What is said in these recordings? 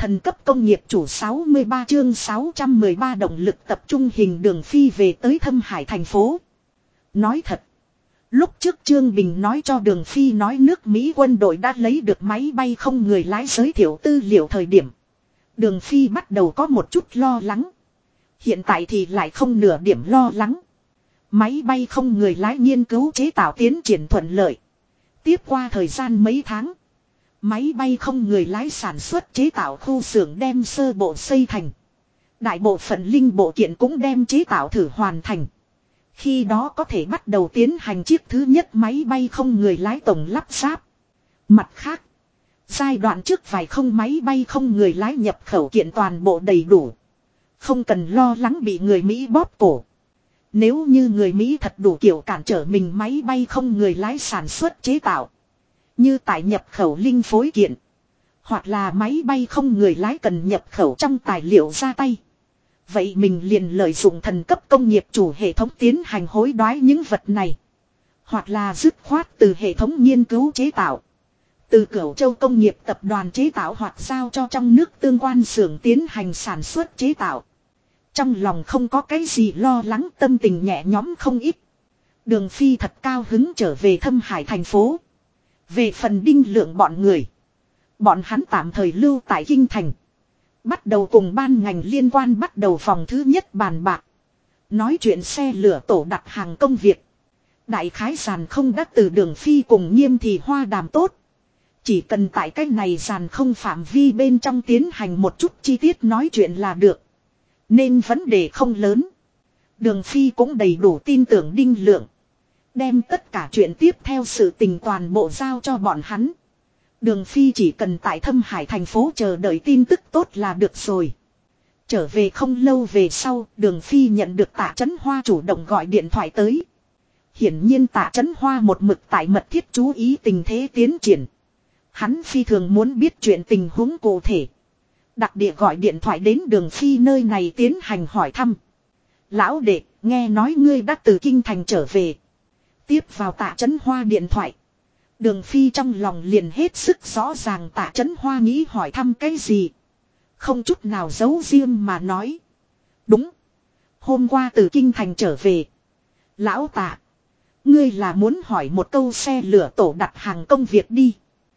Thần cấp công nghiệp chủ 63 chương 613 động lực tập trung hình Đường Phi về tới Thâm Hải thành phố. Nói thật. Lúc trước Trương Bình nói cho Đường Phi nói nước Mỹ quân đội đã lấy được máy bay không người lái giới thiệu tư liệu thời điểm. Đường Phi bắt đầu có một chút lo lắng. Hiện tại thì lại không nửa điểm lo lắng. Máy bay không người lái nghiên cứu chế tạo tiến triển thuận lợi. Tiếp qua thời gian mấy tháng. Máy bay không người lái sản xuất chế tạo khu xưởng đem sơ bộ xây thành. Đại bộ phận linh bộ kiện cũng đem chế tạo thử hoàn thành. Khi đó có thể bắt đầu tiến hành chiếc thứ nhất máy bay không người lái tổng lắp ráp. Mặt khác, giai đoạn trước vài không máy bay không người lái nhập khẩu kiện toàn bộ đầy đủ. Không cần lo lắng bị người Mỹ bóp cổ. Nếu như người Mỹ thật đủ kiểu cản trở mình máy bay không người lái sản xuất chế tạo. Như tại nhập khẩu linh phối kiện. Hoặc là máy bay không người lái cần nhập khẩu trong tài liệu ra tay. Vậy mình liền lợi dụng thần cấp công nghiệp chủ hệ thống tiến hành hối đoái những vật này. Hoặc là dứt khoát từ hệ thống nghiên cứu chế tạo. Từ Cửu Châu công nghiệp tập đoàn chế tạo hoặc giao cho trong nước tương quan xưởng tiến hành sản xuất chế tạo. Trong lòng không có cái gì lo lắng, tâm tình nhẹ nhõm không ít. Đường Phi thật cao hứng trở về Thâm Hải thành phố. Về phần Đinh Lượng bọn người. Bọn hắn tạm thời lưu tại Kinh Thành. Bắt đầu cùng ban ngành liên quan bắt đầu vòng thứ nhất bàn bạc. Nói chuyện xe lửa tổ đặt hàng công việc. Đại khái giàn không đã từ Đường Phi cùng Nghiêm Thì Hoa đàm tốt. Chỉ cần tại cách này giàn không phạm vi bên trong tiến hành một chút chi tiết nói chuyện là được. Nên vấn đề không lớn. Đường Phi cũng đầy đủ tin tưởng Đinh Lượng. Đem tất cả chuyện tiếp theo sự tình toàn bộ giao cho bọn hắn. Đường Phi chỉ cần tại Thâm Hải thành phố chờ đợi tin tức tốt là được rồi. Trở về không lâu về sau, Đường Phi nhận được Tạ Chấn Hoa chủ động gọi điện thoại tới. Hiển nhiên Tạ Chấn Hoa một mực tại mật thiết chú ý tình thế tiến triển. Hắn phi thường muốn biết chuyện tình huống cụ thể. Đặc địa gọi điện thoại đến Đường Phi nơi này tiến hành hỏi thăm. Lão đệ, nghe nói ngươi đã từ Kinh Thành trở về. Tiếp vào Tạ Chấn Hoa điện thoại. Đường Phi trong lòng liền hết sức rõ ràng Tạ Chấn Hoa nghĩ hỏi thăm cái gì. Không chút nào giấu riêng mà nói. Đúng. Hôm qua từ Kinh Thành trở về. Lão Tạ. Ngươi là muốn hỏi một câu xe lửa tổ đặt hàng công việc đi.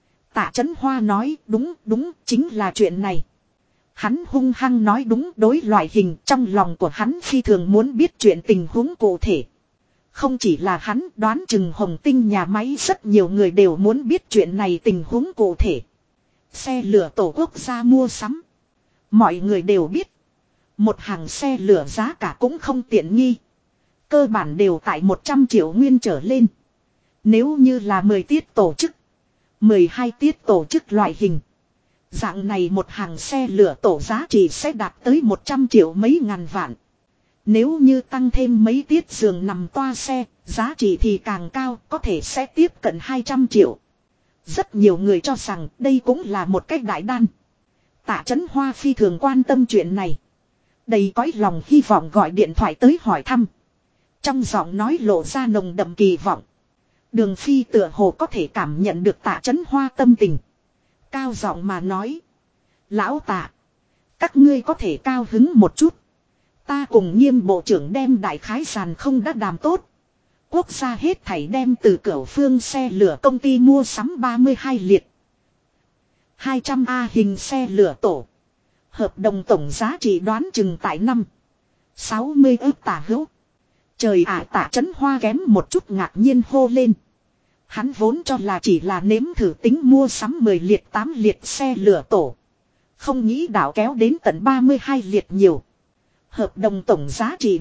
Tạ Chấn Hoa nói đúng chính là chuyện này. Hắn hung hăng nói đúng đối loại hình trong lòng của hắn phi thường muốn biết chuyện tình huống cụ thể. Không chỉ là hắn đoán chừng Hồng Tinh nhà máy rất nhiều người đều muốn biết chuyện này tình huống cụ thể. Xe lửa tổ quốc gia mua sắm. Mọi người đều biết. Một hàng xe lửa giá cả cũng không tiện nghi. Cơ bản đều tại 100 triệu nguyên trở lên. Nếu như là 10 tiết tổ chức. 12 tiết tổ chức loại hình. Dạng này một hàng xe lửa tổ giá trị sẽ đạt tới 100 triệu mấy ngàn vạn. Nếu như tăng thêm mấy tiết giường nằm toa xe, giá trị thì càng cao, có thể sẽ tiếp cận 200 triệu. Rất nhiều người cho rằng đây cũng là một cách đại đan. Tạ Chấn Hoa phi thường quan tâm chuyện này. Đầy cõi lòng hy vọng gọi điện thoại tới hỏi thăm. Trong giọng nói lộ ra nồng đậm kỳ vọng. Đường Phi tựa hồ có thể cảm nhận được Tạ Chấn Hoa tâm tình. Cao giọng mà nói. Lão Tạ. Các ngươi có thể cao hứng một chút. Ta cùng Nghiêm bộ trưởng đem đại khái sàn không đã đàm tốt. Quốc gia hết thảy đem từ Cửu Phương xe lửa công ty mua sắm 32 liệt. 200A hình xe lửa tổ. Hợp đồng tổng giá trị đoán chừng tại 60 ức tả hữu. Trời ạ, Tạ Chấn Hoa kém một chút ngạc nhiên hô lên. Hắn vốn cho là chỉ là nếm thử tính mua sắm 10 liệt 8 liệt xe lửa tổ. Không nghĩ đảo kéo đến tận 32 liệt nhiều. Hợp đồng tổng giá trị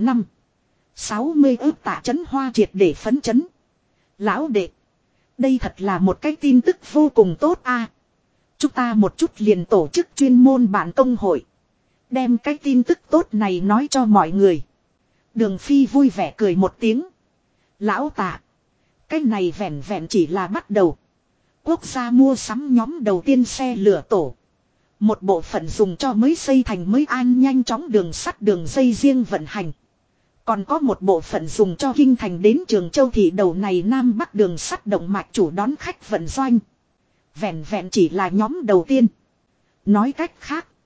60 ức. Tạ Chấn Hoa triệt để phấn chấn. Lão đệ. Đây thật là một cái tin tức vô cùng tốt a. Chúng ta một chút liền tổ chức chuyên môn bản công hội. Đem cái tin tức tốt này nói cho mọi người. Đường Phi vui vẻ cười một tiếng. Lão Tạ. Cái này vẹn vẹn chỉ là bắt đầu. Quốc gia mua sắm nhóm đầu tiên xe lửa tổ. Một bộ phận dùng cho mới xây thành mới an nhanh chóng đường sắt đường dây riêng vận hành. Còn có một bộ phận dùng cho Kinh Thành đến Trường Châu thị đầu này Nam Bắc đường sắt động mạch chủ đón khách vận doanh. Vẹn vẹn chỉ là nhóm đầu tiên. Nói cách khác,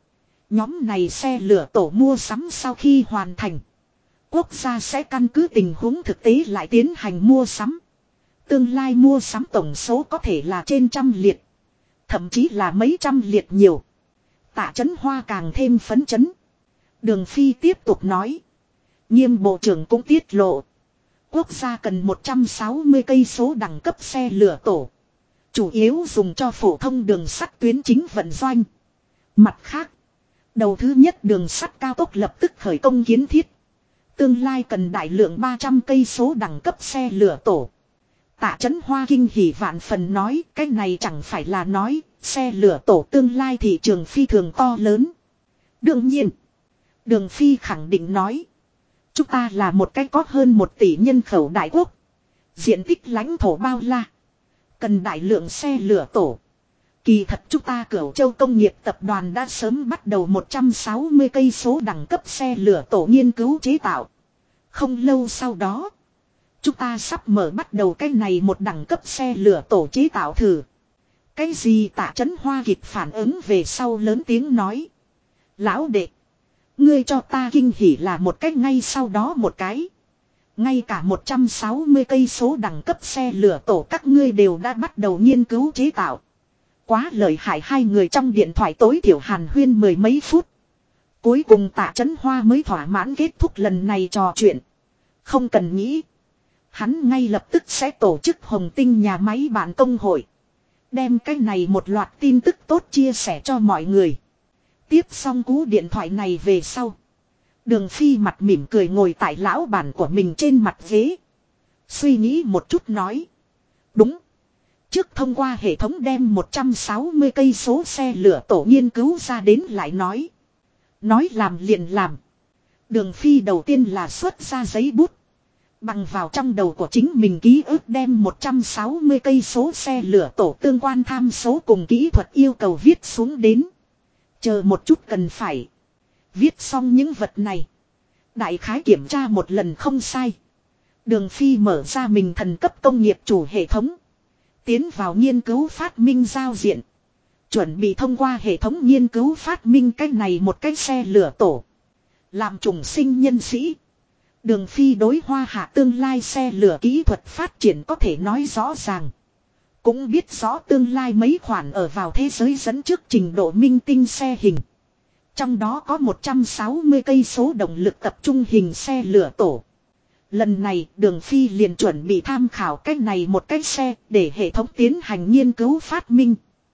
Nhóm này xe lửa tổ mua sắm sau khi hoàn thành. Quốc gia sẽ căn cứ tình huống thực tế lại tiến hành mua sắm. Tương lai mua sắm tổng số có thể là trên 100 liệt. Thậm chí là mấy trăm liệt nhiều. Tạ Chấn Hoa càng thêm phấn chấn. Đường Phi tiếp tục nói. Nghiêm bộ trưởng cũng tiết lộ. Quốc gia cần 160 cây số đẳng cấp xe lửa tổ. Chủ yếu dùng cho phổ thông đường sắt tuyến chính vận doanh. Mặt khác, đầu thứ nhất đường sắt cao tốc lập tức khởi công kiến thiết. Tương lai cần đại lượng 300 cây số đẳng cấp xe lửa tổ. Tạ Chấn Hoa kinh hỉ vạn phần nói, cái này chẳng phải là nói, xe lửa tổ tương lai thị trường phi thường to lớn. Đương nhiên, Đường Phi khẳng định nói, chúng ta là một cái có hơn 1 tỷ nhân khẩu đại quốc. Diện tích lãnh thổ bao la. Cần đại lượng xe lửa tổ. Kỳ thật chúng ta Cửu Châu Công nghiệp tập đoàn đã sớm bắt đầu 160 cây số đẳng cấp xe lửa tổ nghiên cứu chế tạo. Không lâu sau đó, chúng ta sắp mở bắt đầu cái này một đẳng cấp xe lửa tổ chế tạo thử. Cái gì? Tạ Chấn Hoa kịp phản ứng về sau lớn tiếng nói. Lão đệ, ngươi cho ta kinh hỉ là một cách ngay sau đó một cái. Ngay cả 160 cây số đẳng cấp xe lửa tổ các ngươi đều đã bắt đầu nghiên cứu chế tạo. Quá lợi hại. Hai người trong điện thoại tối thiểu hàn huyên 10 mấy phút. Cuối cùng Tạ Chấn Hoa mới thỏa mãn kết thúc lần này trò chuyện. Không cần nghĩ. Hắn ngay lập tức sẽ tổ chức Hồng Tinh nhà máy bạn công hội. Đem cái này một loạt tin tức tốt chia sẻ cho mọi người. Tiếp xong cú điện thoại này về sau. Đường Phi mặt mỉm cười ngồi tại lão bản của mình trên mặt ghế. Suy nghĩ một chút nói. Đúng. Trước thông qua hệ thống đem 160 cây số xe lửa tổ nghiên cứu ra đến lại nói. Nói làm liền làm. Đường Phi đầu tiên là xuất ra giấy bút. Bằng vào trong đầu của chính mình ký ức đem 160 cây số xe lửa tổ tương quan tham số cùng kỹ thuật yêu cầu viết xuống đến. Chờ một chút cần phải. Viết xong những vật này. Đại khái kiểm tra một lần không sai. Đường Phi mở ra mình thần cấp công nghiệp chủ hệ thống. Tiến vào nghiên cứu phát minh giao diện. Chuẩn bị thông qua hệ thống nghiên cứu phát minh cái này một cái xe lửa tổ. Làm trùng sinh nhân sĩ. Đường Phi đối Hoa Hạ tương lai xe lửa kỹ thuật phát triển có thể nói rõ ràng. Cũng biết rõ tương lai mấy khoản ở vào thế giới dẫn trước trình độ minh tinh xe hình. Trong đó có 160 cây số động lực tập trung hình xe lửa tổ. Lần này Đường Phi liền chuẩn bị tham khảo cách này một cái xe để hệ thống tiến hành nghiên cứu phát minh.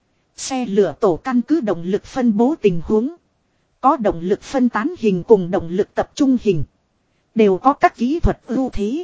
Xe lửa tổ căn cứ động lực phân bố tình huống. Có động lực phân tán hình cùng động lực tập trung hình. Đều có các kỹ thuật ưu thế.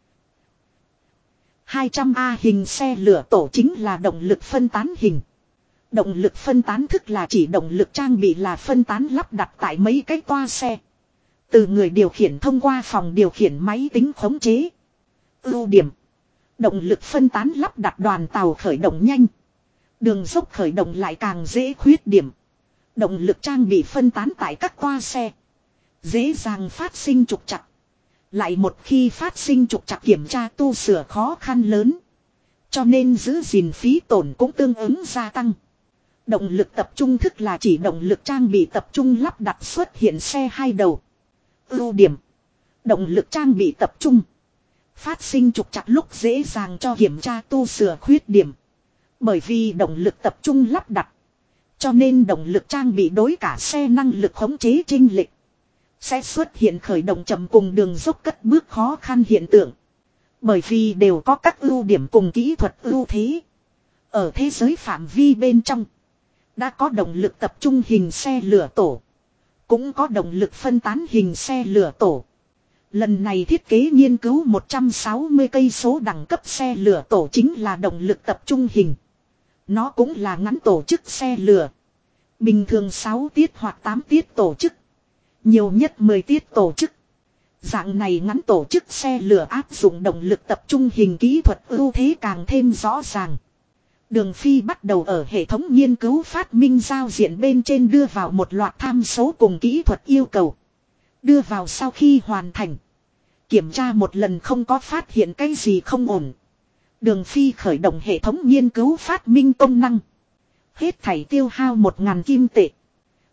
200A hình xe lửa tổ chính là động lực phân tán hình. Động lực phân tán thức là chỉ động lực trang bị là phân tán lắp đặt tại mấy cái toa xe. Từ người điều khiển thông qua phòng điều khiển máy tính khống chế. Ưu điểm. Động lực phân tán lắp đặt đoàn tàu khởi động nhanh. Đường dốc khởi động lại càng dễ. Khuyết điểm. Động lực trang bị phân tán tại các toa xe. Dễ dàng phát sinh trục trặc. Lại một khi phát sinh trục trặc kiểm tra tu sửa khó khăn lớn. Cho nên giữ gìn phí tổn cũng tương ứng gia tăng. Động lực tập trung thức là chỉ động lực trang bị tập trung lắp đặt xuất hiện xe hai đầu. Ưu điểm. Động lực trang bị tập trung. Phát sinh trục trặc lúc dễ dàng cho kiểm tra tu sửa. Khuyết điểm. Bởi vì động lực tập trung lắp đặt. Cho nên động lực trang bị đối cả xe năng lực khống chế chênh lệch. Sẽ xuất hiện khởi động chậm cùng đường dốc cất bước khó khăn hiện tượng. Bởi vì đều có các ưu điểm cùng kỹ thuật ưu thế. Ở thế giới phạm vi bên trong. Đã có động lực tập trung hình xe lửa tổ. Cũng có động lực phân tán hình xe lửa tổ. Lần này thiết kế nghiên cứu 160 cây số đẳng cấp xe lửa tổ chính là động lực tập trung hình. Nó cũng là ngắn tổ chức xe lửa. Bình thường 6 tiết hoặc 8 tiết tổ chức. Nhiều nhất 10 tiết tổ chức. Dạng này ngắn tổ chức xe lửa áp dụng động lực tập trung hình kỹ thuật ưu thế càng thêm rõ ràng. Đường Phi bắt đầu ở hệ thống nghiên cứu phát minh giao diện bên trên đưa vào một loạt tham số cùng kỹ thuật yêu cầu. Đưa vào sau khi hoàn thành. Kiểm tra một lần không có phát hiện cái gì không ổn. Đường Phi khởi động hệ thống nghiên cứu phát minh công năng. Hết thảy tiêu hao 1000 kim tệ.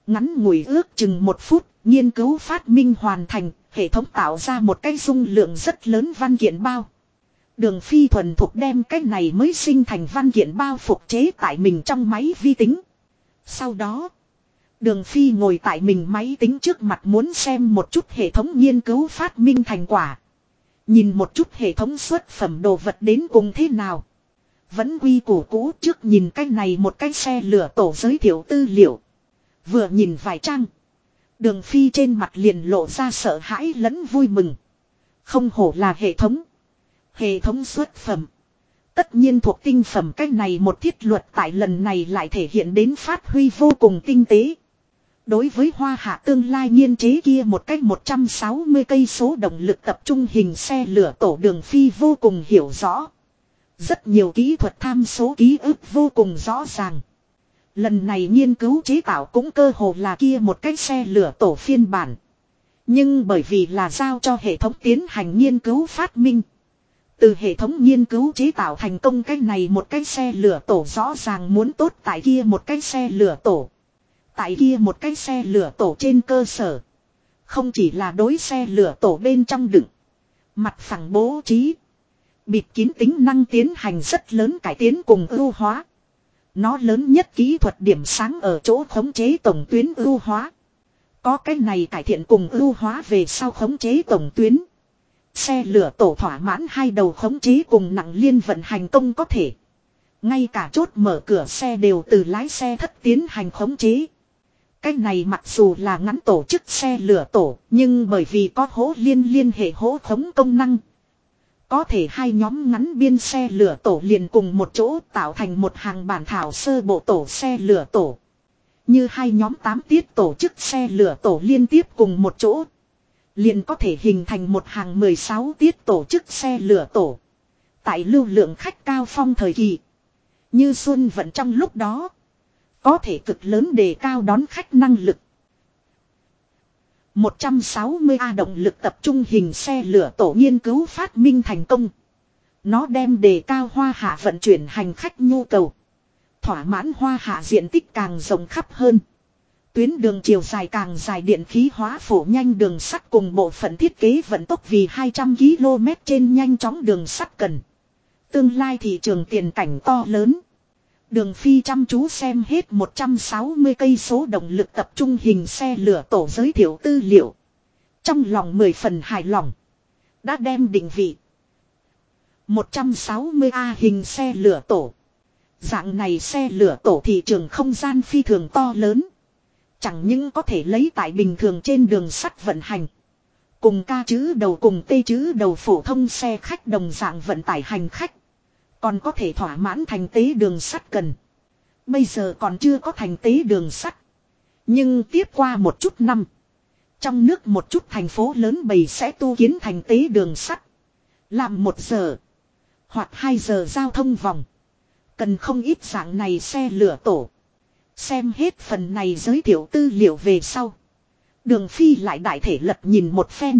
Ngắn ngủi ước chừng 1 phút, nghiên cứu phát minh hoàn thành, hệ thống tạo ra một cái dung lượng rất lớn văn kiện bao. Đường Phi thuần thục đem cái này mới sinh thành văn kiện bao phục chế tại mình trong máy vi tính. Sau đó, Đường Phi ngồi tại mình máy tính trước mặt muốn xem một chút hệ thống nghiên cứu phát minh thành quả. Nhìn một chút hệ thống xuất phẩm đồ vật đến cùng thế nào. Vẫn quy củ cũ, trước nhìn cái này một cái xe lửa tổ giới thiệu tư liệu. Vừa nhìn vài trang, Đường Phi trên mặt liền lộ ra sợ hãi lẫn vui mừng. Không hổ là hệ thống. Hệ thống xuất phẩm. Tất nhiên thuộc tinh phẩm, cái này một thiết luật tại lần này lại thể hiện đến phát huy vô cùng tinh tế. Đối với Hoa Hạ tương lai nghiên chế kia một cách 160 cây số động lực tập trung hình xe lửa tổ, Đường Phi vô cùng hiểu rõ. Rất nhiều kỹ thuật tham số ký ức vô cùng rõ ràng. Lần này nghiên cứu chế tạo cũng cơ hồ là kia một cái xe lửa tổ phiên bản. Nhưng bởi vì là giao cho hệ thống tiến hành nghiên cứu phát minh. Từ hệ thống nghiên cứu chế tạo thành công cái này một cái xe lửa tổ rõ ràng muốn tốt tại kia một cái xe lửa tổ. Tại kia một cái xe lửa tổ trên cơ sở. Không chỉ là đối xe lửa tổ bên trong đựng. Mặt phẳng bố trí. Bịt kín tính năng tiến hành rất lớn cải tiến cùng ưu hóa. Nó lớn nhất kỹ thuật điểm sáng ở chỗ khống chế tổng tuyến ưu hóa. Có cái này cải thiện cùng ưu hóa về sau khống chế tổng tuyến. Xe lửa tổ thỏa mãn hai đầu khống chế cùng nặng liên vận hành công có thể. Ngay cả chốt mở cửa xe đều từ lái xe thất tiến hành khống chế. Cái này mặc dù là ngắn tổ chức xe lửa tổ, nhưng bởi vì có hỗ liên hệ hỗ khống công năng. Có thể hai nhóm ngắn biên xe lửa tổ liền cùng một chỗ tạo thành một hàng bản thảo sơ bộ tổ xe lửa tổ. Như hai nhóm 8 tiết tổ chức xe lửa tổ liên tiếp cùng một chỗ. Liền có thể hình thành một hàng 16 tiết tổ chức xe lửa tổ. Tại lưu lượng khách cao phong thời kỳ. Như xuân vận trong lúc đó. Có thể cực lớn đề cao đón khách năng lực. 160A động lực tập trung hình xe lửa tổ nghiên cứu phát minh thành công. Nó đem đề cao Hoa Hạ vận chuyển hành khách nhu cầu. Thỏa mãn Hoa Hạ diện tích càng rộng khắp hơn. Tuyến đường chiều dài càng dài, điện khí hóa phổ nhanh đường sắt cùng bộ phận thiết kế vận tốc vì 200 km trên nhanh chóng đường sắt cần. Tương lai thị trường tiền cảnh to lớn. Đường Phi chăm chú xem hết 160 cây số động lực tập trung hình xe lửa tổ giới thiệu tư liệu. Trong lòng 10 phần hài lòng. Đã đem định vị 160A hình xe lửa tổ. Dạng này xe lửa tổ thị trường không gian phi thường to lớn. Chẳng những có thể lấy tại bình thường trên đường sắt vận hành. Cùng K chữ đầu cùng T chữ đầu phổ thông xe khách đồng dạng vận tải hành khách. Còn có thể thỏa mãn thành tế đường sắt cần. Bây giờ còn chưa có thành tế đường sắt. Nhưng tiếp qua một chút năm. Trong nước một chút thành phố lớn bầy sẽ tu kiến thành tế đường sắt. Làm 1 giờ. Hoặc 2 giờ giao thông vòng. Cần không ít dạng này xe lửa tổ. Xem hết phần này giới thiệu tư liệu về sau. Đường Phi lại đại thể lật nhìn một phen.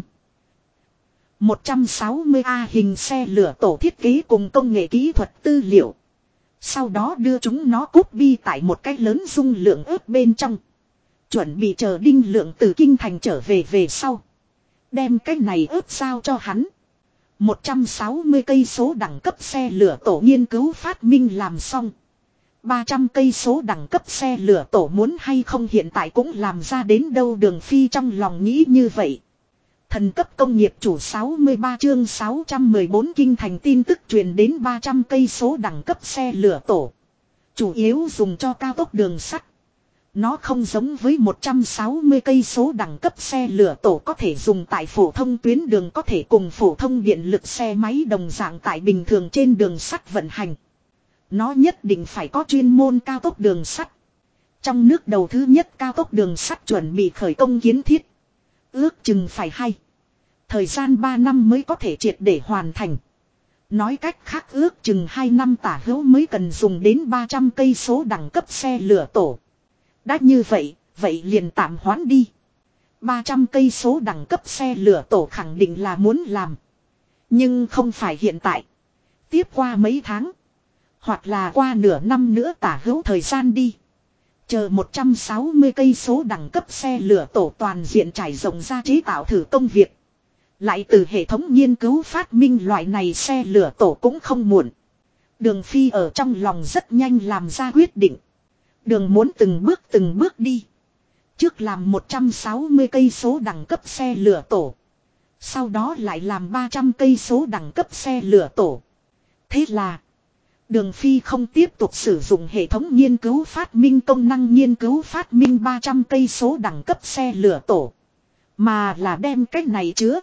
160A hình xe lửa tổ thiết kế cùng công nghệ kỹ thuật tư liệu. Sau đó đưa chúng nó copy tại một cái lớn dung lượng ướp bên trong. Chuẩn bị chờ Đinh Lượng từ kinh thành trở về sau. Đem cái này ướp giao cho hắn. 160 cây số đẳng cấp xe lửa tổ nghiên cứu phát minh làm xong. 300 cây số đẳng cấp xe lửa tổ muốn hay không hiện tại cũng làm ra đến đâu, Đường Phi trong lòng nghĩ như vậy. Thần cấp công nghiệp chủ 63 chương 614 kinh thành tin tức truyền đến 300 cây số đẳng cấp xe lửa tổ. Chủ yếu dùng cho cao tốc đường sắt. Nó không giống với 160 cây số đẳng cấp xe lửa tổ có thể dùng tại phổ thông tuyến đường, có thể cùng phổ thông điện lực xe máy đồng dạng tại bình thường trên đường sắt vận hành. Nó nhất định phải có chuyên môn cao tốc đường sắt. Trong nước đầu thứ nhất cao tốc đường sắt chuẩn bị khởi công kiến thiết. Ước chừng phải thời gian 3 năm mới có thể triệt để hoàn thành. Nói cách khác ước chừng 2 năm tả hữu mới cần dùng đến 300 cây số đẳng cấp xe lửa tổ. Đã như vậy liền tạm hoãn đi. 300 cây số đẳng cấp xe lửa tổ khẳng định là muốn làm. Nhưng không phải hiện tại. Tiếp qua mấy tháng. Hoặc là qua nửa năm nữa tả hữu thời gian đi. Chờ 160 cây số đẳng cấp xe lửa tổ toàn diện trải rộng ra chế tạo thử công việc. Lại từ hệ thống nghiên cứu phát minh loại này xe lửa tổ cũng không muộn. Đường Phi ở trong lòng rất nhanh làm ra quyết định. Đường muốn từng bước đi. Trước làm 160 cây số đẳng cấp xe lửa tổ. Sau đó lại làm 300 cây số đẳng cấp xe lửa tổ. Thế là Đường Phi không tiếp tục sử dụng hệ thống nghiên cứu phát minh công năng nghiên cứu phát minh 300 cây số đẳng cấp xe lửa tổ. Mà là đem cách này chứa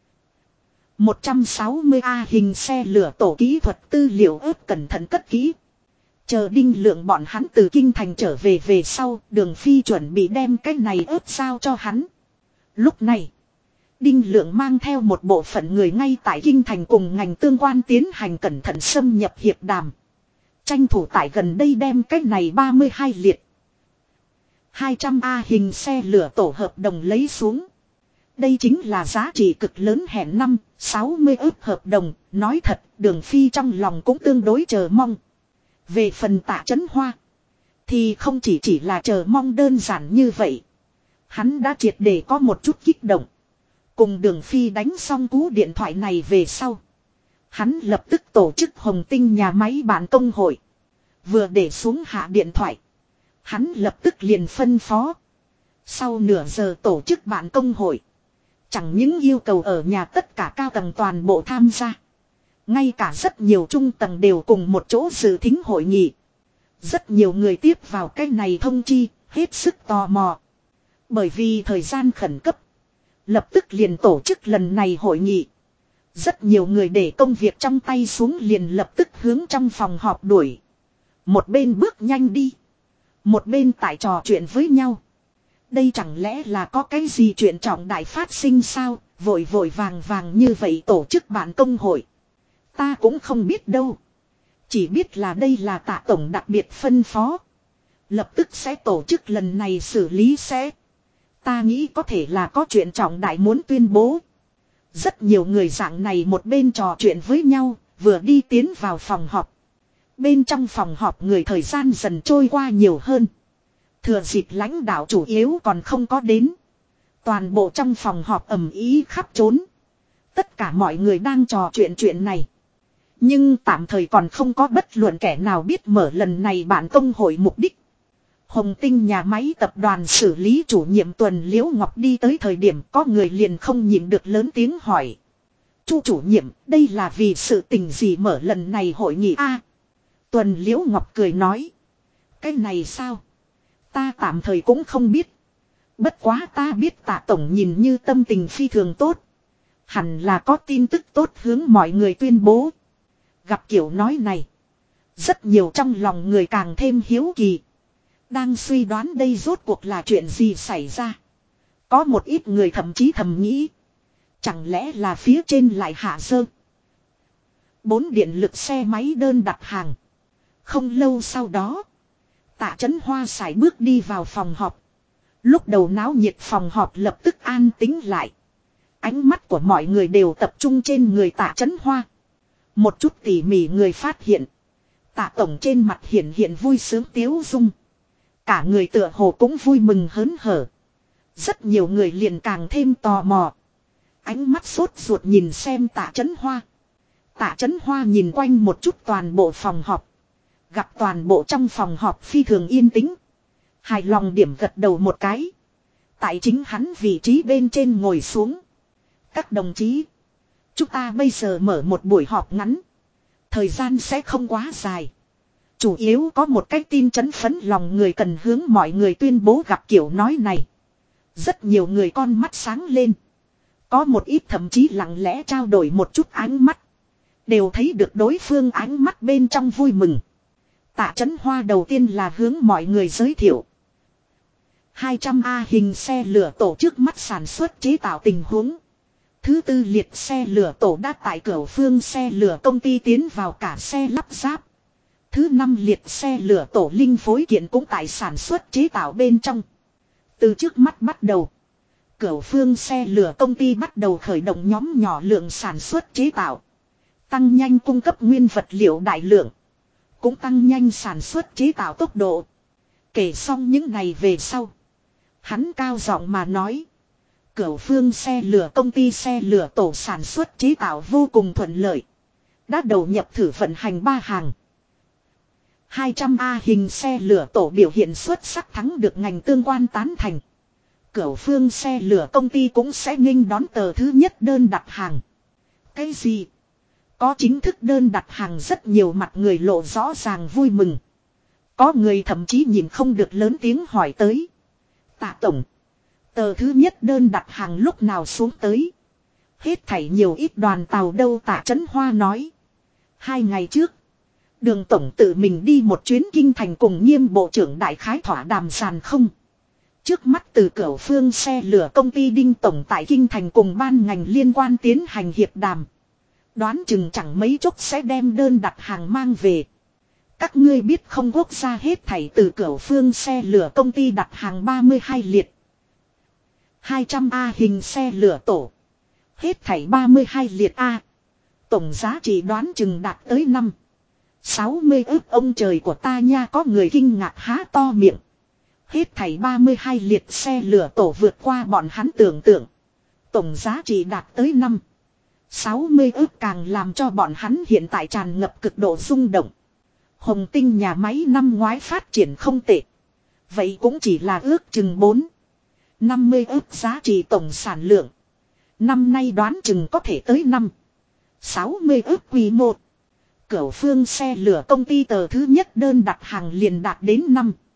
160A hình xe lửa tổ kỹ thuật tư liệu ướp cẩn thận cất kỹ. Chờ Đinh Lượng bọn hắn từ kinh thành trở về sau, Đường Phi chuẩn bị đem cái này ướp giao cho hắn. Lúc này, Đinh Lượng mang theo một bộ phận người ngay tại kinh thành cùng ngành tương quan tiến hành cẩn thận xâm nhập hiệp đàm. Tranh thủ tại gần đây đem cái này 32 liệt 200A hình xe lửa tổ hợp đồng lấy xuống. Đây chính là giá trị cực lớn hẹn năm 60 ức hợp đồng. Nói thật, Đường Phi trong lòng cũng tương đối chờ mong. Về phần Tạ Chấn Hoa thì không chỉ là chờ mong đơn giản như vậy. Hắn đã triệt để có một chút kích động. Cùng Đường Phi đánh xong cú điện thoại này về sau, hắn lập tức tổ chức Hồng Tinh nhà máy bạn công hội. Vừa để xuống hạ điện thoại, hắn lập tức liền phân phó. Sau nửa giờ tổ chức bạn công hội. Chẳng những yêu cầu ở nhà tất cả cao tầng toàn bộ tham gia. Ngay cả rất nhiều trung tầng đều cùng một chỗ dự thính hội nghị. Rất nhiều người tiếp vào cái này thông chi, hết sức tò mò. Bởi vì thời gian khẩn cấp, lập tức liền tổ chức lần này hội nghị. Rất nhiều người để công việc trong tay xuống liền lập tức hướng trong phòng họp đuổi. Một bên bước nhanh đi, một bên tại trò chuyện với nhau. Đây chẳng lẽ là có cái gì chuyện trọng đại phát sinh sao, vội vội vàng như vậy tổ chức bạn công hội. Ta cũng không biết đâu. Chỉ biết là đây là Tạ tổng đặc biệt phân phó. Lập tức sẽ tổ chức lần này xử lý sẽ. Ta nghĩ có thể là có chuyện trọng đại muốn tuyên bố. Rất nhiều người dạng này một bên trò chuyện với nhau, vừa đi tiến vào phòng họp. Bên trong phòng họp người thời gian dần trôi qua nhiều hơn. Thừa dịp lãnh đạo chủ yếu còn không có đến. Toàn bộ trong phòng họp ầm ĩ khắp trốn. Tất cả mọi người đang trò chuyện này. Nhưng tạm thời còn không có bất luận kẻ nào biết mở lần này bạn công hội mục đích. Hồng Tinh nhà máy tập đoàn xử lý chủ nhiệm Tuần Liễu Ngọc đi tới thời điểm có người liền không nhịn được lớn tiếng hỏi. Chu chủ nhiệm, đây là vì sự tình gì mở lần này hội nghị a? Tuần Liễu Ngọc cười nói. Cái này sao? Ta tạm thời cũng không biết. Bất quá ta biết Tạ tổng nhìn như tâm tình phi thường tốt. Hẳn là có tin tức tốt hướng mọi người tuyên bố. Gặp kiểu nói này, rất nhiều trong lòng người càng thêm hiếu kỳ. Đang suy đoán đây rốt cuộc là chuyện gì xảy ra. Có một ít người thậm chí thầm nghĩ. Chẳng lẽ là phía trên lại hạ sơ. 4 điện lực xe máy đơn đặt hàng. Không lâu sau đó, Tạ Chấn Hoa sải bước đi vào phòng họp. Lúc đầu náo nhiệt phòng họp lập tức an tĩnh lại. Ánh mắt của mọi người đều tập trung trên người Tạ Chấn Hoa. Một chút tỉ mỉ người phát hiện. Tạ tổng trên mặt hiện vui sướng tiếu dung. Cả người tựa hồ cũng vui mừng hớn hở. Rất nhiều người liền càng thêm tò mò. Ánh mắt sốt ruột nhìn xem Tạ Chấn Hoa. Tạ Chấn Hoa nhìn quanh một chút toàn bộ phòng họp. Gặp toàn bộ trong phòng họp phi thường yên tĩnh. Hài lòng điểm gật đầu một cái. Tại chính hắn vị trí bên trên ngồi xuống. Các đồng chí, chúng ta bây giờ mở một buổi họp ngắn. Thời gian sẽ không quá dài. Chủ yếu có một cái tin chấn phấn lòng người cần hướng mọi người tuyên bố. Gặp kiểu nói này, rất nhiều người con mắt sáng lên. Có một ít thậm chí lặng lẽ trao đổi một chút ánh mắt. Đều thấy được đối phương ánh mắt bên trong vui mừng. Tạ Chấn Hoa đầu tiên là hướng mọi người giới thiệu 200A hình xe lửa tổ trước mắt sản xuất chế tạo tình huống. Thứ tư liệt xe lửa tổ đã tại Cửu Phương xe lửa công ty tiến vào cả xe lắp ráp. Thứ 5 liệt xe lửa tổ linh phối kiện cũng tại sản xuất chế tạo bên trong. Từ trước mắt bắt đầu, Cửu Phương xe lửa công ty bắt đầu khởi động nhóm nhỏ lượng sản xuất chế tạo. Tăng nhanh cung cấp nguyên vật liệu đại lượng. Cũng tăng nhanh sản xuất chế tạo tốc độ. Kể xong những này về sau. Hắn cao giọng mà nói. Cửu Phương xe lửa công ty xe lửa tổ sản xuất chế tạo vô cùng thuận lợi. Đã đầu nhập thử vận hành 3 hàng. 200A hình xe lửa tổ biểu hiện xuất sắc thắng được ngành tương quan tán thành. Cửu Phương xe lửa công ty cũng sẽ nghênh đón tờ thứ nhất đơn đặt hàng. Cái gì? Có chính thức đơn đặt hàng, rất nhiều mặt người lộ rõ ràng vui mừng. Có người thậm chí nhìn không được lớn tiếng hỏi tới. Tạ tổng, tờ thứ nhất đơn đặt hàng lúc nào xuống tới? Hết thảy nhiều ít đoàn tàu đâu? Tạ Chấn Hoa nói. 2 ngày trước, Đường tổng tự mình đi một chuyến kinh thành cùng Nghiêm bộ trưởng đại khái thỏa đàm sàn không. Trước mắt từ Cửu Phương xe lửa công ty Đinh tổng tại kinh thành cùng ban ngành liên quan tiến hành hiệp đàm. Đoán chừng chẳng mấy chốc sẽ đem đơn đặt hàng mang về. Các ngươi biết không, quốc gia hết thảy từ Cửu Phương xe lửa công ty đặt hàng 32 liệt 200A hình xe lửa tổ. Hết thảy 32 liệt A. Tổng giá trị đoán chừng đạt tới 60 ức. Ông trời của ta nha, có người kinh ngạc há to miệng. Hết thảy 32 liệt xe lửa tổ vượt qua bọn hắn tưởng tượng. Tổng giá trị đạt tới 60 ức, càng làm cho bọn hắn hiện tại tràn ngập cực độ rung động. Hồng Tinh nhà máy năm ngoái phát triển không tệ. Vậy cũng chỉ là ước chừng 50 ức giá trị tổng sản lượng. Năm nay đoán chừng có thể tới 60 ức quy mô. Cửu Phương xe lửa công ty tờ thứ nhất đơn đặt hàng liền đạt đến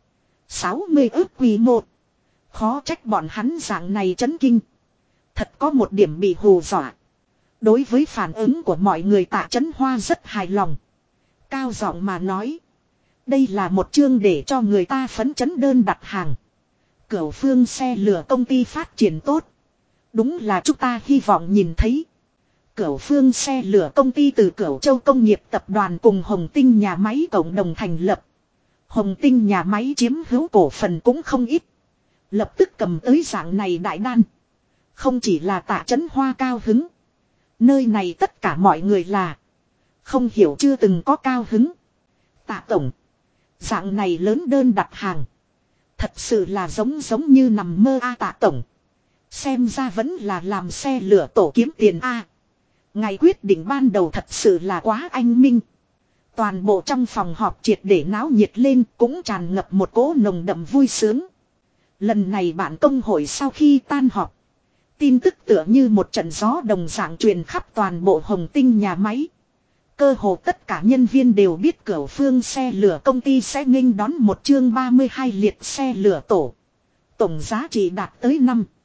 60 ức quy mô. Khó trách bọn hắn dạng này chấn kinh. Thật có một điểm bị hù dọa. Đối với phản ứng của mọi người, Tạ Chấn Hoa rất hài lòng. Cao giọng mà nói. Đây là một chương để cho người ta phấn chấn đơn đặt hàng. Cửu Phương xe lửa công ty phát triển tốt. Đúng là chúng ta hy vọng nhìn thấy. Cửu Phương xe lửa công ty từ Cửu Châu Công nghiệp tập đoàn cùng Hồng Tinh nhà máy cộng đồng thành lập. Hồng Tinh nhà máy chiếm hữu cổ phần cũng không ít. Lập tức cầm tới dạng này đại đan. Không chỉ là Tạ Chấn Hoa cao hứng. Nơi này tất cả mọi người là không hiểu chưa từng có cao hứng. Tạ tổng, dạng này lớn đơn đặt hàng. Thật sự là giống như nằm mơ a. Tạ tổng, xem ra vẫn là làm xe lửa tổ kiếm tiền a. Ngày quyết định ban đầu thật sự là quá anh minh. Toàn bộ trong phòng họp triệt để náo nhiệt lên, cũng tràn ngập một cỗ nồng đậm vui sướng. Lần này bạn công hội sau khi tan họp, tin tức tựa như một trận gió đồng dạng truyền khắp toàn bộ Hồng Tinh nhà máy. Cơ hồ tất cả nhân viên đều biết Cửu Phương xe lửa công ty sẽ nghênh đón một chương 32 liệt xe lửa tổ. Tổng giá trị đạt tới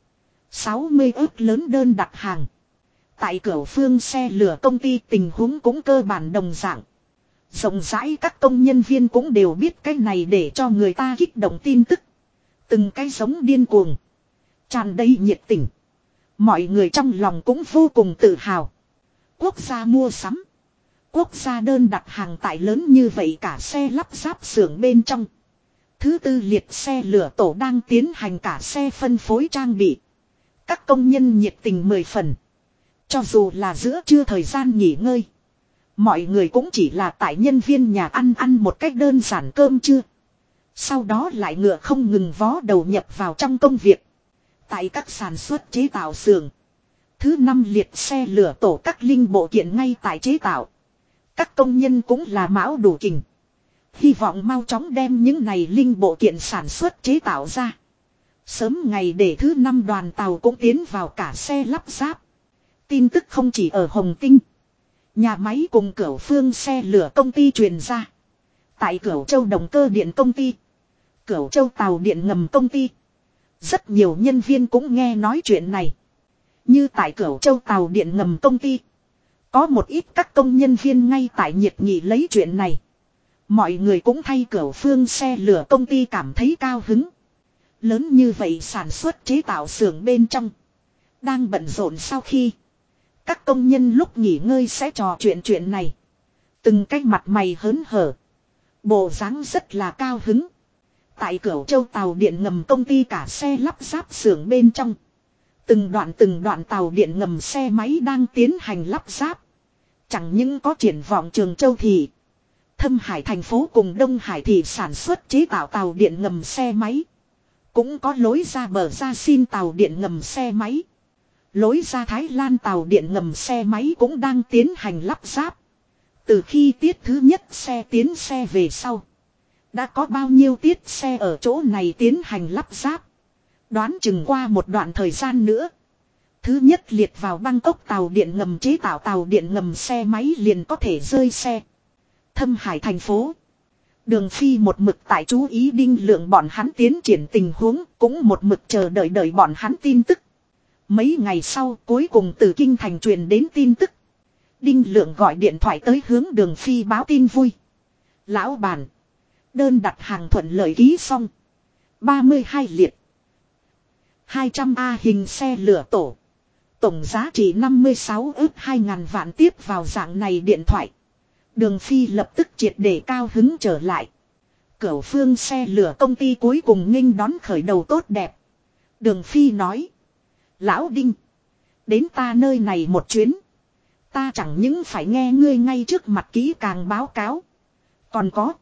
60 ức lớn đơn đặt hàng. Tại Cửu Phương xe lửa công ty tình huống cũng cơ bản đồng dạng. Rộng rãi các công nhân viên cũng đều biết cái này để cho người ta kích động tin tức. Từng cái giống điên cuồng, tràn đầy nhiệt tình. Mọi người trong lòng cũng vô cùng tự hào. Quốc gia mua sắm, quốc gia đơn đặt hàng tại lớn như vậy cả xe lắp ráp xưởng bên trong. Thứ tư liệt xe lửa tổ đang tiến hành cả xe phân phối trang bị. Các công nhân nhiệt tình 10 phần. Cho dù là giữa trưa thời gian nghỉ ngơi, mọi người cũng chỉ là tại nhân viên nhà ăn một cách đơn giản cơm trưa. Sau đó lại ngựa không ngừng vó đầu nhập vào trong công việc. Tại các sản xuất chế tạo xưởng, thứ 5 liệt xe lửa tổ các linh bộ kiện ngay tại chế tạo. Các công nhân cũng là mão đủ kình. Hy vọng mau chóng đem những này linh bộ kiện sản xuất chế tạo ra. Sớm ngày để thứ 5 đoàn tàu cũng tiến vào cả xe lắp ráp. Tin tức không chỉ ở Hồng Tinh, nhà máy cùng Cửu Phương xe lửa công ty truyền ra. Tại Cửu Châu Động Cơ Điện công ty, Cửu Châu Tàu Điện Ngầm công ty, rất nhiều nhân viên cũng nghe nói chuyện này. Như tại Cửu Châu Tàu Điện Ngầm công ty, có một ít các công nhân viên ngay tại nhiệt nghị lấy chuyện này. Mọi người cũng thay Cửu Phương xe lửa công ty cảm thấy cao hứng. Lớn như vậy sản xuất chế tạo xưởng bên trong đang bận rộn, sau khi các công nhân lúc nghỉ ngơi sẽ trò chuyện này. Từng cái mặt mày hớn hở, bộ dáng rất là cao hứng. Tại Cửu Châu Tàu Điện Ngầm công ty cả xe lắp ráp xưởng bên trong, từng đoạn tàu điện ngầm xe máy đang tiến hành lắp ráp. Chẳng những có triển vọng Trường Châu thị, Thâm Hải thành phố cùng Đông Hải thị sản xuất chế tạo tàu điện ngầm xe máy. Cũng có lối ra bờ ra xin tàu điện ngầm xe máy. Lối ra Thái Lan tàu điện ngầm xe máy cũng đang tiến hành lắp ráp. Từ khi tiết thứ nhất xe tiến xe về sau. Đã có bao nhiêu tiết xe ở chỗ này tiến hành lắp ráp. Đoán chừng qua một đoạn thời gian nữa. Thứ nhất liệt vào Bangkok tàu điện ngầm chế tạo tàu điện ngầm xe máy liền có thể rơi xe. Thâm Hải thành phố. Đường Phi một mực tại chú ý Đinh Lượng bọn hắn tiến triển tình huống, cũng một mực chờ đợi bọn hắn tin tức. Mấy ngày sau cuối cùng từ Kinh Thành truyền đến tin tức. Đinh Lượng gọi điện thoại tới hướng Đường Phi báo tin vui. Lão bản. Đơn đặt hàng thuận lợi ký xong. 32 liệt. 200A hình xe lửa tổ. Tổng giá trị 56 ức 2.000 vạn tiếp vào dạng này điện thoại. Đường Phi lập tức triệt để cao hứng trở lại. Cửu Phương xe lửa công ty cuối cùng nghênh đón khởi đầu tốt đẹp. Đường Phi nói. Lão Đinh. Đến ta nơi này một chuyến. Ta chẳng những phải nghe ngươi ngay trước mặt kỹ càng báo cáo. Còn có.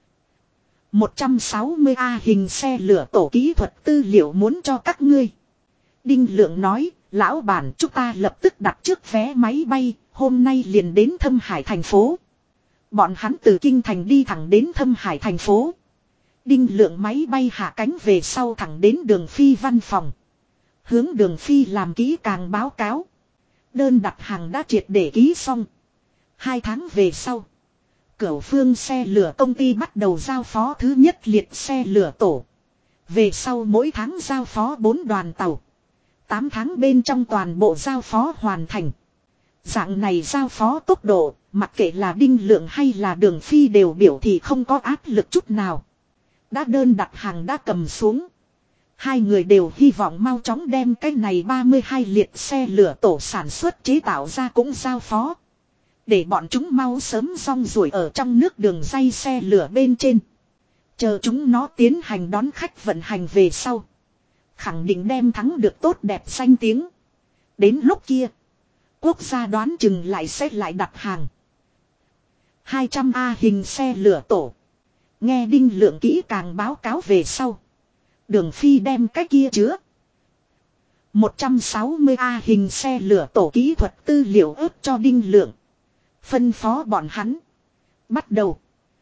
160A hình xe lửa tổ kỹ thuật tư liệu muốn cho các ngươi. Đinh Lượng nói. Lão bản chúng ta lập tức đặt trước vé máy bay. Hôm nay liền đến Thâm Hải thành phố. Bọn hắn từ Kinh Thành đi thẳng đến Thâm Hải thành phố. Đinh Lượng máy bay hạ cánh về sau thẳng đến Đường Phi văn phòng. Hướng Đường Phi làm kỹ càng báo cáo. Đơn đặt hàng đã triệt để ký xong. 2 tháng về sau. Cửu Phương xe lửa công ty bắt đầu giao phó thứ nhất liệt xe lửa tổ. Về sau mỗi tháng giao phó 4 đoàn tàu. 8 tháng bên trong toàn bộ giao phó hoàn thành. Dạng này giao phó tốc độ, mặc kệ là Đinh Lượng hay là Đường Phi đều biểu thị không có áp lực chút nào. Đã đơn đặt hàng đã cầm xuống. Hai người đều hy vọng mau chóng đem cái này 32 liệt xe lửa tổ sản xuất chế tạo ra cũng giao phó. Để bọn chúng mau sớm rong ruổi ở trong nước đường ray xe lửa bên trên. Chờ chúng nó tiến hành đón khách vận hành về sau. Khẳng định đem thắng được tốt đẹp danh tiếng. Đến lúc kia. Quốc gia đoán chừng lại sẽ lại đặt hàng. 200A hình xe lửa tổ. Nghe Đinh Lượng kỹ càng báo cáo về sau. Đường Phi đem cái kia chứa. 160A hình xe lửa tổ kỹ thuật tư liệu ướp cho Đinh Lượng. Phân phó bọn hắn. Bắt đầu.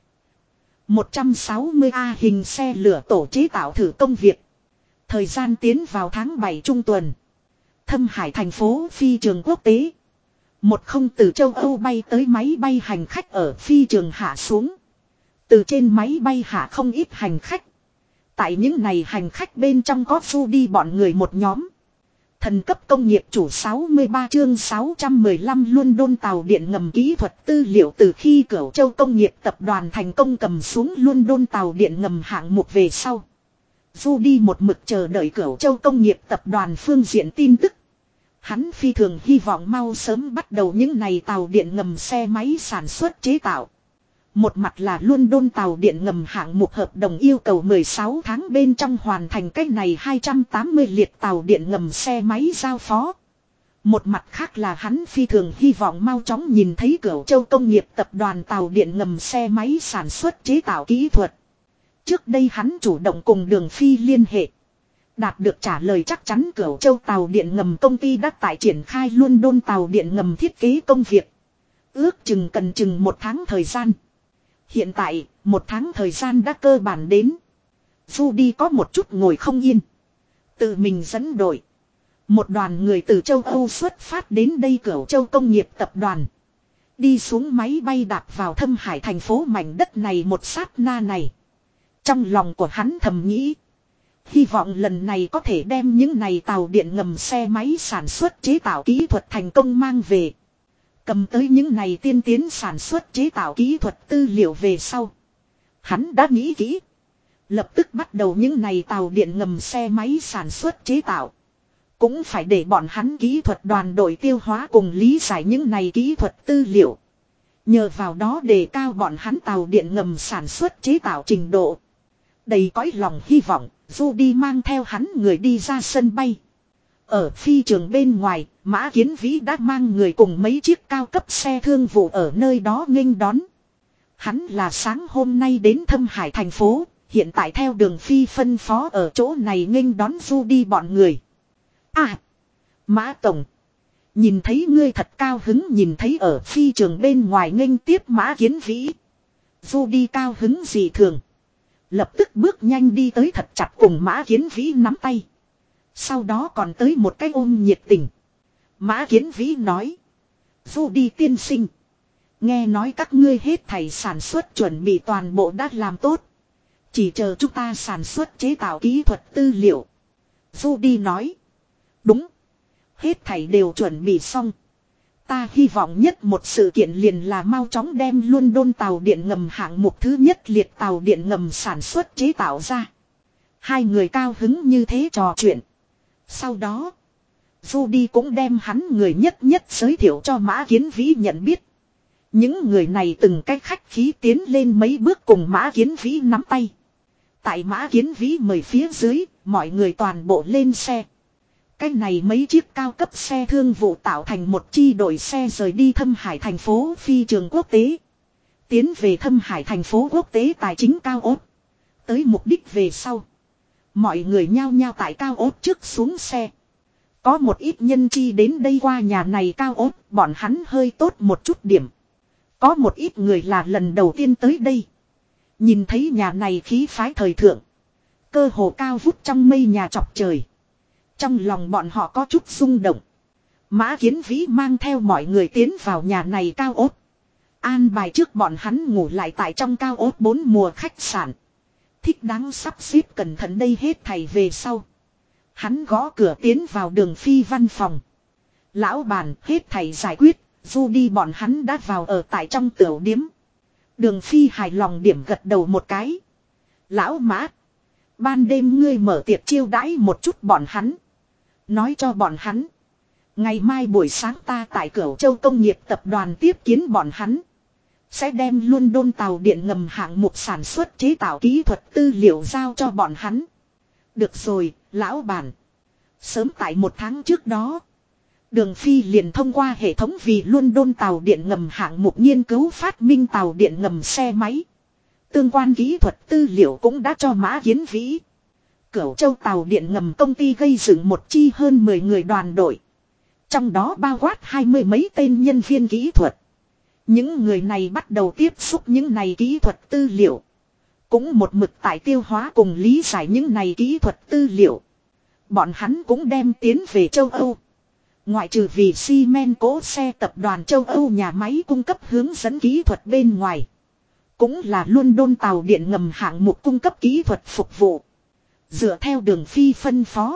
160A hình xe lửa tổ chế tạo thử công việc. Thời gian tiến vào tháng 7 trung tuần. Thâm Hải thành phố phi trường quốc tế. Một không từ châu Âu bay tới máy bay hành khách ở phi trường hạ xuống. Từ trên máy bay hạ không ít hành khách. Tại những này hành khách bên trong có du đi bọn người một nhóm. Thần cấp công nghiệp chủ 63 chương 615 London tàu điện ngầm kỹ thuật tư liệu từ khi Cửu Châu công nghiệp tập đoàn thành công cầm xuống London tàu điện ngầm hạng mục về sau. Du đi một mực chờ đợi Cửu Châu công nghiệp tập đoàn phương diện tin tức. Hắn phi thường hy vọng mau sớm bắt đầu những này tàu điện ngầm xe máy sản xuất chế tạo. Một mặt là London tàu điện ngầm hạng mục hợp đồng yêu cầu 16 tháng bên trong hoàn thành cách này 280 liệt tàu điện ngầm xe máy giao phó. Một mặt khác là hắn phi thường hy vọng mau chóng nhìn thấy Cửu Châu công nghiệp tập đoàn tàu điện ngầm xe máy sản xuất chế tạo kỹ thuật. Trước đây hắn chủ động cùng Đường Phi liên hệ. Đạt được trả lời chắc chắn Cửu Châu tàu điện ngầm công ty đã tại triển khai London tàu điện ngầm thiết kế công việc. Ước chừng cần chừng 1 tháng thời gian. Hiện tại, 1 tháng thời gian đã cơ bản đến. Du đi có một chút ngồi không yên. Tự mình dẫn đội. Một đoàn người từ châu Âu xuất phát đến đây Cửu Châu công nghiệp tập đoàn. Đi xuống máy bay đạp vào Thâm Hải thành phố mảnh đất này một sát na này. Trong lòng của hắn thầm nghĩ. Hy vọng lần này có thể đem những này tàu điện ngầm xe máy sản xuất chế tạo kỹ thuật thành công mang về. Cầm tới những này tiên tiến sản xuất chế tạo kỹ thuật tư liệu về sau. Hắn đã nghĩ kỹ. Lập tức bắt đầu những này tàu điện ngầm xe máy sản xuất chế tạo. Cũng phải để bọn hắn kỹ thuật đoàn đội tiêu hóa cùng lý giải những này kỹ thuật tư liệu. Nhờ vào đó đề cao bọn hắn tàu điện ngầm sản xuất chế tạo trình độ. Đầy cõi lòng hy vọng, Du đi mang theo hắn người đi ra sân bay. Ở phi trường bên ngoài, Mã Kiến Vĩ đã mang người cùng mấy chiếc cao cấp xe thương vụ ở nơi đó nghênh đón. Hắn là sáng hôm nay đến Thâm Hải thành phố, hiện tại theo Đường Phi phân phó ở chỗ này nghênh đón Judy bọn người. À, Mã Tổng, nhìn thấy ngươi thật cao hứng, nhìn thấy ở phi trường bên ngoài nghênh tiếp Mã Kiến Vĩ. Judy cao hứng dị thường, lập tức bước nhanh đi tới thật chặt cùng Mã Kiến Vĩ nắm tay. Sau đó còn tới một cái ôm nhiệt tình. Mã Kiến Vĩ nói: Judy tiên sinh, nghe nói các ngươi hết thảy sản xuất chuẩn bị toàn bộ đã làm tốt, chỉ chờ chúng ta sản xuất chế tạo kỹ thuật tư liệu. Judy nói: đúng, hết thảy đều chuẩn bị xong. Ta hy vọng nhất một sự kiện liền là mau chóng đem London tàu điện ngầm hạng mục thứ nhất liệt tàu điện ngầm sản xuất chế tạo ra. Hai người cao hứng như thế trò chuyện. Sau đó, Judy cũng đem hắn người nhất nhất giới thiệu cho Mã Kiến Vĩ nhận biết. Những người này từng cách khách khí tiến lên mấy bước cùng Mã Kiến Vĩ nắm tay. Tại Mã Kiến Vĩ mời phía dưới, mọi người toàn bộ lên xe. Cái này mấy chiếc cao cấp xe thương vụ tạo thành một chi đội xe rời đi Thâm Hải thành phố phi trường quốc tế. Tiến về Thâm Hải thành phố quốc tế tài chính cao ốt. Tới mục đích về sau, mọi người nhao nhao tại cao ốt trước xuống xe. Có một ít nhân chi đến đây qua nhà này cao ốt, bọn hắn hơi tốt một chút điểm. Có một ít người là lần đầu tiên tới đây. Nhìn thấy nhà này khí phái thời thượng, cơ hồ cao vút trong mây nhà chọc trời. Trong lòng bọn họ có chút rung động. Mã Kiến Vĩ mang theo mọi người tiến vào nhà này cao ốt. An bài trước bọn hắn ngủ lại tại trong cao ốt 4 mùa khách sạn. Thích đáng sắp xếp cẩn thận đây hết thảy về sau. Hắn gõ cửa tiến vào Đường Phi văn phòng. Lão bản, hết thảy giải quyết, Judy bọn hắn đã vào ở tại trong tiểu điếm. Đường Phi hài lòng điểm gật đầu một cái. Lão Mã, ban đêm ngươi mở tiệc chiêu đãi một chút bọn hắn. Nói cho bọn hắn, ngày mai buổi sáng ta tại Cửu Châu Công nghiệp tập đoàn tiếp kiến bọn hắn. Sẽ đem London tàu điện ngầm hạng mục sản xuất chế tạo kỹ thuật tư liệu giao cho bọn hắn. Được rồi, lão bản. Sớm tại 1 tháng trước đó, Đường Phi liền thông qua hệ thống vì London tàu điện ngầm hạng mục nghiên cứu phát minh tàu điện ngầm xe máy. Tương quan kỹ thuật tư liệu cũng đã cho Mã Kiến Vĩ. Cửu Châu tàu điện ngầm công ty gây dựng một chi hơn 10 người đoàn đội. Trong đó bao quát 20 mấy tên nhân viên kỹ thuật. Những người này bắt đầu tiếp xúc những này kỹ thuật tư liệu. Cũng một mực tại tiêu hóa cùng lý giải những này kỹ thuật tư liệu. Bọn hắn cũng đem tiến về châu Âu. Ngoại trừ vì Siemens cố xe tập đoàn châu Âu nhà máy cung cấp hướng dẫn kỹ thuật bên ngoài. Cũng là London tàu điện ngầm hạng mục cung cấp kỹ thuật phục vụ. Dựa theo Đường Phi phân phó,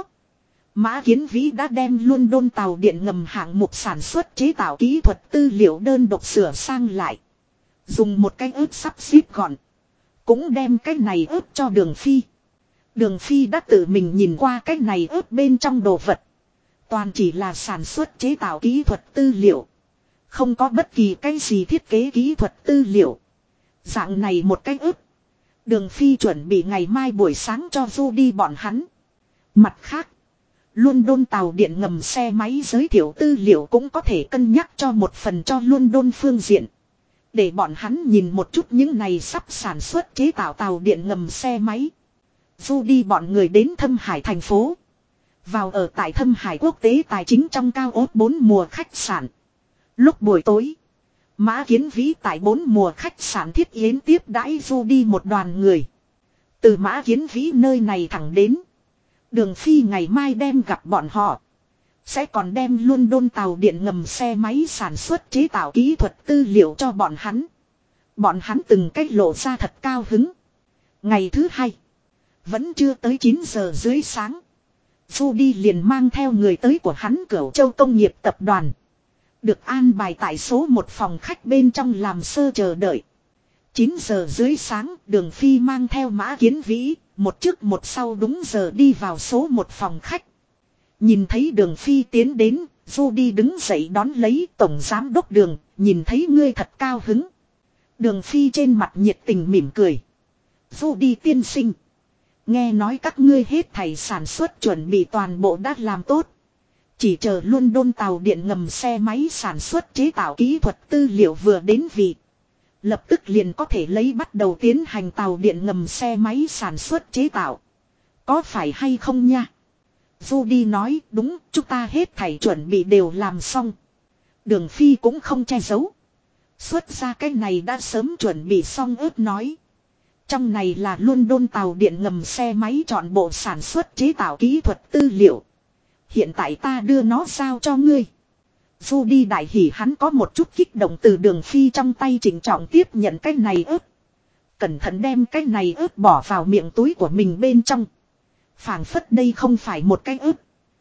Mã Kiến Vĩ đã đem London tàu điện ngầm hạng mục sản xuất chế tạo kỹ thuật tư liệu đơn độc sửa sang lại. Dùng một cái ướp sắp xếp gọn. Cũng đem cái này ướp cho Đường Phi. Đường Phi đã tự mình nhìn qua cái này ướp bên trong đồ vật. Toàn chỉ là sản xuất chế tạo kỹ thuật tư liệu. Không có bất kỳ cái gì thiết kế kỹ thuật tư liệu. Dạng này một cái ướp, Đường Phi chuẩn bị ngày mai buổi sáng cho Judy bọn hắn. Mặt khác, London tàu điện ngầm xe máy giới thiệu tư liệu cũng có thể cân nhắc cho một phần cho London phương diện. Để bọn hắn nhìn một chút những này sắp sản xuất chế tạo tàu điện ngầm xe máy. Judy bọn người đến Thâm Hải thành phố. Vào ở tại Thâm Hải quốc tế tài chính trong cao ốt 4 mùa khách sạn. Lúc buổi tối, Mã Kiến Vĩ tại 4 mùa khách sạn thiết yến tiếp đãi Judy một đoàn người. Từ Mã Kiến Vĩ nơi này thẳng đến Đường Phi ngày mai đem gặp bọn họ. Sẽ còn đem London tàu điện ngầm xe máy sản xuất chế tạo kỹ thuật tư liệu cho bọn hắn. Bọn hắn từng cách lộ ra thật cao hứng. Ngày thứ hai, vẫn chưa tới 9 giờ dưới sáng, Judy liền mang theo người tới của hắn Cửu Châu Công nghiệp tập đoàn. Được an bài tại số 1 phòng khách bên trong làm sơ chờ đợi. 9 giờ dưới sáng, Đường Phi mang theo Mã Kiến Vĩ, một trước một sau đúng giờ đi vào số 1 phòng khách. Nhìn thấy Đường Phi tiến đến, Judy đứng dậy đón lấy. Tổng giám đốc Đường, nhìn thấy ngươi thật cao hứng. Đường Phi trên mặt nhiệt tình mỉm cười. Judy tiên sinh, nghe nói các ngươi hết thảy sản xuất chuẩn bị toàn bộ đã làm tốt. Chỉ chờ London tàu điện ngầm xe máy sản xuất chế tạo kỹ thuật tư liệu vừa đến vị. lập tức liền có thể lấy bắt đầu tiến hành tàu điện ngầm xe máy sản xuất chế tạo. Có phải hay không nha? Judy nói đúng, chúng ta hết thảy chuẩn bị đều làm xong. Đường Phi cũng không che giấu. Xuất ra cái này đã sớm chuẩn bị xong ướp nói. Trong này là London tàu điện ngầm xe máy chọn bộ sản xuất chế tạo kỹ thuật tư liệu. Hiện tại ta đưa nó giao cho ngươi. Judy đại hỉ, hắn có một chút kích động từ Đường Phi trong tay chỉnh trọng tiếp nhận cái này ướp. Cẩn thận đem cái này ướp bỏ vào miệng túi của mình bên trong. Phảng phất đây không phải một cái ướp,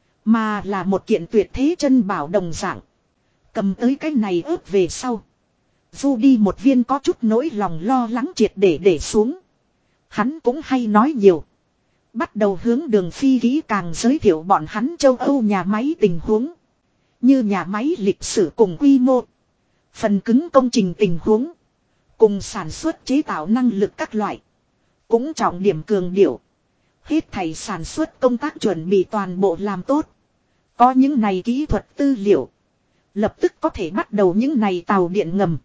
mà là một kiện tuyệt thế chân bảo đồng dạng. Cầm tới cái này ướp về sau, Judy một viên có chút nỗi lòng lo lắng triệt để xuống. Hắn cũng hay nói nhiều. Bắt đầu hướng Đường Phi kỹ càng giới thiệu bọn hắn châu Âu nhà máy tình huống. Như nhà máy lịch sử cùng quy mô, phần cứng công trình tình huống, cùng sản xuất chế tạo năng lực các loại. Cũng trọng điểm cường điệu. Hết thảy sản xuất công tác chuẩn bị toàn bộ làm tốt. Có những này kỹ thuật tư liệu, lập tức có thể bắt đầu những này tàu điện ngầm,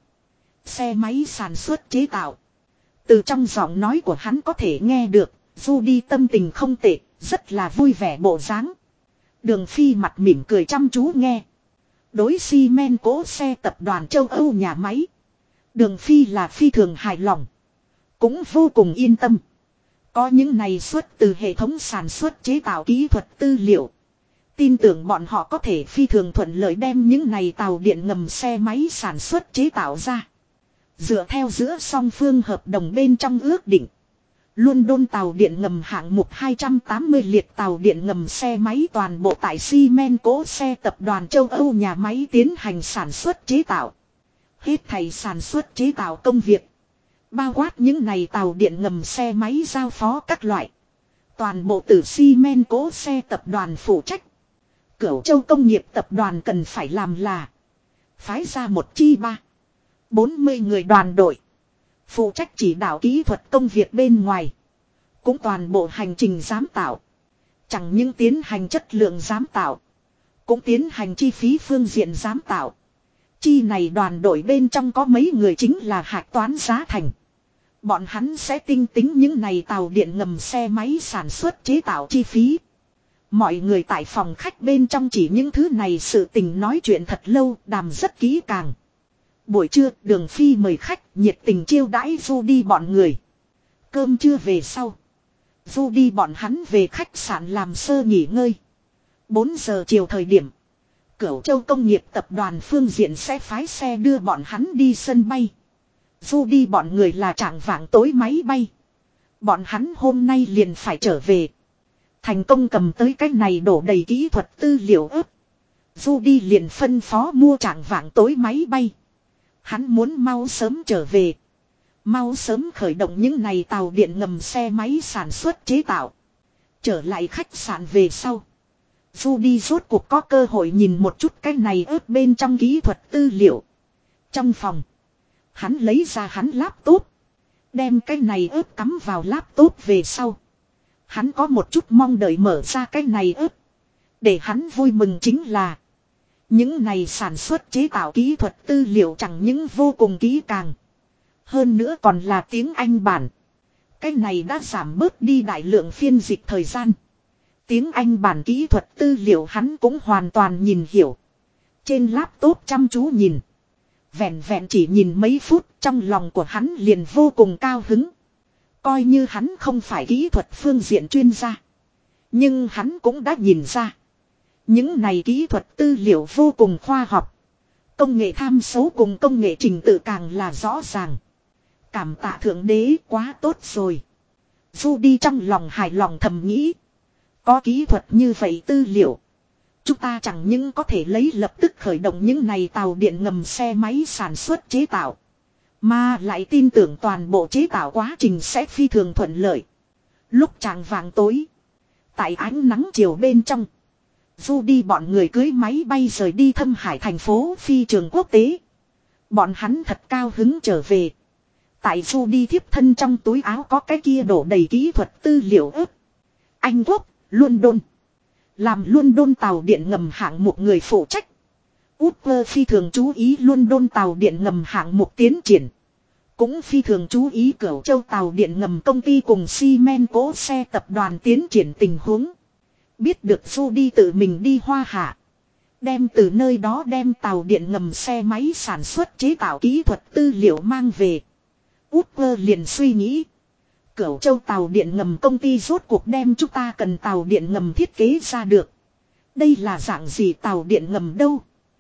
xe máy sản xuất chế tạo. Từ trong giọng nói của hắn có thể nghe được, Judy tâm tình không tệ, rất là vui vẻ bộ dáng. Đường Phi mặt mỉm cười chăm chú nghe. Đối xi-men cỗ xe tập đoàn châu Âu nhà máy, Đường Phi là phi thường hài lòng, cũng vô cùng yên tâm. Có những này xuất từ hệ thống sản xuất chế tạo kỹ thuật tư liệu, tin tưởng bọn họ có thể phi thường thuận lợi đem những này tàu điện ngầm xe máy sản xuất chế tạo ra. Dựa theo giữa song phương hợp đồng bên trong ước định, London tàu điện ngầm hạng mục 280 liệt tàu điện ngầm xe máy toàn bộ tại Siemens cỗ xe tập đoàn châu Âu nhà máy tiến hành sản xuất chế tạo. Hết thảy sản xuất chế tạo công việc, bao quát những này tàu điện ngầm xe máy giao phó các loại, toàn bộ từ Siemens cỗ xe tập đoàn phụ trách. Cửu Châu công nghiệp tập đoàn cần phải làm là phái ra một chi 40 người đoàn đội, phụ trách chỉ đạo kỹ thuật công việc bên ngoài, cũng toàn bộ hành trình giám tạo. Chẳng những tiến hành chất lượng giám tạo, cũng tiến hành chi phí phương diện giám tạo. Chi này đoàn đội bên trong có mấy người chính là hạch toán giá thành. Bọn hắn sẽ tinh tính những này tàu điện ngầm xe máy sản xuất chế tạo chi phí. Mọi người tại phòng khách bên trong chỉ những thứ này sự tình nói chuyện thật lâu, đàm rất kỹ càng. Buổi trưa, Đường Phi mời khách nhiệt tình chiêu đãi Judy bọn người. Cơm trưa về sau, Judy bọn hắn về khách sạn làm sơ nghỉ ngơi. 4 giờ chiều thời điểm, Cửu Châu công nghiệp tập đoàn phương diện sẽ phái xe đưa bọn hắn đi sân bay. Judy bọn người là trạng vạng tối máy bay. Bọn hắn hôm nay liền phải trở về. Thành công cầm tới cái này đổ đầy kỹ thuật tư liệu ướp. Judy liền phân phó mua trạng vạng tối máy bay. Hắn muốn mau sớm trở về, mau sớm khởi động những này tàu điện ngầm xe máy sản xuất chế tạo. Trở lại khách sạn về sau, Judy rốt cuộc có cơ hội nhìn một chút cái này ướp bên trong kỹ thuật tư liệu. Trong phòng, hắn lấy ra hắn laptop, đem cái này ướp cắm vào laptop về sau, hắn có một chút mong đợi mở ra cái này ướp. Để hắn vui mừng chính là, những này sản xuất chế tạo kỹ thuật tư liệu chẳng những vô cùng kỹ càng, hơn nữa còn là tiếng Anh bản. Cái này đã giảm bớt đi đại lượng phiên dịch thời gian. Tiếng Anh bản kỹ thuật tư liệu hắn cũng hoàn toàn nhìn hiểu. Trên laptop chăm chú nhìn, vẹn vẹn chỉ nhìn mấy phút, trong lòng của hắn liền vô cùng cao hứng. Coi như hắn không phải kỹ thuật phương diện chuyên gia, nhưng hắn cũng đã nhìn ra, những này kỹ thuật tư liệu vô cùng khoa học. Công nghệ tham số cùng công nghệ trình tự càng là rõ ràng. Cảm tạ thượng đế, quá tốt rồi. Judy trong lòng hài lòng thầm nghĩ. Có kỹ thuật như vậy tư liệu, chúng ta chẳng những có thể lấy lập tức khởi động những này tàu điện ngầm xe máy sản xuất chế tạo, mà lại tin tưởng toàn bộ chế tạo quá trình sẽ phi thường thuận lợi. Lúc chạng vạng tối, tại ánh nắng chiều bên trong, Judy bọn người cưới máy bay rời đi Thâm Hải thành phố phi trường quốc tế. Bọn hắn thật cao hứng trở về. Tại Judy thiếp thân trong túi áo có cái kia đổ đầy kỹ thuật tư liệu ướp. Anh Quốc, London. Làm London tàu điện ngầm hạng mục người phụ trách, Upper phi thường chú ý London tàu điện ngầm hạng mục tiến triển, Cũng phi thường chú ý Cửu Châu tàu điện ngầm công ty cùng xi men cỗ xe tập đoàn tiến triển tình huống. Biết được Du đi tự mình đi Hoa Hạ. Đem từ nơi đó đem tàu điện ngầm xe máy sản xuất chế tạo kỹ thuật tư liệu mang về. Upper liền suy nghĩ. Cửu Châu tàu điện ngầm công ty rốt cuộc đem chúng ta cần tàu điện ngầm thiết kế ra được. Đây là dạng gì tàu điện ngầm đâu?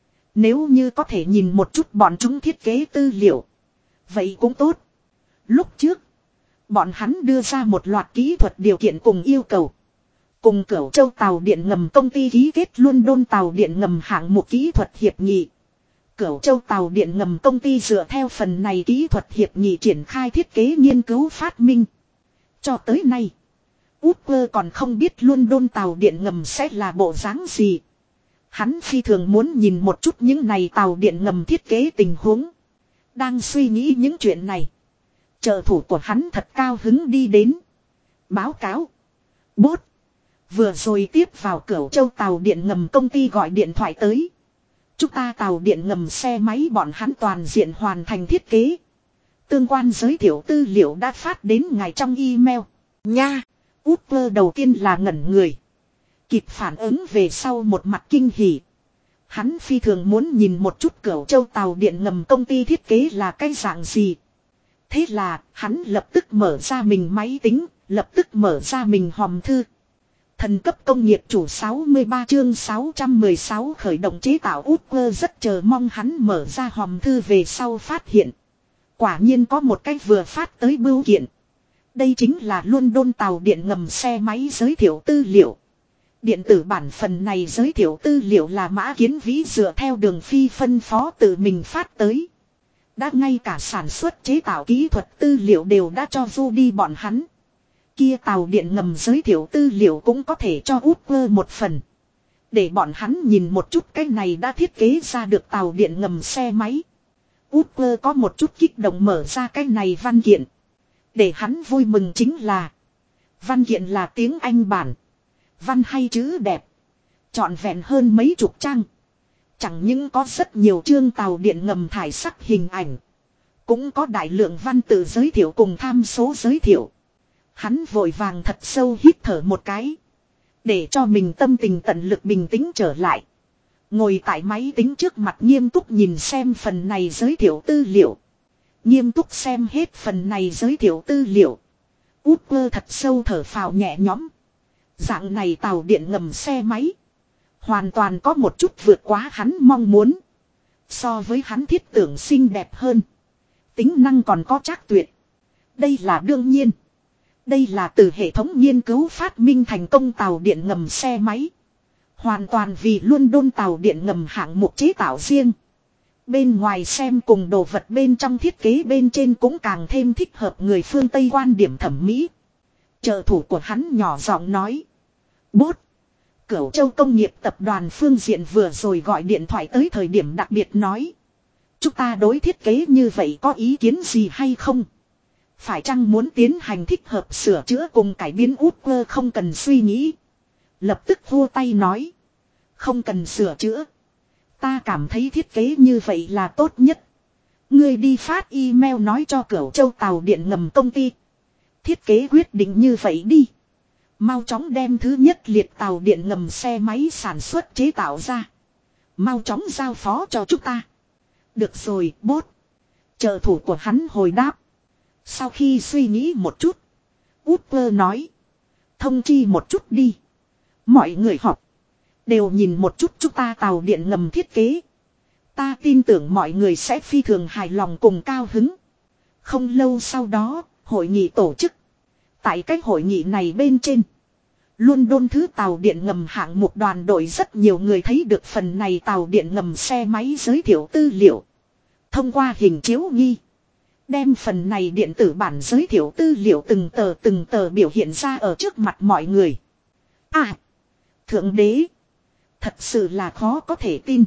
Nếu như có thể nhìn một chút bọn chúng thiết kế tư liệu. Vậy cũng tốt. Lúc trước, bọn hắn đưa ra một loạt kỹ thuật điều kiện cùng yêu cầu. Cùng Cửu Châu tàu điện ngầm công ty ký kết London tàu điện ngầm hạng mục kỹ thuật hiệp nghị. Cửu Châu tàu điện ngầm công ty dựa theo phần này kỹ thuật hiệp nghị triển khai thiết kế nghiên cứu phát minh. Cho tới nay, Upper còn không biết London tàu điện ngầm sẽ là bộ dáng gì. Hắn phi thường muốn nhìn một chút những này tàu điện ngầm thiết kế tình huống. Đang suy nghĩ những chuyện này, trợ thủ của hắn thật cao hứng đi đến. Báo cáo. Bốt. Vừa rồi tiếp vào Cửu Châu tàu điện ngầm công ty gọi điện thoại tới. Chúng ta tàu điện ngầm xe máy bọn hắn toàn diện hoàn thành thiết kế. Tương quan giới thiệu tư liệu đã phát đến ngài trong email. Nha. Upper đầu tiên là ngẩn người. Kịp phản ứng về sau một mặt kinh hỉ. Hắn phi thường muốn nhìn một chút Cửu Châu tàu điện ngầm công ty thiết kế là cái dạng gì. Thế là hắn lập tức mở ra mình máy tính, lập tức mở ra mình hòm thư. Thần cấp công nghiệp chủ 63 chương 616 khởi động chế tạo Upper rất chờ mong hắn mở ra hòm thư về sau phát hiện. Quả nhiên có một cách vừa phát tới bưu kiện. Đây chính là London tàu điện ngầm xe máy giới thiệu tư liệu. Điện tử bản phần này giới thiệu tư liệu là Mã Kiến Vĩ dựa theo Đường Phi phân phó tự mình phát tới. Đã ngay cả sản xuất chế tạo kỹ thuật tư liệu đều đã cho Du đi bọn hắn. Kia tàu điện ngầm giới thiệu tư liệu cũng có thể cho Upper một phần. Để bọn hắn nhìn một chút cái này đã thiết kế ra được tàu điện ngầm xe máy. Upper có một chút kích động mở ra cái này văn kiện. Để hắn vui mừng chính là văn kiện là tiếng Anh bản. Văn hay chữ đẹp. Trọn vẹn hơn mấy chục trang. Chẳng những có rất nhiều chương tàu điện ngầm thải sắc hình ảnh. Cũng có đại lượng văn tự giới thiệu cùng tham số giới thiệu. Hắn vội vàng thật sâu hít thở một cái. Để cho mình tâm tình tận lực bình tĩnh trở lại. Ngồi tại máy tính trước mặt nghiêm túc nhìn xem phần này giới thiệu tư liệu. Nghiêm túc xem hết phần này giới thiệu tư liệu. Upper thật sâu thở phào nhẹ nhõm. Dạng này tàu điện ngầm xe máy. Hoàn toàn có một chút vượt quá hắn mong muốn. So với hắn thiết tưởng xinh đẹp hơn. Tính năng còn có trác tuyệt. Đây là đương nhiên. Đây là từ hệ thống nghiên cứu phát minh thành công tàu điện ngầm xe máy. Hoàn toàn vì London tàu điện ngầm hạng mục chế tạo riêng. Bên ngoài xem cùng đồ vật bên trong thiết kế bên trên cũng càng thêm thích hợp người phương Tây quan điểm thẩm mỹ. Trợ thủ của hắn nhỏ giọng nói. Bốt. Cửu Châu công nghiệp tập đoàn phương diện vừa rồi gọi điện thoại tới thời điểm đặc biệt nói. Chúng ta đối thiết kế như vậy có ý kiến gì hay không? Phải chăng muốn tiến hành thích hợp sửa chữa cùng cải biến Upper không cần suy nghĩ. Lập tức vua tay nói. Không cần sửa chữa. Ta cảm thấy thiết kế như vậy là tốt nhất. Ngươi đi phát email nói cho Cửu Châu tàu điện ngầm công ty. Thiết kế quyết định như vậy đi. Mau chóng đem thứ nhất liệt tàu điện ngầm xe máy sản xuất chế tạo ra. Mau chóng giao phó cho chúng ta. Được rồi, bốt. Trợ thủ của hắn hồi đáp. Sau khi suy nghĩ một chút. Upper nói. Thông chi một chút đi. Mọi người họp. Đều nhìn một chút chúng ta tàu điện ngầm thiết kế. Ta tin tưởng mọi người sẽ phi thường hài lòng cùng cao hứng. Không lâu sau đó, hội nghị tổ chức. Tại cái hội nghị này bên trên. London thứ tàu điện ngầm hạng mục đoàn đội rất nhiều người thấy được phần này tàu điện ngầm xe máy giới thiệu tư liệu. Thông qua hình chiếu nghi. Đem phần này điện tử bản giới thiệu tư liệu từng tờ biểu hiện ra ở trước mặt mọi người. À! Thượng đế! Thật sự là khó có thể tin.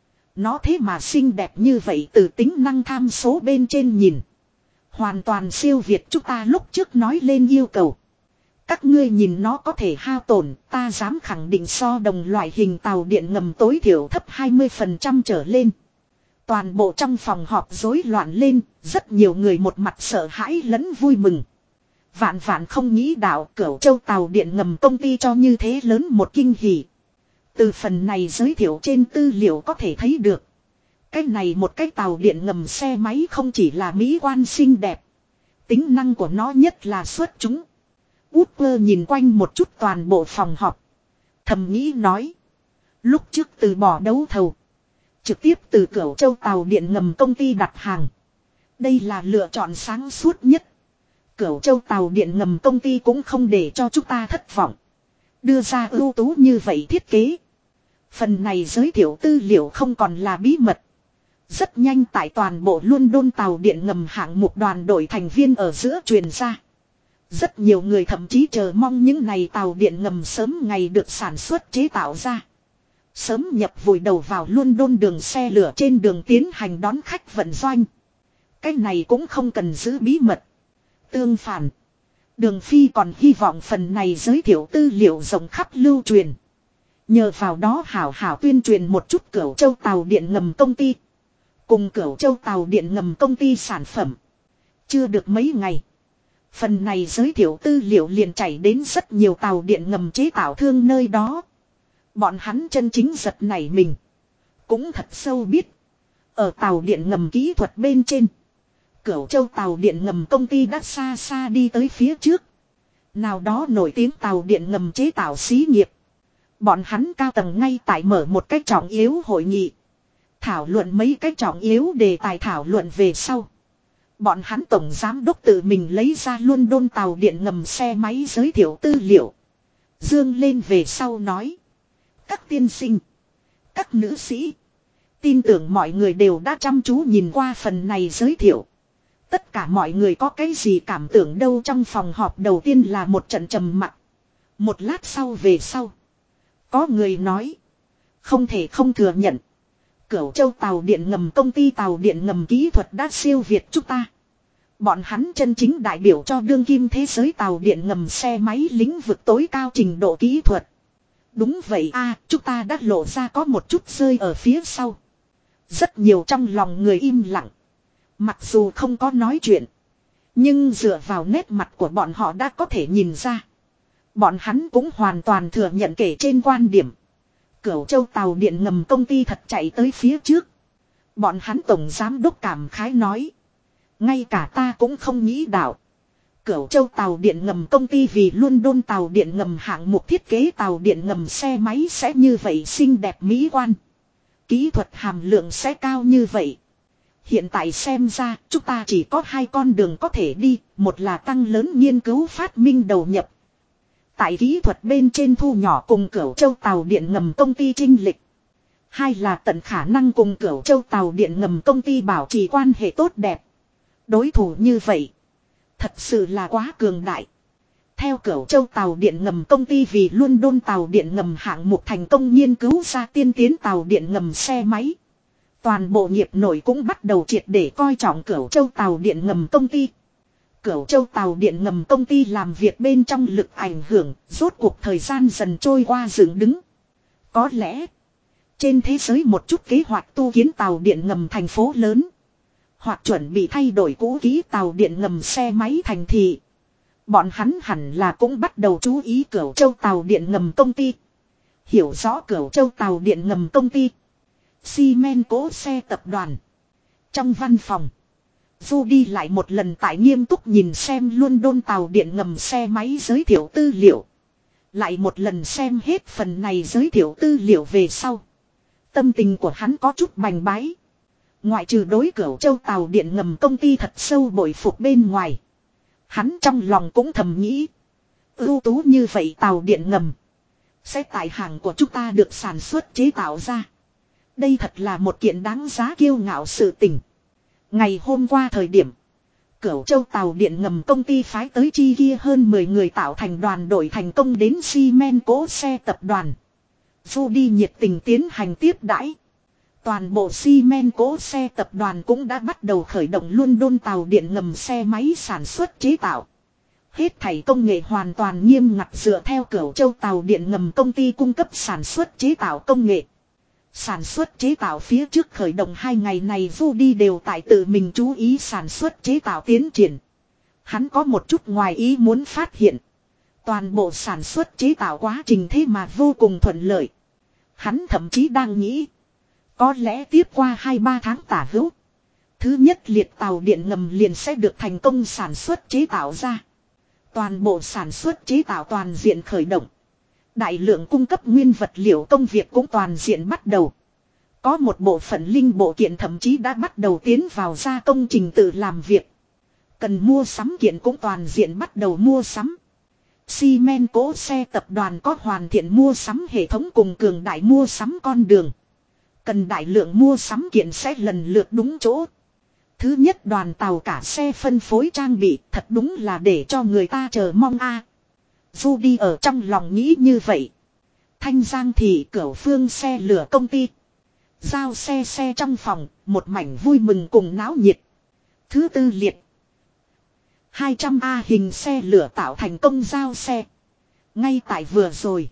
Nó thế mà xinh đẹp như vậy từ tính năng tham số bên trên nhìn. Hoàn toàn siêu việt chúng ta lúc trước nói lên yêu cầu. Các ngươi nhìn nó có thể hao tổn, ta dám khẳng định so đồng loại hình tàu điện ngầm tối thiểu thấp 20% trở lên. Toàn bộ trong phòng họp rối loạn lên, rất nhiều người một mặt sợ hãi lẫn vui mừng. Vạn vạn không nghĩ đạo Cửu Châu tàu điện ngầm công ty cho như thế lớn một kinh hỉ. Từ phần này giới thiệu trên tư liệu có thể thấy được. Cái này một cái tàu điện ngầm xe máy không chỉ là mỹ quan xinh đẹp. Tính năng của nó nhất là xuất chúng. Wooper nhìn quanh một chút toàn bộ phòng họp. Thầm nghĩ nói. Lúc trước từ bỏ đấu thầu. Trực tiếp từ Cửu Châu tàu điện ngầm công ty đặt hàng. Đây là lựa chọn sáng suốt nhất. Cửu Châu tàu điện ngầm công ty cũng không để cho chúng ta thất vọng. Đưa ra ưu tú như vậy thiết kế. Phần này giới thiệu tư liệu không còn là bí mật. Rất nhanh tại toàn bộ London tàu điện ngầm hạng mục đoàn đội thành viên ở giữa truyền ra. Rất nhiều người thậm chí chờ mong những này tàu điện ngầm sớm ngày được sản xuất chế tạo ra. Sớm nhập vùi đầu vào London đường xe lửa trên đường tiến hành đón khách vận doanh. Cái này cũng không cần giữ bí mật. Tương phản. Đường Phi còn hy vọng phần này giới thiệu tư liệu rộng khắp lưu truyền. Nhờ vào đó hảo hảo tuyên truyền một chút Cửu Châu tàu điện ngầm công ty. Cùng Cửu Châu tàu điện ngầm công ty sản phẩm. Chưa được mấy ngày. Phần này giới thiệu tư liệu liền chảy đến rất nhiều tàu điện ngầm chế tạo thương nơi đó. Bọn hắn chân chính giật nảy mình. Cũng thật sâu biết. Ở tàu điện ngầm kỹ thuật bên trên. Cửu Châu tàu điện ngầm công ty đã xa xa đi tới phía trước. Nào đó nổi tiếng tàu điện ngầm chế tạo xí nghiệp. Bọn hắn cao tầng ngay tại mở một cách trọng yếu hội nghị. Thảo luận mấy cái trọng yếu đề tài thảo luận về sau. Bọn hắn tổng giám đốc tự mình lấy ra London tàu điện ngầm xe máy giới thiệu tư liệu. Dương lên về sau nói. Các tiên sinh. Các nữ sĩ. Tin tưởng mọi người đều đã chăm chú nhìn qua phần này giới thiệu. Tất cả mọi người có cái gì cảm tưởng đâu trong phòng họp đầu tiên là một trận trầm mặc. Một lát sau về sau. Có người nói. Không thể không thừa nhận. Cửu Châu tàu điện ngầm công ty tàu điện ngầm kỹ thuật đã siêu việt chúng ta. Bọn hắn chân chính đại biểu cho đương kim thế giới tàu điện ngầm xe máy lĩnh vực tối cao trình độ kỹ thuật. Đúng vậy a, chúng ta đã lộ ra có một chút rơi ở phía sau. Rất nhiều trong lòng người im lặng. Mặc dù không có nói chuyện. Nhưng dựa vào nét mặt của bọn họ đã có thể nhìn ra. Bọn hắn cũng hoàn toàn thừa nhận kể trên quan điểm. Cửu Châu tàu điện ngầm công ty thật chạy tới phía trước. Bọn hắn tổng giám đốc cảm khái nói. Ngay cả ta cũng không nghĩ đạo. Cửu Châu tàu điện ngầm công ty vì London tàu điện ngầm hạng mục thiết kế tàu điện ngầm xe máy sẽ như vậy xinh đẹp mỹ quan. Kỹ thuật hàm lượng sẽ cao như vậy. Hiện tại xem ra chúng ta chỉ có hai con đường có thể đi. Một là tăng lớn nghiên cứu phát minh đầu nhập. Tại kỹ thuật bên trên thu nhỏ cùng Cửu Châu tàu điện ngầm công ty chênh lệch. Hai là tận khả năng cùng Cửu Châu tàu điện ngầm công ty bảo trì quan hệ tốt đẹp. Đối thủ như vậy. Thật sự là quá cường đại. Theo Cửu Châu tàu điện ngầm công ty vì London tàu điện ngầm hạng mục thành công nghiên cứu ra tiên tiến tàu điện ngầm xe máy. Toàn bộ nghiệp nổi cũng bắt đầu triệt để coi trọng Cửu Châu tàu điện ngầm công ty. Cửu Châu tàu điện ngầm công ty làm việc bên trong lực ảnh hưởng, rốt cuộc thời gian dần trôi qua dựng đứng. Có lẽ, trên thế giới một chút kế hoạch tu kiến tàu điện ngầm thành phố lớn, hoặc chuẩn bị thay đổi cũ kỹ tàu điện ngầm xe máy thành thị. Bọn hắn hẳn là cũng bắt đầu chú ý Cửu Châu tàu điện ngầm công ty. Hiểu rõ Cửu Châu tàu điện ngầm công ty. Xi men cỗ xe tập đoàn. Trong văn phòng. Du đi lại một lần tại nghiêm túc nhìn xem London tàu điện ngầm xe máy giới thiệu tư liệu. Lại một lần xem hết phần này giới thiệu tư liệu về sau. Tâm tình của hắn có chút bành bái. Ngoại trừ đối Cửu Châu tàu điện ngầm công ty thật sâu bội phục bên ngoài. Hắn trong lòng cũng thầm nghĩ. Ưu tú như vậy tàu điện ngầm. Sẽ tại hàng của chúng ta được sản xuất chế tạo ra. Đây thật là một kiện đáng giá kiêu ngạo sự tình. Ngày hôm qua thời điểm. Cửu Châu tàu điện ngầm công ty phái tới chi kia hơn 10 người tạo thành đoàn đội thành công đến xi men cỗ xe tập đoàn. Du đi nhiệt tình tiến hành tiếp đãi. Toàn bộ xi men cỗ xe tập đoàn cũng đã bắt đầu khởi động London tàu điện ngầm xe máy sản xuất chế tạo. Hết thảy công nghệ hoàn toàn nghiêm ngặt dựa theo Cửu Châu tàu điện ngầm công ty cung cấp sản xuất chế tạo công nghệ. Sản xuất chế tạo phía trước khởi động 2 ngày này Rudy đều tại tự mình chú ý sản xuất chế tạo tiến triển. Hắn có một chút ngoài ý muốn phát hiện. Toàn bộ sản xuất chế tạo quá trình thế mà vô cùng thuận lợi. Hắn thậm chí đang nghĩ. Có lẽ tiếp qua 2-3 tháng tả hữu. Thứ nhất liệt tàu điện ngầm liền sẽ được thành công sản xuất chế tạo ra. Toàn bộ sản xuất chế tạo toàn diện khởi động. Đại lượng cung cấp nguyên vật liệu công việc cũng toàn diện bắt đầu. Có một bộ phận linh bộ kiện thậm chí đã bắt đầu tiến vào gia công trình tự làm việc. Cần mua sắm kiện cũng toàn diện bắt đầu mua sắm. Xi men cỗ xe tập đoàn có hoàn thiện mua sắm hệ thống cùng cường đại mua sắm con đường. Cần đại lượng mua sắm kiện sẽ lần lượt đúng chỗ. Thứ nhất đoàn tàu cả xe phân phối trang bị thật đúng là để cho người ta chờ mong a. Rudy ở trong lòng nghĩ như vậy. Thanh Giang thị Cửu Phương xe lửa công ty. Giao xe trong phòng, một mảnh vui mừng cùng náo nhiệt. Thứ tư liệt. 200A hình xe lửa tạo thành công giao xe. Ngay tại vừa rồi.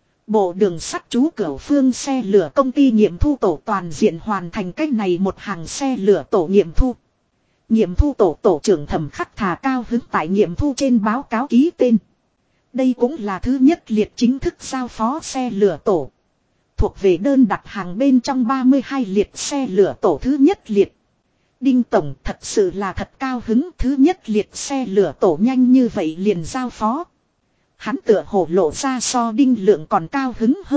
Bộ đường sắt chú Cửu Phương xe lửa công ty nghiệm thu tổ toàn diện hoàn thành cách này một hàng xe lửa tổ nghiệm thu. Nghiệm thu tổ trưởng Thẩm Khắc Thà cao hứng tại nghiệm thu trên báo cáo ký tên. Đây cũng là thứ nhất liệt chính thức giao phó xe lửa tổ. Thuộc về đơn đặt hàng bên trong 32 liệt xe lửa tổ thứ nhất liệt. Đinh Tổng thật sự là thật cao hứng, thứ nhất liệt xe lửa tổ nhanh như vậy liền giao phó. Hắn tựa hồ lộ ra so Đinh Lượng còn cao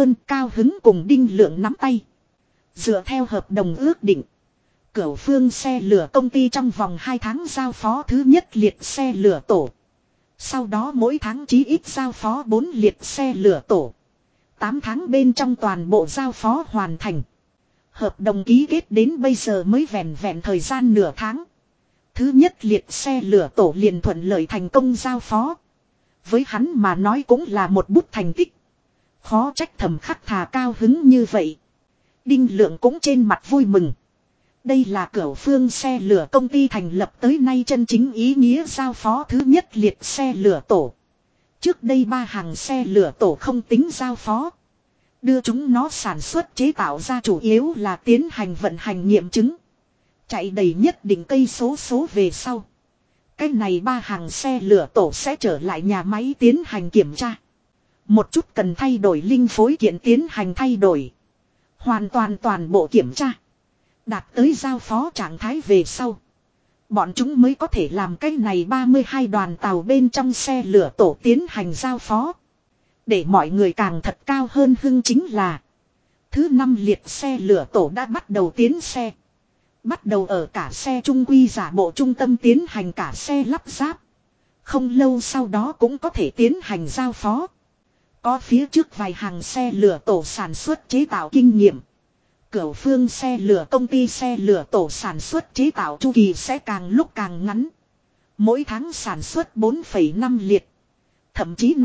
hứng cùng Đinh Lượng nắm tay. Dựa theo hợp đồng ước định. Cửu Phương xe lửa công ty trong vòng 2 tháng giao phó thứ nhất liệt xe lửa tổ. Sau đó mỗi tháng chí ít giao phó 4 liệt xe lửa tổ. 8 tháng bên trong toàn bộ giao phó hoàn thành. Hợp đồng ký kết đến bây giờ mới vẹn thời gian nửa tháng. Thứ nhất liệt xe lửa tổ liền thuận lợi thành công giao phó. Với hắn mà nói cũng là một bút thành tích. Khó trách Thẩm Khắc Thà cao hứng như vậy. Đinh Lượng cũng trên mặt vui mừng. Đây là Cửu Phương xe lửa công ty thành lập tới nay chân chính ý nghĩa giao phó thứ nhất liệt xe lửa tổ. Trước đây 3 hàng xe lửa tổ không tính giao phó. Đưa chúng nó sản xuất chế tạo ra chủ yếu là tiến hành vận hành nghiệm chứng. Chạy đầy nhất định cây số về sau. Cái này 3 hàng xe lửa tổ sẽ trở lại nhà máy tiến hành kiểm tra. Một chút cần thay đổi linh phối kiện tiến hành thay đổi. Hoàn toàn bộ kiểm tra. Đạt tới giao phó trạng thái về sau. Bọn chúng mới có thể làm cái này 32 đoàn tàu bên trong xe lửa tổ tiến hành giao phó. Để mọi người càng thật cao hơn hưng chính là. Thứ 5 liệt xe lửa tổ đã bắt đầu tiến xe. Bắt đầu ở cả xe trung quy giả bộ trung tâm tiến hành cả xe lắp ráp. Không lâu sau đó cũng có thể tiến hành giao phó. Có phía trước vài hàng xe lửa tổ sản xuất chế tạo kinh nghiệm. Cửu Phương xe lửa công ty xe lửa tổ sản xuất chế tạo chu kỳ sẽ càng lúc càng ngắn. Mỗi tháng sản xuất 4,5 liệt. Thậm chí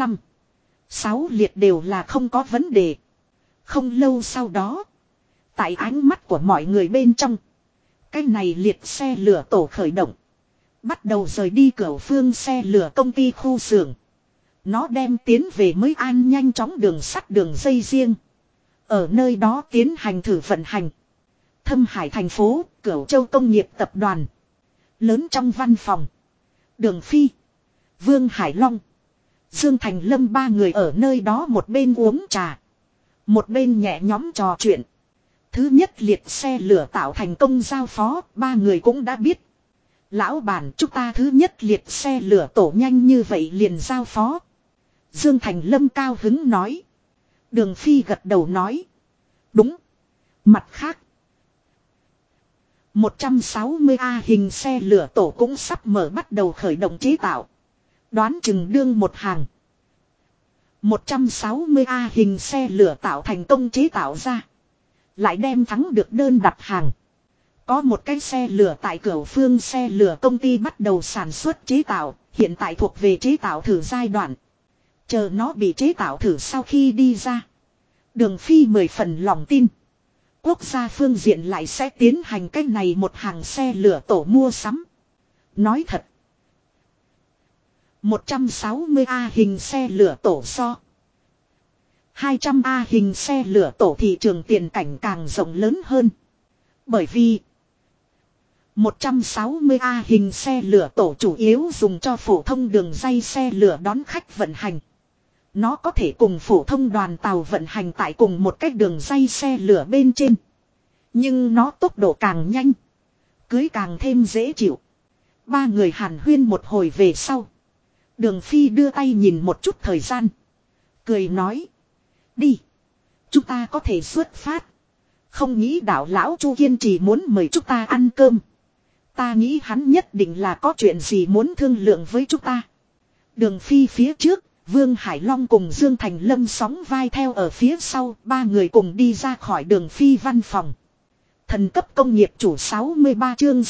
5-6 liệt đều là không có vấn đề. Không lâu sau đó. Tại ánh mắt của mọi người bên trong. Cái này liệt xe lửa tổ khởi động. Bắt đầu rời đi Cửu Phương xe lửa công ty khu xưởng. Nó đem tiến về mới an nhanh chóng đường sắt đường dây riêng. Ở nơi đó tiến hành thử vận hành. Thâm Hải thành phố, Cửu Châu công nghiệp tập đoàn. Lớn trong văn phòng. Đường Phi. Vương Hải Long. Dương Thành Lâm 3 người ở nơi đó một bên uống trà. Một bên nhẹ nhõm trò chuyện. Thứ nhất liệt xe lửa tạo thành công giao phó, 3 người cũng đã biết. Lão bản chúng ta thứ nhất liệt xe lửa tổ nhanh như vậy liền giao phó. Dương Thành Lâm cao hứng nói. Đường Phi gật đầu nói. Đúng. Mặt khác. 160A hình xe lửa tổ cũng sắp mở bắt đầu khởi động chế tạo. Đoán chừng đương một hàng. 160A hình xe lửa tạo thành công chế tạo ra. Lại đem thắng được đơn đặt hàng. Có một cái xe lửa tại Cửu Phương xe lửa công ty bắt đầu sản xuất chế tạo. Hiện tại thuộc về chế tạo thử giai đoạn. Chờ nó bị chế tạo thử sau khi đi ra. Đường Phi 10 phần lòng tin. Quốc gia phương diện lại sẽ tiến hành cái này một hàng xe lửa tổ mua sắm. Nói thật. 160A hình xe lửa tổ so. 200A hình xe lửa tổ thị trường tiền cảnh càng rộng lớn hơn. Bởi vì 160A hình xe lửa tổ chủ yếu dùng cho phổ thông đường ray xe lửa đón khách vận hành. Nó có thể cùng phổ thông đoàn tàu vận hành tại cùng một cách đường ray xe lửa bên trên. Nhưng nó tốc độ càng nhanh. Cưới càng thêm dễ chịu. Ba người hàn huyên một hồi về sau. Đường Phi đưa tay nhìn một chút thời gian. Cười nói. Đi. Chúng ta có thể xuất phát. Không nghĩ đạo lão Chu kiên trì muốn mời chúng ta ăn cơm. Ta nghĩ hắn nhất định là có chuyện gì muốn thương lượng với chúng ta. Đường Phi phía trước. Vương Hải Long cùng Dương Thành Lâm sóng vai theo ở phía sau. Ba người cùng đi ra khỏi Đường Phi văn phòng. Thần cấp công nghiệp chủ 63 chương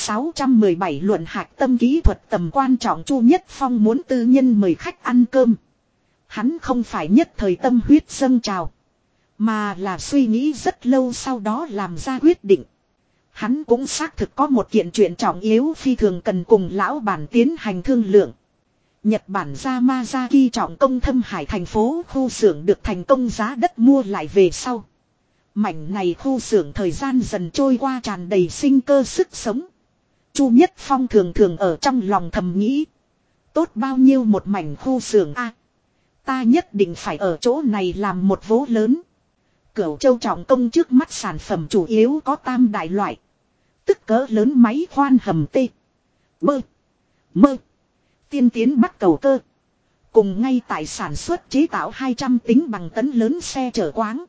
617 luận hạch tâm kỹ thuật tầm quan trọng. Chu Nhất Phong muốn tư nhân mời khách ăn cơm. Hắn không phải nhất thời tâm huyết dâng trào. Mà là suy nghĩ rất lâu sau đó làm ra quyết định. Hắn cũng xác thực có một kiện chuyện trọng yếu phi thường cần cùng lão bản tiến hành thương lượng. Nhật Bản Yamazaki trọng công Thâm Hải thành phố khu xưởng được thành công giá đất mua lại về sau. Mảnh này khu xưởng thời gian dần trôi qua tràn đầy sinh cơ sức sống. Chu Nhất Phong thường thường ở trong lòng thầm nghĩ. Tốt bao nhiêu một mảnh khu xưởng a, ta nhất định phải ở chỗ này làm một vố lớn. Cửu Châu trọng công trước mắt sản phẩm chủ yếu có tam đại loại. Tức cỡ lớn máy khoan hầm T, Bơ, Mơ, tiên tiến bắt cầu cơ. Cùng ngay tại sản xuất chế tạo 200 tính bằng tấn lớn xe chở quáng.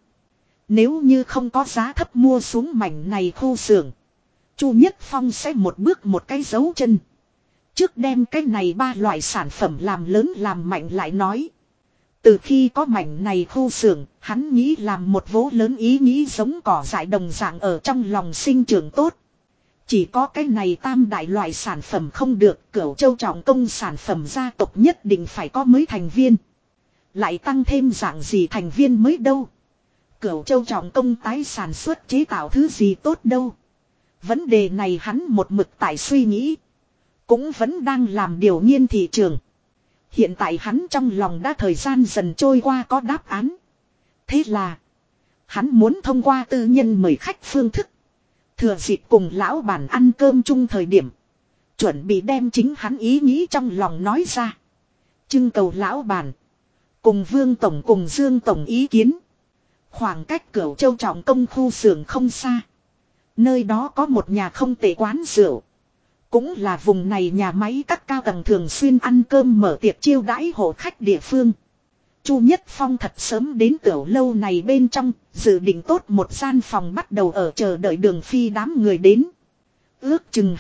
Nếu như không có giá thấp mua xuống mảnh này khu xưởng, Chu Nhất Phong sẽ một bước một cái dấu chân. Trước đem cái này ba loại sản phẩm làm lớn làm mạnh lại nói. Từ khi có mảnh này khu xưởng, hắn nghĩ làm một vố lớn ý nghĩ giống cỏ dại đồng dạng ở trong lòng sinh trưởng tốt. Chỉ có cái này tam đại loại sản phẩm không được, Cửu Châu trọng công sản phẩm gia tộc nhất định phải có mới thành viên. Lại tăng thêm dạng gì thành viên mới đâu. Cửu Châu trọng công tái sản xuất chế tạo thứ gì tốt đâu. Vấn đề này hắn một mực tại suy nghĩ. Cũng vẫn đang làm điều nghiên thị trường. Hiện tại hắn trong lòng đã thời gian dần trôi qua có đáp án. Thế là hắn muốn thông qua tư nhân mời khách phương thức. Thừa dịp cùng lão bản ăn cơm chung thời điểm. Chuẩn bị đem chính hắn ý nghĩ trong lòng nói ra. Trưng cầu lão bản. Cùng Vương Tổng cùng Dương Tổng ý kiến. Khoảng cách Cửu Châu trọng công khu xưởng không xa. Nơi đó có một nhà không tệ quán rượu. Cũng là vùng này nhà máy các cao tầng thường xuyên ăn cơm mở tiệc chiêu đãi hộ khách địa phương. Chu Nhất Phong thật sớm đến tiểu lâu này bên trong, dự định tốt một gian phòng bắt đầu ở chờ đợi Đường Phi đám người đến. Ước chừng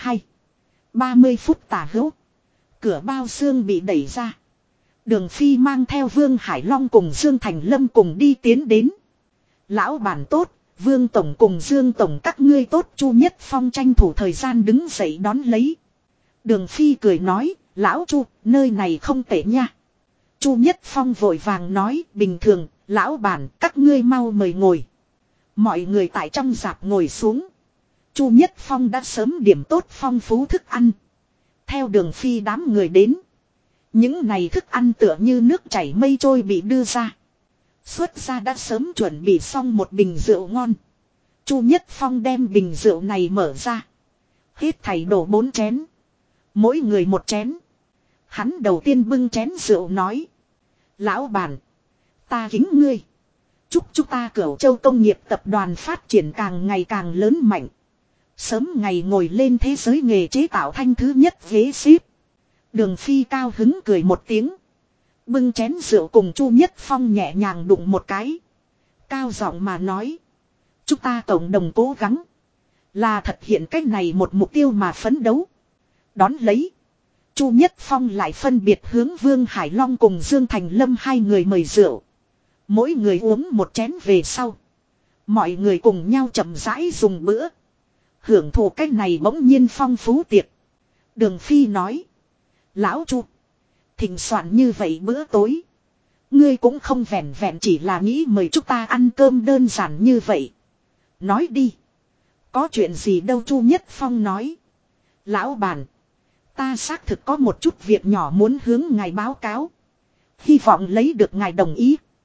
30 phút tả hữu. Cửa bao xương bị đẩy ra. Đường Phi mang theo Vương Hải Long cùng Dương Thành Lâm cùng đi tiến đến. Lão bản tốt, Vương Tổng cùng Dương Tổng các ngươi tốt. Chu Nhất Phong tranh thủ thời gian đứng dậy đón lấy. Đường Phi cười nói, lão Chu, nơi này không tệ nha. Chu Nhất Phong vội vàng nói, bình thường, lão bản, các ngươi mau mời ngồi. Mọi người tại trong rạp ngồi xuống. Chu Nhất Phong đã sớm điểm tốt phong phú thức ăn. Theo Đường Phi đám người đến. Những này thức ăn tựa như nước chảy mây trôi bị đưa ra. Xuất ra đã sớm chuẩn bị xong một bình rượu ngon. Chu Nhất Phong đem bình rượu này mở ra. Hết thảy đổ 4 chén. Mỗi người một chén. Hắn đầu tiên bưng chén rượu nói. Lão bản. Ta kính ngươi. Chúc chúng ta Cửu Châu công nghiệp tập đoàn phát triển càng ngày càng lớn mạnh. Sớm ngày ngồi lên thế giới nghề chế tạo thanh thứ nhất ghế xếp. Đường Phi cao hứng cười một tiếng. Bưng chén rượu cùng Chu Nhất Phong nhẹ nhàng đụng một cái. Cao giọng mà nói. Chúng ta cộng đồng cố gắng. Là thực hiện cách này một mục tiêu mà phấn đấu. Đón lấy. Chu Nhất Phong lại phân biệt hướng Vương Hải Long cùng Dương Thành Lâm hai người mời rượu. Mỗi người uống một chén về sau. Mọi người cùng nhau chậm rãi dùng bữa. Hưởng thụ cách này bỗng nhiên phong phú tiệc. Đường Phi nói. Lão Chu. Thỉnh soạn như vậy bữa tối. Ngươi cũng không vẹn vẹn chỉ là nghĩ mời chúng ta ăn cơm đơn giản như vậy. Nói đi. Có chuyện gì đâu. Chu Nhất Phong nói. Lão bản. Ta xác thực có một chút việc nhỏ muốn hướng ngài báo cáo. Hy vọng lấy được ngài đồng ý.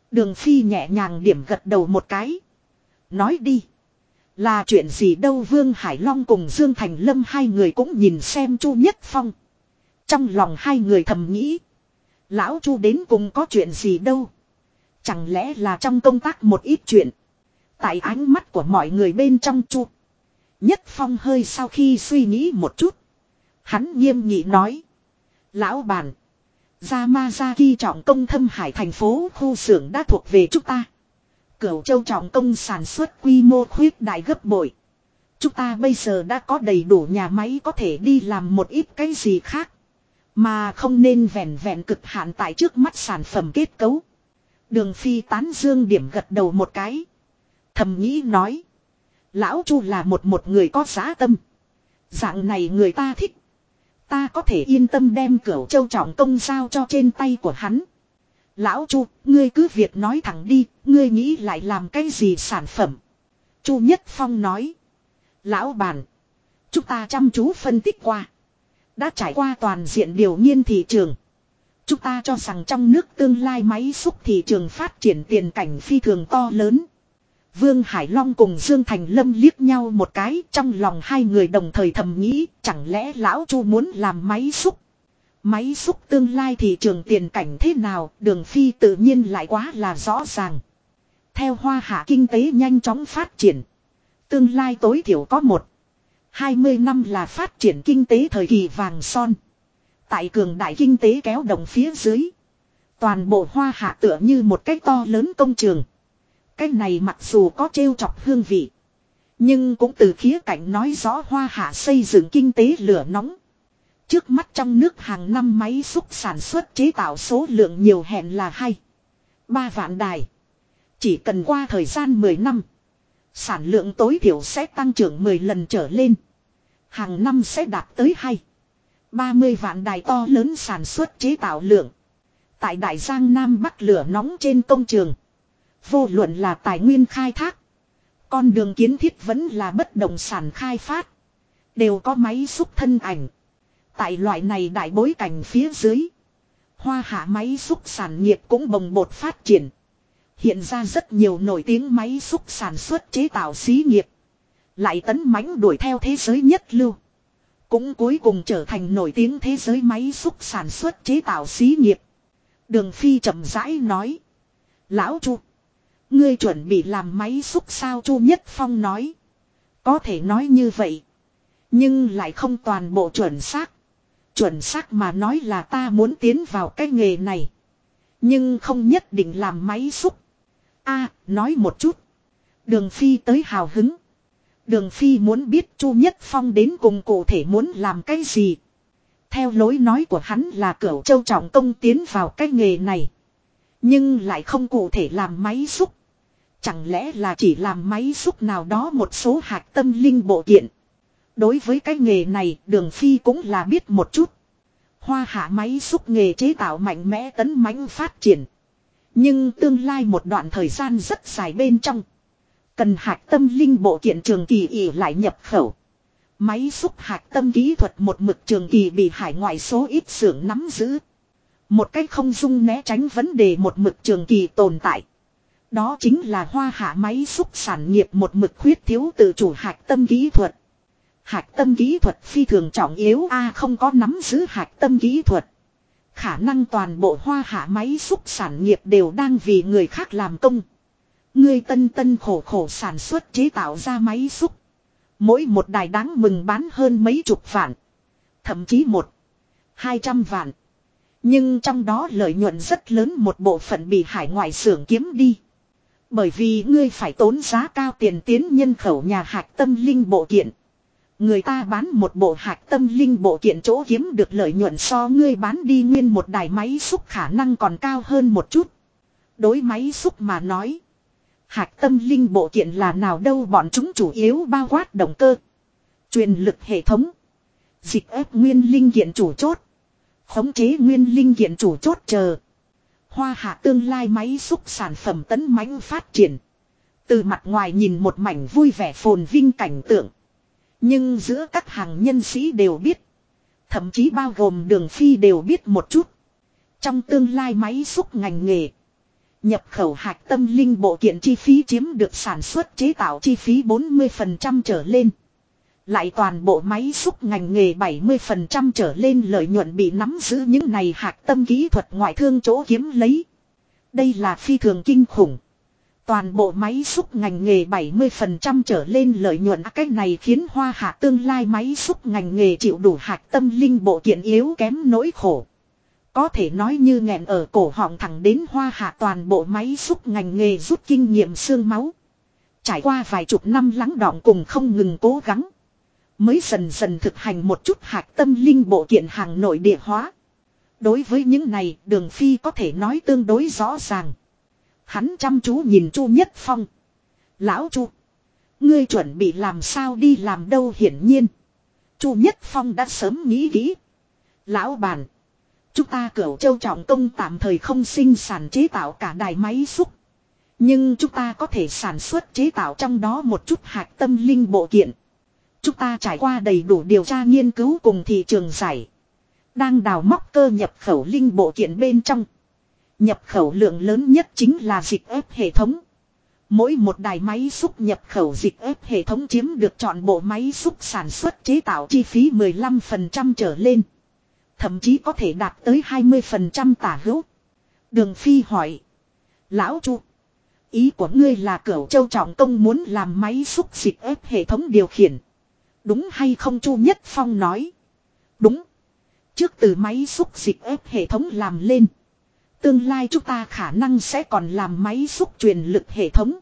Đường Phi nhẹ nhàng điểm gật đầu một cái. Nói đi. Là chuyện gì đâu? Vương Hải Long cùng Dương Thành Lâm hai người cũng nhìn xem Chu Nhất Phong. Trong lòng hai người thầm nghĩ. Lão Chu đến cùng có chuyện gì đâu. Chẳng lẽ là trong công tác một ít chuyện. Tại ánh mắt của mọi người bên trong Chu Nhất Phong hơi sau khi suy nghĩ một chút. Hắn nghiêm nghị nói. Lão bản. Yamazaki trọng công Thâm Hải thành phố khu xưởng đã thuộc về chúng ta. Cửu Châu trọng công sản xuất quy mô khuyết đại gấp bội. Chúng ta bây giờ đã có đầy đủ nhà máy có thể đi làm một ít cái gì khác. Mà không nên vẹn vẹn cực hạn tại trước mắt sản phẩm kết cấu. Đường Phi tán dương điểm gật đầu một cái. Thầm nghĩ nói. Lão Chu là một người có giá tâm. Dạng này người ta thích. Ta có thể yên tâm đem Cửu Châu trọng công giao cho trên tay của hắn. Lão Chu, ngươi cứ việc nói thẳng đi, ngươi nghĩ lại làm cái gì sản phẩm? Chu Nhất Phong nói. Lão bản, chúng ta chăm chú phân tích qua. Đã trải qua toàn diện điều nghiên thị trường. Chúng ta cho rằng trong nước tương lai máy xúc thị trường phát triển tiền cảnh phi thường to lớn. Vương Hải Long cùng Dương Thành Lâm liếc nhau một cái, trong lòng hai người đồng thời thầm nghĩ, chẳng lẽ Lão Chu muốn làm máy xúc? Máy xúc tương lai thị trường tiền cảnh thế nào, Đường Phi tự nhiên lại quá là rõ ràng. Theo Hoa Hạ kinh tế nhanh chóng phát triển. Tương lai tối thiểu có 20 năm là phát triển kinh tế thời kỳ vàng son. Tại cường đại kinh tế kéo động phía dưới. Toàn bộ Hoa Hạ tựa như một cái to lớn công trường. Cái này mặc dù có trêu chọc hương vị. Nhưng cũng từ khía cạnh nói rõ Hoa Hạ xây dựng kinh tế lửa nóng. Trước mắt trong nước hàng năm máy xúc sản xuất chế tạo số lượng nhiều hẹn là 2-3 vạn đài. Chỉ cần qua thời gian 10 năm. Sản lượng tối thiểu sẽ tăng trưởng 10 lần trở lên. Hàng năm sẽ đạt tới 30 vạn đài to lớn sản xuất chế tạo lượng. Tại Đại Giang Nam Bắc lửa nóng trên công trường. Vô luận là tài nguyên khai thác. Con đường kiến thiết vẫn là bất động sản khai phát. Đều có máy xúc thân ảnh. Tại loại này đại bối cảnh phía dưới. Hoa Hạ máy xúc sản nghiệp cũng bồng bột phát triển. Hiện ra rất nhiều nổi tiếng máy xúc sản xuất chế tạo xí nghiệp. Lại tấn mãnh đuổi theo thế giới nhất lưu. Cũng cuối cùng trở thành nổi tiếng thế giới máy xúc sản xuất chế tạo xí nghiệp. Đường Phi chậm rãi nói. Lão Chu. Ngươi chuẩn bị làm máy xúc sao? Chu Nhất Phong nói. Có thể nói như vậy. Nhưng lại không toàn bộ chuẩn xác. Chuẩn xác mà nói là ta muốn tiến vào cái nghề này. Nhưng không nhất định làm máy xúc. Nói một chút. Đường Phi tới hào hứng. Đường Phi muốn biết Chu Nhất Phong đến cùng cụ thể muốn làm cái gì. Theo lối nói của hắn là Cửu Châu trọng công tiến vào cái nghề này. Nhưng lại không cụ thể làm máy xúc. Chẳng lẽ là chỉ làm máy xúc nào đó một số hạt tâm linh bộ kiện. Đối với cái nghề này Đường Phi cũng là biết một chút. Hoa Hạ máy xúc nghề chế tạo mạnh mẽ tấn mãnh phát triển. Nhưng tương lai một đoạn thời gian rất dài bên trong. Cần hạt tâm linh bộ kiện trường kỳ ỉ lại nhập khẩu. Máy xúc hạt tâm kỹ thuật một mực trường kỳ bị hải ngoại số ít xưởng nắm giữ. Một cách không dung né tránh vấn đề một mực trường kỳ tồn tại. Đó chính là Hoa Hạ máy xúc sản nghiệp một mực khuyết thiếu tự chủ hạt tâm kỹ thuật. Hạt tâm kỹ thuật phi thường trọng yếu không có nắm giữ hạt tâm kỹ thuật. Khả năng toàn bộ Hoa Hạ máy xúc sản nghiệp đều đang vì người khác làm công. Người tân khổ khổ sản xuất chế tạo ra máy xúc. Mỗi một đài đáng mừng bán hơn mấy chục vạn. Thậm chí 100-200 vạn. Nhưng trong đó lợi nhuận rất lớn một bộ phận bị hải ngoại xưởng kiếm đi. Bởi vì ngươi phải tốn giá cao tiền tiến nhân khẩu nhà hạt tâm linh bộ kiện. Người ta bán một bộ hạt tâm linh bộ kiện chỗ kiếm được lợi nhuận so ngươi bán đi nguyên một đài máy xúc khả năng còn cao hơn một chút. Đối máy xúc mà nói. Hạt tâm linh bộ kiện là nào đâu, bọn chúng chủ yếu bao quát động cơ. Truyền lực hệ thống. Dịch ép nguyên linh kiện chủ chốt. Khống chế nguyên linh kiện chủ chốt chờ. Hoa Hạ tương lai máy xúc sản phẩm tấn mãnh phát triển. Từ mặt ngoài nhìn một mảnh vui vẻ phồn vinh cảnh tượng. Nhưng giữa các hàng nhân sĩ đều biết. Thậm chí bao gồm Đường Phi đều biết một chút. Trong tương lai máy xúc ngành nghề. Nhập khẩu hạch tâm linh bộ kiện chi phí chiếm được sản xuất chế tạo chi phí 40% trở lên. Lại toàn bộ máy xúc ngành nghề 70% trở lên lợi nhuận bị nắm giữ những này hạch tâm kỹ thuật ngoại thương chỗ kiếm lấy. Đây là phi thường kinh khủng. Toàn bộ máy xúc ngành nghề 70% trở lên lợi nhuận, cái này khiến Hoa Hạ tương lai máy xúc ngành nghề chịu đủ hạch tâm linh bộ kiện yếu kém nỗi khổ. Có thể nói như nghẹn ở cổ họng, thẳng đến Hoa Hạ toàn bộ máy xúc ngành nghề rút kinh nghiệm xương máu. Trải qua vài chục năm lắng đọng cùng không ngừng cố gắng, mới dần dần thực hành một chút hạch tâm linh bộ kiện hàng nội địa hóa. Đối với những này, Đường Phi có thể nói tương đối rõ ràng. Hắn chăm chú nhìn Chu Nhất Phong. Lão Chu, ngươi chuẩn bị làm sao đi làm đâu? Hiển nhiên Chu Nhất Phong đã sớm nghĩ kỹ. Lão bản, chúng ta Cửu Châu Trọng Công tạm thời không sinh sản chế tạo cả đài máy xúc. Nhưng chúng ta có thể sản xuất chế tạo trong đó một chút hạch tâm linh bộ kiện. Chúng ta trải qua đầy đủ điều tra nghiên cứu cùng thị trường giải, đang đào móc cơ nhập khẩu linh bộ kiện bên trong. Nhập khẩu lượng lớn nhất chính là dịch ép hệ thống. Mỗi một đài máy xúc nhập khẩu dịch ép hệ thống chiếm được trọn bộ máy xúc sản xuất chế tạo chi phí 15% trở lên. Thậm chí có thể đạt tới 20% tả hữu. Đường Phi hỏi. Lão Chu, ý của ngươi là Cửu Châu Trọng Công muốn làm máy xúc dịch ép hệ thống điều khiển, đúng hay không? Chu Nhất Phong nói. Đúng. Trước từ máy xúc dịch ép hệ thống làm lên, tương lai chúng ta khả năng sẽ còn làm máy xúc truyền lực hệ thống,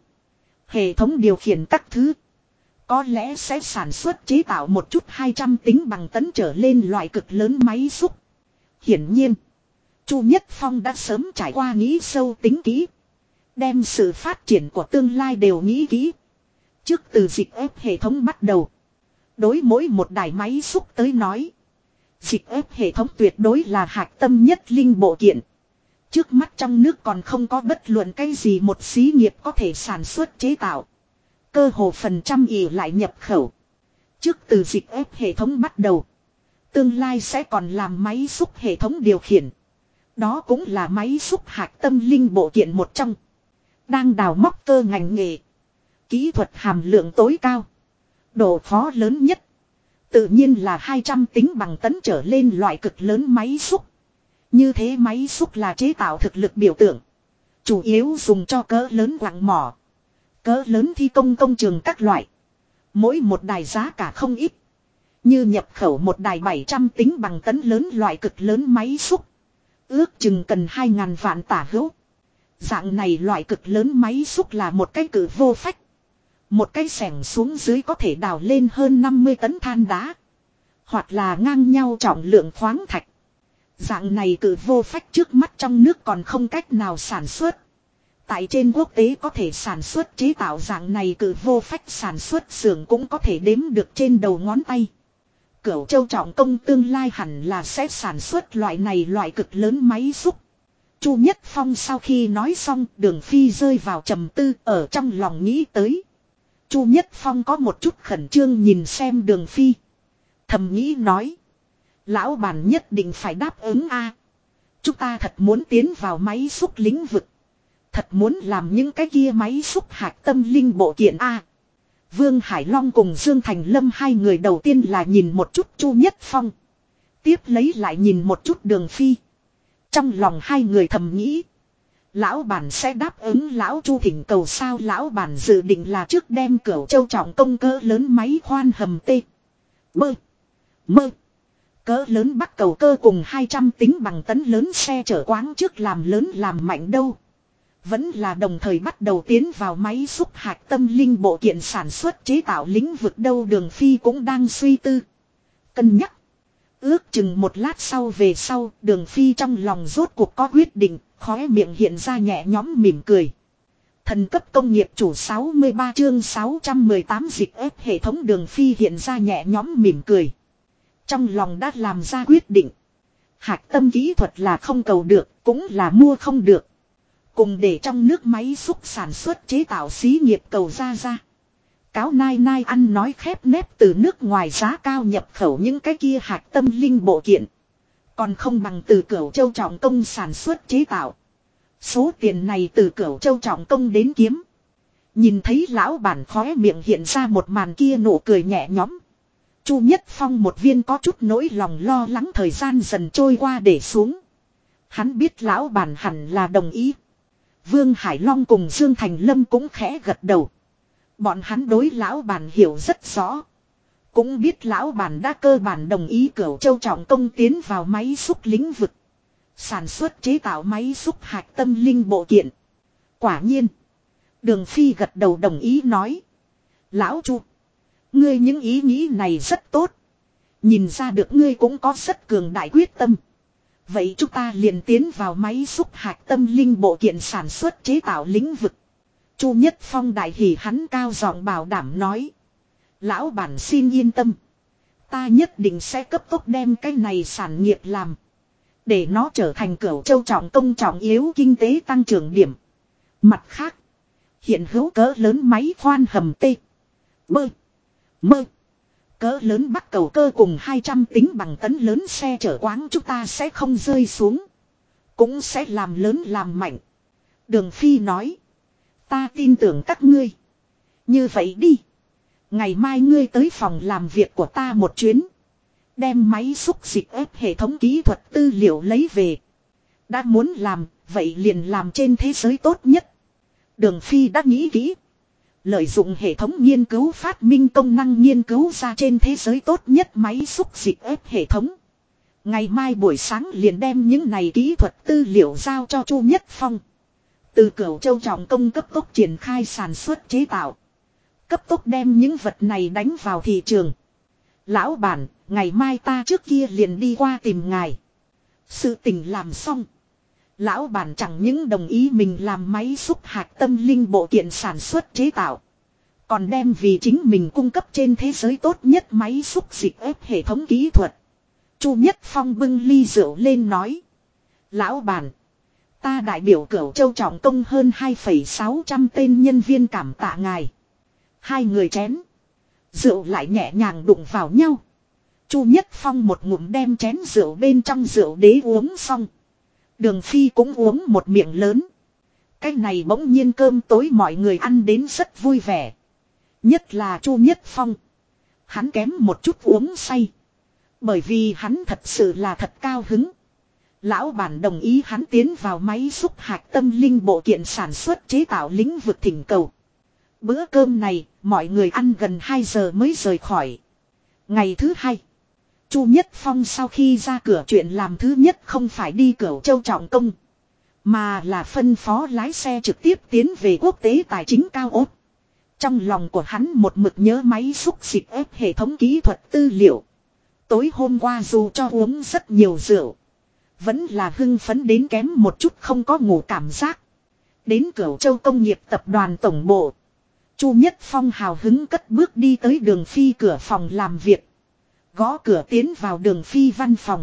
hệ thống điều khiển các thứ. Có lẽ sẽ sản xuất chế tạo một chút 200 tính bằng tấn trở lên loại cực lớn máy xúc. Hiển nhiên Chu Nhất Phong đã sớm trải qua nghĩ sâu tính kỹ, đem sự phát triển của tương lai đều nghĩ kỹ. Trước từ dịch ép hệ thống bắt đầu. Đối mỗi một đài máy xúc tới nói, dịch ép hệ thống tuyệt đối là hạch tâm nhất linh bộ kiện. Trước mắt trong nước còn không có bất luận cái gì một xí nghiệp có thể sản xuất chế tạo. Cơ hồ phần trăm ỷ lại nhập khẩu. Trước từ dịch ép hệ thống bắt đầu, tương lai sẽ còn làm máy xúc hệ thống điều khiển. Đó cũng là máy xúc hạch tâm linh bộ kiện một trong. Đang đào móc cơ ngành nghề. Kỹ thuật hàm lượng tối cao, độ khó lớn nhất, tự nhiên là 200 tính bằng tấn trở lên loại cực lớn máy xúc. Như thế máy xúc là chế tạo thực lực biểu tượng, chủ yếu dùng cho cỡ lớn quặng mỏ, cỡ lớn thi công công trường các loại. Mỗi một đài giá cả không ít. Như nhập khẩu một đài 700 tính bằng tấn lớn loại cực lớn máy xúc, ước chừng cần 2.000 vạn tả hữu. Dạng này loại cực lớn máy xúc là một cái cự vô phách. Một cái xẻng xuống dưới có thể đào lên hơn 50 tấn than đá, hoặc là ngang nhau trọng lượng khoáng thạch. Dạng này cự vô phách trước mắt trong nước còn không cách nào sản xuất. Tại trên quốc tế có thể sản xuất chế tạo dạng này cự vô phách sản xuất xưởng cũng có thể đếm được trên đầu ngón tay. Cửu Châu Trọng Công tương lai hẳn là sẽ sản xuất loại này loại cực lớn máy xúc. Chu Nhất Phong sau khi nói xong, Đường Phi rơi vào trầm tư, ở trong lòng nghĩ tới. Chu Nhất Phong có một chút khẩn trương nhìn xem Đường Phi, thầm nghĩ nói. Lão bản nhất định phải đáp ứng a. Chúng ta thật muốn tiến vào máy xúc lĩnh vực. Thật muốn làm những cái kia máy xúc hạch tâm linh bộ kiện a. Vương Hải Long cùng Dương Thành Lâm hai người đầu tiên là nhìn một chút Chu Nhất Phong, tiếp lấy lại nhìn một chút Đường Phi. Trong lòng hai người thầm nghĩ. Lão bản sẽ đáp ứng lão Chu thỉnh cầu sao? Lão bản dự định là trước đem Cửu Châu Trọng Công cỡ lớn máy khoan hầm tê bơ mơ cỡ lớn bắt cầu cơ cùng 200 tính bằng tấn lớn xe chở quáng trước làm lớn làm mạnh đâu. Vẫn là đồng thời bắt đầu tiến vào máy xúc hạch tâm linh bộ kiện sản xuất chế tạo lĩnh vực đâu? Đường Phi cũng đang suy tư, cân nhắc. Ước chừng một lát sau về sau, Đường Phi trong lòng rốt cuộc có quyết định, khóe miệng hiện ra nhẹ nhõm mỉm cười. Thần cấp công nghiệp chủ 63 chương 618 dịch ép hệ thống. Đường Phi hiện ra nhẹ nhõm mỉm cười. Trong lòng đã làm ra quyết định. Hạch tâm kỹ thuật là không cầu được, cũng là mua không được. Cùng để trong nước máy xúc sản xuất chế tạo xí nghiệp cầu ra. Cáo nai nai ăn nói khép nép từ nước ngoài giá cao nhập khẩu những cái kia hạch tâm linh bộ kiện. Còn không bằng từ Cửu Châu Trọng Công sản xuất chế tạo. Số tiền này từ Cửu Châu trọng công đến kiếm. Nhìn thấy lão bản khóe miệng hiện ra một màn kia nụ cười nhẹ nhõm. Chu Nhất Phong một viên có chút nỗi lòng lo lắng thời gian dần trôi qua để xuống. Hắn biết lão bản hẳn là đồng ý. Vương Hải Long cùng Dương Thành Lâm cũng khẽ gật đầu. Bọn hắn đối lão bản hiểu rất rõ. Cũng biết lão bản đã cơ bản đồng ý Cửu Châu trọng công tiến vào máy xúc lĩnh vực. Sản xuất chế tạo máy xúc hạch tâm linh bộ kiện. Quả nhiên. Đường Phi gật đầu đồng ý nói. Lão Chu. Ngươi những ý nghĩ này rất tốt. Nhìn ra được ngươi cũng có rất cường đại quyết tâm. Vậy chúng ta liền tiến vào máy xúc hạch tâm linh bộ kiện sản xuất chế tạo lĩnh vực. Chu Nhất Phong đại hỉ hắn cao giọng bảo đảm nói. Lão bản xin yên tâm. Ta nhất định sẽ cấp tốc đem cái này sản nghiệp làm. Để nó trở thành Cửu Châu trọng công trọng yếu kinh tế tăng trưởng điểm. Mặt khác. Hiện hữu cỡ lớn máy khoan hầm tê. Bơ. Mơ. Cỡ lớn bắt cầu cơ cùng 200 tính bằng tấn lớn xe chở quáng chúng ta sẽ không rơi xuống. Cũng sẽ làm lớn làm mạnh. Đường Phi nói. Ta tin tưởng các ngươi. Như vậy đi. Ngày mai ngươi tới phòng làm việc của ta một chuyến. Đem máy xúc dịch ép hệ thống kỹ thuật tư liệu lấy về. Đã muốn làm, vậy liền làm trên thế giới tốt nhất. Đường Phi đã nghĩ kỹ. Lợi dụng hệ thống nghiên cứu phát minh công năng nghiên cứu ra trên thế giới tốt nhất máy xúc dịch ép hệ thống. Ngày mai buổi sáng liền đem những này kỹ thuật tư liệu giao cho Chu Nhất Phong. Từ Cửu Châu trọng công cấp tốc triển khai sản xuất chế tạo. Cấp tốc đem những vật này đánh vào thị trường. Lão bản, ngày mai ta trước kia liền đi qua tìm ngài. Sự tình làm xong. Lão bản chẳng những đồng ý mình làm máy xúc hạch tâm linh bộ kiện sản xuất chế tạo. Còn đem vì chính mình cung cấp trên thế giới tốt nhất máy xúc dịch ép hệ thống kỹ thuật. Chu Nhất Phong bưng ly rượu lên nói. Lão bản. Ta đại biểu Cửu Châu trọng công hơn 2,600 tên nhân viên cảm tạ ngài. Hai người chén. Rượu lại nhẹ nhàng đụng vào nhau. Chu Nhất Phong một ngụm đem chén rượu bên trong rượu đế uống xong. Đường Phi cũng uống một miệng lớn. Cái này bỗng nhiên cơm tối mọi người ăn đến rất vui vẻ. Nhất là Chu Nhất Phong. Hắn kém một chút uống say. Bởi vì hắn thật sự là thật cao hứng. Lão bản đồng ý hắn tiến vào máy xúc hạch tâm linh bộ kiện sản xuất chế tạo lĩnh vực thỉnh cầu. Bữa cơm này, mọi người ăn gần 2 giờ mới rời khỏi. Ngày thứ hai, Chu Nhất Phong sau khi ra cửa chuyện làm thứ nhất không phải đi Cửu Châu trọng công, mà là phân phó lái xe trực tiếp tiến về quốc tế tài chính cao ốt. Trong lòng của hắn một mực nhớ máy xúc dịch ép hệ thống kỹ thuật tư liệu. Tối hôm qua dù cho uống rất nhiều rượu, vẫn là hưng phấn đến kém một chút không có ngủ cảm giác. Đến Cửu Châu công nghiệp tập đoàn tổng bộ. Chu Nhất Phong hào hứng cất bước đi tới Đường Phi cửa phòng làm việc. Gõ cửa tiến vào Đường Phi văn phòng.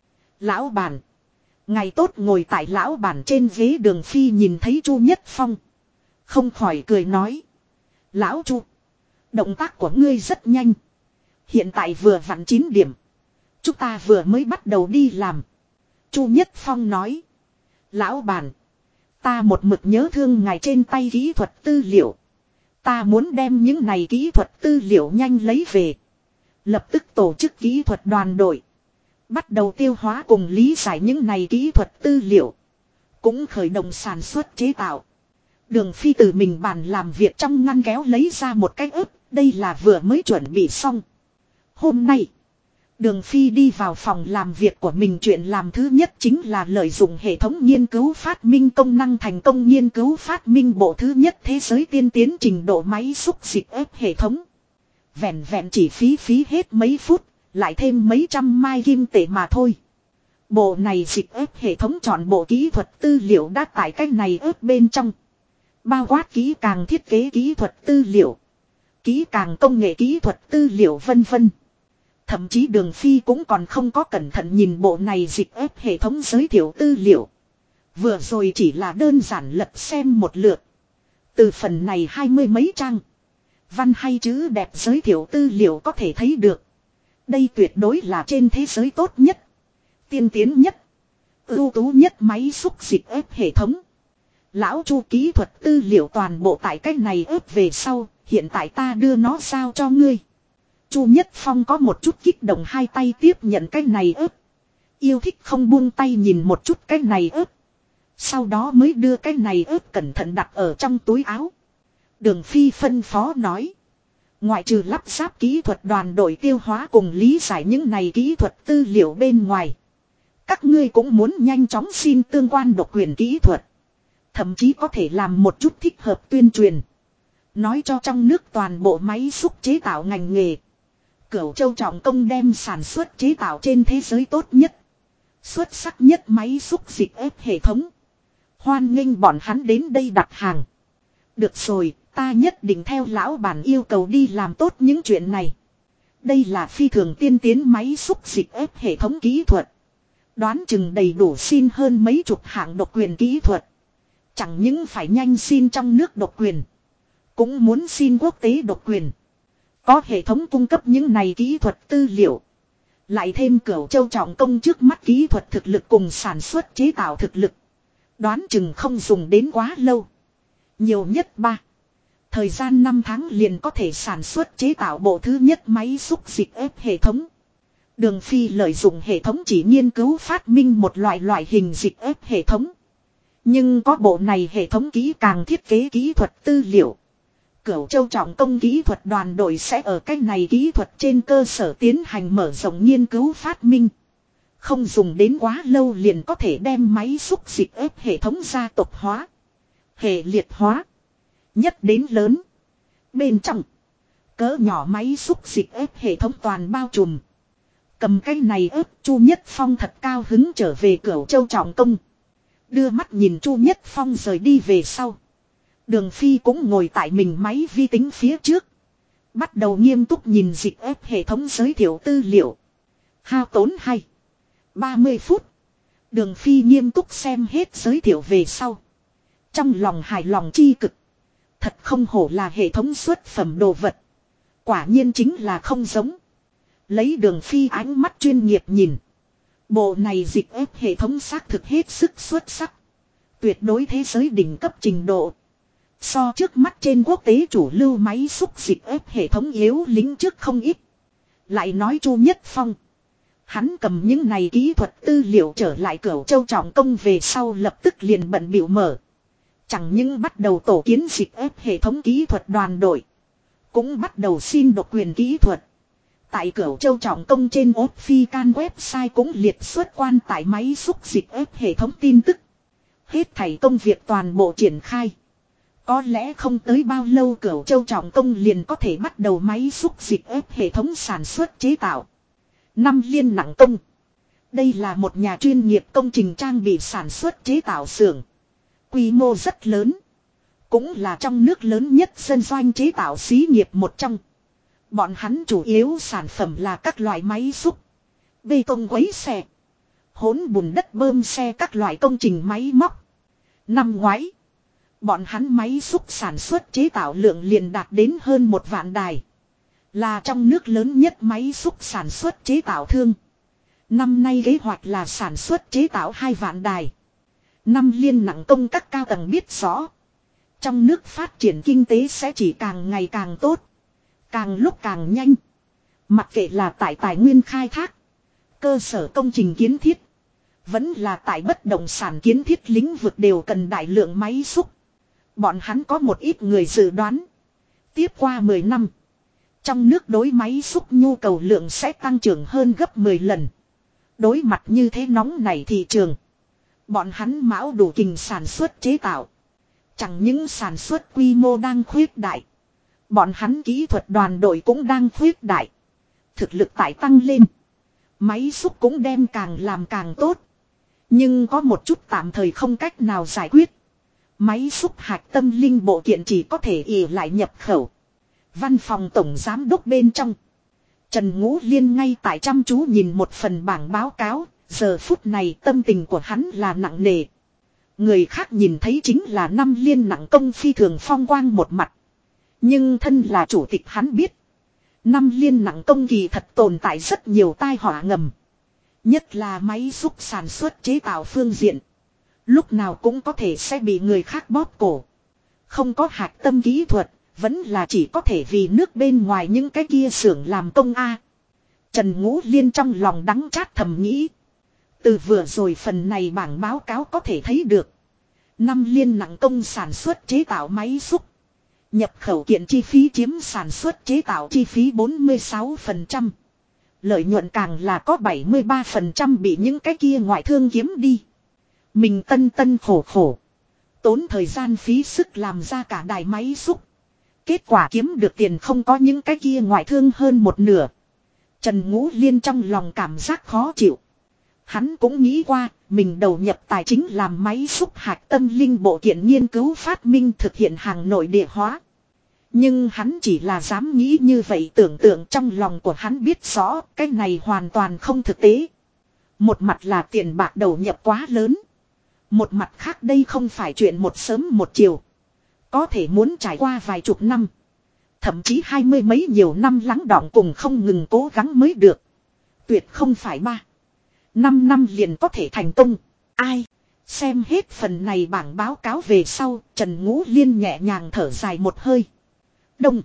Lão bản. Ngày tốt ngồi tại lão bản trên ghế. Đường Phi nhìn thấy Chu Nhất Phong. Không khỏi cười nói. Lão Chu. Động tác của ngươi rất nhanh. Hiện tại vừa vặn 9 điểm. Chúng ta vừa mới bắt đầu đi làm. Chu Nhất Phong nói. Lão bản. Ta một mực nhớ thương ngài trên tay kỹ thuật tư liệu. Ta muốn đem những này kỹ thuật tư liệu nhanh lấy về. Lập tức tổ chức kỹ thuật đoàn đội. Bắt đầu tiêu hóa cùng lý giải những này kỹ thuật tư liệu. Cũng khởi động sản xuất chế tạo. Đường Phi từ mình bàn làm việc trong ngăn kéo lấy ra một cái ức. Đây là vừa mới chuẩn bị xong. Hôm nay, Đường Phi đi vào phòng làm việc của mình, chuyện làm thứ nhất chính là lợi dụng hệ thống nghiên cứu phát minh công năng thành công nghiên cứu phát minh bộ thứ nhất thế giới tiên tiến trình độ máy xúc dịch ép hệ thống. Vẹn vẹn chỉ phí hết mấy phút, lại thêm mấy trăm mai kim tệ mà thôi. Bộ này dịch ép hệ thống chọn bộ kỹ thuật tư liệu đã tại cách này ép bên trong. Bao quát kỹ càng thiết kế kỹ thuật tư liệu, kỹ càng công nghệ kỹ thuật tư liệu vân vân. Thậm chí Đường Phi cũng còn không có cẩn thận nhìn bộ này dịch ép hệ thống giới thiệu tư liệu. Vừa rồi chỉ là đơn giản lật xem một lượt. Từ phần này 20 mấy trang. Văn hay chữ đẹp giới thiệu tư liệu có thể thấy được. Đây tuyệt đối là trên thế giới tốt nhất, tiên tiến nhất, ưu tú nhất máy xúc dịch ép hệ thống. Lão Chu kỹ thuật tư liệu toàn bộ tại cách này ướp về sau, hiện tại ta đưa nó giao cho ngươi. Chu Nhất Phong có một chút kích động, hai tay tiếp nhận cái này ướp. Yêu thích không buông tay nhìn một chút cái này ướp. Sau đó mới đưa cái này ướp cẩn thận đặt ở trong túi áo. Đường Phi phân phó nói. Ngoại trừ lắp ráp kỹ thuật đoàn đội tiêu hóa cùng lý giải những này kỹ thuật tư liệu bên ngoài. Các ngươi cũng muốn nhanh chóng xin tương quan độc quyền kỹ thuật. Thậm chí có thể làm một chút thích hợp tuyên truyền. Nói cho trong nước toàn bộ máy xúc chế tạo ngành nghề. Cửu Châu trọng công đem sản xuất chế tạo trên thế giới tốt nhất. Xuất sắc nhất máy xúc dịch ép hệ thống. Hoan nghênh bọn hắn đến đây đặt hàng. Được rồi, ta nhất định theo lão bản yêu cầu đi làm tốt những chuyện này. Đây là phi thường tiên tiến máy xúc dịch ép hệ thống kỹ thuật. Đoán chừng đầy đủ xin hơn mấy chục hạng độc quyền kỹ thuật. Chẳng những phải nhanh xin trong nước độc quyền. Cũng muốn xin quốc tế độc quyền. Có hệ thống cung cấp những này kỹ thuật tư liệu. Lại thêm Cửu Châu trọng công trước mắt kỹ thuật thực lực cùng sản xuất chế tạo thực lực. Đoán chừng không dùng đến quá lâu. Nhiều nhất 3. Thời gian 5 tháng liền có thể sản xuất chế tạo bộ thứ nhất máy xúc dịch ép hệ thống. Đường Phi lợi dụng hệ thống chỉ nghiên cứu phát minh một loại hình dịch ép hệ thống. Nhưng có bộ này hệ thống kỹ càng thiết kế kỹ thuật tư liệu. Cửu Châu trọng công kỹ thuật đoàn đội sẽ ở cách này kỹ thuật trên cơ sở tiến hành mở rộng nghiên cứu phát minh. Không dùng đến quá lâu liền có thể đem máy xúc dịch ép hệ thống gia tộc hóa. Hệ liệt hóa. Nhất đến lớn. Bên trong. Cỡ nhỏ máy xúc dịch ép hệ thống toàn bao trùm. Cầm cái này ép Chu Nhất Phong thật cao hứng trở về Cửu Châu trọng công. Đưa mắt nhìn Chu Nhất Phong rời đi về sau. Đường Phi cũng ngồi tại mình máy vi tính phía trước. Bắt đầu nghiêm túc nhìn dịch ép hệ thống giới thiệu tư liệu. Hao tốn 30 phút. Đường Phi nghiêm túc xem hết giới thiệu về sau. Trong lòng hài lòng chi cực. Thật không hổ là hệ thống xuất phẩm đồ vật. Quả nhiên chính là không giống. Lấy Đường Phi ánh mắt chuyên nghiệp nhìn. Bộ này dịch ép hệ thống xác thực hết sức xuất sắc. Tuyệt đối thế giới đỉnh cấp trình độ. So trước mắt trên quốc tế chủ lưu máy xúc dịch ép hệ thống yếu lính trước không ít. Lại nói Chu Nhất Phong. Hắn cầm những này kỹ thuật tư liệu trở lại Cửu Châu trọng công về sau lập tức liền bận bịu mở. Chẳng những bắt đầu tổ kiến dịch ép hệ thống kỹ thuật đoàn đội. Cũng bắt đầu xin độc quyền kỹ thuật. Tại Cửu Châu trọng công trên official website cũng liệt xuất quan tải máy xúc dịch ép hệ thống tin tức. Hết thảy công việc toàn bộ triển khai. Có lẽ không tới bao lâu Cửu Châu trọng công liền có thể bắt đầu máy xúc dịch ép hệ thống sản xuất chế tạo. Năm Liên Nặng Công. Đây là một nhà chuyên nghiệp công trình trang bị sản xuất chế tạo xưởng. Quy mô rất lớn. Cũng là trong nước lớn nhất dân doanh chế tạo xí nghiệp một trong. Bọn hắn chủ yếu sản phẩm là các loại máy xúc, bê tông quấy xe, hỗn bùn đất bơm xe, các loại công trình máy móc. Năm ngoái, bọn hắn máy xúc sản xuất chế tạo lượng liền đạt đến hơn 1 vạn đài. Là trong nước lớn nhất máy xúc sản xuất chế tạo thương. Năm nay kế hoạch là sản xuất chế tạo 2 vạn đài. Năm Liên Nặng Công các cao tầng biết rõ. Trong nước phát triển kinh tế sẽ chỉ càng ngày càng tốt. Càng lúc càng nhanh. Mặc kệ là tại tài nguyên khai thác, cơ sở công trình kiến thiết, vẫn là tại bất động sản kiến thiết lĩnh vực đều cần đại lượng máy xúc. Bọn hắn có một ít người dự đoán. Tiếp qua 10 năm. Trong nước đối máy xúc nhu cầu lượng sẽ tăng trưởng hơn gấp 10 lần. Đối mặt như thế nóng nảy thị trường. Bọn hắn mão đủ kình sản xuất chế tạo. Chẳng những sản xuất quy mô đang khuyết đại. Bọn hắn kỹ thuật đoàn đội cũng đang khuyết đại. Thực lực tại tăng lên. Máy xúc cũng đem càng làm càng tốt. Nhưng có một chút tạm thời không cách nào giải quyết. Máy xúc hạch tâm linh bộ kiện chỉ có thể ỉ lại nhập khẩu. Văn phòng tổng giám đốc bên trong. Trần Ngũ Liên ngay tại chăm chú nhìn một phần bảng báo cáo. Giờ phút này tâm tình của hắn là nặng nề. Người khác nhìn thấy chính là Năm Liên Nặng Công phi thường phong quang một mặt. Nhưng thân là chủ tịch hắn biết. Năm Liên Nặng Công kỳ thật tồn tại rất nhiều tai họa ngầm. Nhất là máy xúc sản xuất chế tạo phương diện. Lúc nào cũng có thể sẽ bị người khác bóp cổ. Không có hạch tâm kỹ thuật, vẫn là chỉ có thể vì nước bên ngoài những cái kia xưởng làm công a. Trần Ngũ Liên trong lòng đắng chát thầm nghĩ. Từ vừa rồi phần này bảng báo cáo có thể thấy được. Năm Liên nặng công sản xuất chế tạo máy xúc. Nhập khẩu kiện chi phí chiếm sản xuất chế tạo chi phí 46%. Lợi nhuận càng là có 73% bị những cái kia ngoại thương kiếm đi. Mình tân khổ khổ. Tốn thời gian phí sức làm ra cả đài máy xúc. Kết quả kiếm được tiền không có những cái kia ngoại thương hơn một nửa. Trần Ngũ Liên trong lòng cảm giác khó chịu. Hắn cũng nghĩ qua, mình đầu nhập tài chính làm máy xúc hạch tâm linh bộ kiện nghiên cứu phát minh thực hiện hàng nội địa hóa. Nhưng hắn chỉ là dám nghĩ như vậy, tưởng tượng trong lòng của hắn biết rõ cái này hoàn toàn không thực tế. Một mặt là tiền bạc đầu nhập quá lớn. Một mặt khác đây không phải chuyện một sớm một chiều. Có thể muốn trải qua vài chục năm. Thậm chí 20 mấy nhiều năm lắng đọng cùng không ngừng cố gắng mới được. Tuyệt không phải 5 năm liền có thể thành công. Ai? Xem hết phần này bảng báo cáo về sau, Trần Ngũ Liên nhẹ nhàng thở dài một hơi. Đông.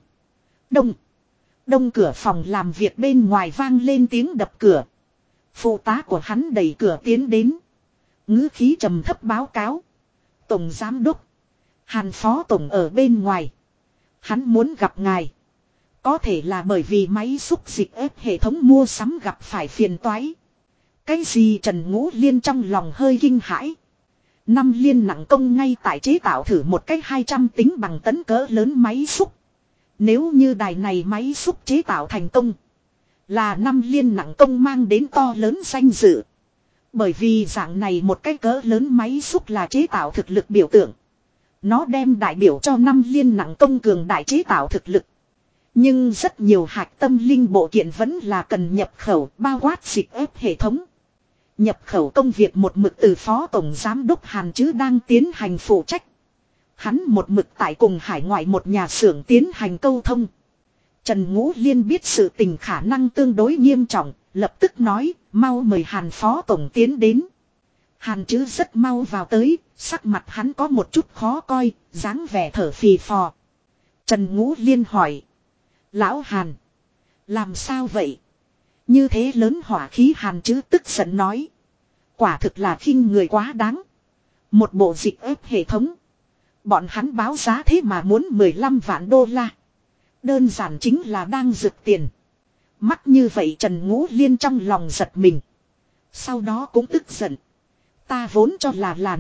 Đông cửa phòng làm việc bên ngoài vang lên tiếng đập cửa. Phụ tá của hắn đẩy cửa tiến đến. Ngữ khí trầm thấp báo cáo. Tổng giám đốc. Hàn phó tổng ở bên ngoài. Hắn muốn gặp ngài. Có thể là bởi vì máy xúc dịch ép hệ thống mua sắm gặp phải phiền toái. Cái gì? Trần Ngũ Liên trong lòng hơi kinh hãi. Năm Liên nặng công ngay tại chế tạo thử một cái 200 tính bằng tấn cỡ lớn máy xúc. Nếu như đài này máy xúc chế tạo thành công, là Năm Liên nặng công mang đến to lớn danh dự. Bởi vì dạng này một cái cỡ lớn máy xúc là chế tạo thực lực biểu tượng. Nó đem đại biểu cho Năm Liên nặng công cường đại chế tạo thực lực. Nhưng rất nhiều hạch tâm linh bộ kiện vẫn là cần nhập khẩu, bao quát dịch ép hệ thống. Nhập khẩu công việc một mực từ phó tổng giám đốc Hàn Chứ đang tiến hành phụ trách. Hắn một mực tại cùng hải ngoại một nhà xưởng tiến hành câu thông. Trần Ngũ Liên biết sự tình khả năng tương đối nghiêm trọng, lập tức nói, mau mời Hàn phó tổng tiến đến. Hàn Chứ rất mau vào tới, sắc mặt hắn có một chút khó coi, dáng vẻ thở phì phò. Trần Ngũ Liên hỏi. Lão Hàn. Làm sao vậy? Như thế lớn hỏa khí. Hàn Chứ tức giận nói. Quả thực là khinh người quá đáng. Một bộ dịch ép hệ thống. Bọn hắn báo giá thế mà muốn 15 vạn đô la. Đơn giản chính là đang rực tiền. Mắc như vậy Trần Ngũ Liên trong lòng giật mình. Sau đó cũng tức giận. Ta vốn cho là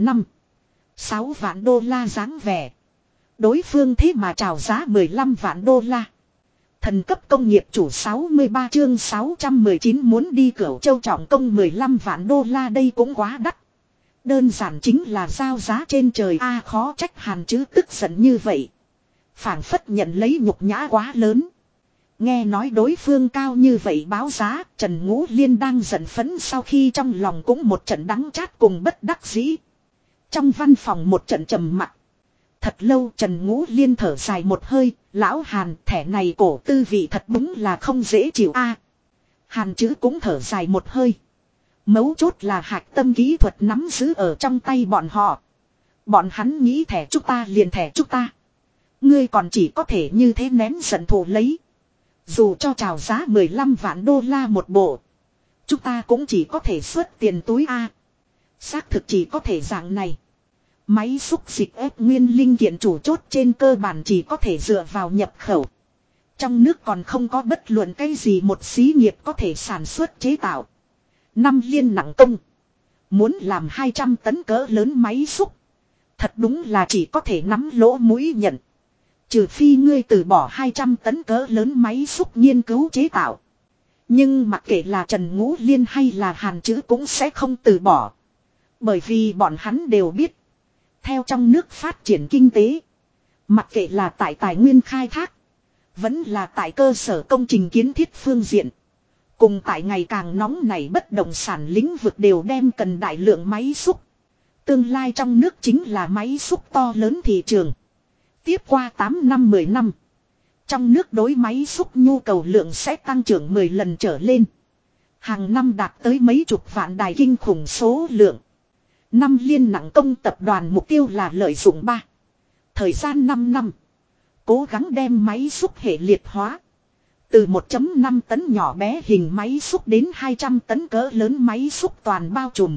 5-6 vạn đô la dáng vẻ. Đối phương thế mà chào giá 15 vạn đô la. Thần cấp công nghiệp chủ 63 chương 619 muốn đi Cửu Châu trọng công 15 vạn đô la, đây cũng quá đắt. Đơn giản chính là giao giá trên trời a. Khó trách Hàn Chứ tức giận như vậy. Phảng phất nhận lấy nhục nhã quá lớn. Nghe nói đối phương cao như vậy báo giá, Trần Ngũ Liên đang giận phẫn, sau khi trong lòng cũng một trận đắng chát cùng bất đắc dĩ. Trong văn phòng một trận trầm mặc. Thật lâu Trần Ngũ Liên thở dài một hơi, lão Hàn, thẻ này cổ tư vị thật đúng là không dễ chịu a. Hàn Chứ cũng thở dài một hơi. Mấu chốt là hạch tâm kỹ thuật nắm giữ ở trong tay bọn họ. Bọn hắn nghĩ thẻ chúng ta liền thẻ chúng ta. Ngươi còn chỉ có thể như thế nén giận thù lấy. Dù cho chào giá 15 vạn đô la một bộ, chúng ta cũng chỉ có thể xuất tiền túi a. Xác thực chỉ có thể dạng này. Máy xúc dịch ép nguyên linh kiện chủ chốt trên cơ bản chỉ có thể dựa vào nhập khẩu. Trong nước còn không có bất luận cái gì một xí nghiệp có thể sản xuất chế tạo. Năm Liên nặng công. Muốn làm 200 tấn cỡ lớn máy xúc. Thật đúng là chỉ có thể nắm lỗ mũi nhận. Trừ phi ngươi từ bỏ 200 tấn cỡ lớn máy xúc nghiên cứu chế tạo. Nhưng mặc kệ là Trần Ngũ Liên hay là Hàn Chứ cũng sẽ không từ bỏ. Bởi vì bọn hắn đều biết. Theo trong nước phát triển kinh tế. Mặc kệ là tại tài nguyên khai thác. Vẫn là tại cơ sở công trình kiến thiết phương diện. Cùng tại ngày càng nóng nảy bất động sản lĩnh vực đều đem cần đại lượng máy xúc. Tương lai trong nước chính là máy xúc to lớn thị trường. Tiếp qua 8 năm 10 năm. Trong nước đối máy xúc nhu cầu lượng sẽ tăng trưởng 10 lần trở lên. Hàng năm đạt tới mấy chục vạn đài kinh khủng số lượng. Năm Liên Nặng Công tập đoàn mục tiêu là lợi dụng 3. Thời gian 5 năm. Cố gắng đem máy xúc hệ liệt hóa. Từ 1.5 tấn nhỏ bé hình máy xúc đến 200 tấn cỡ lớn máy xúc toàn bao trùm.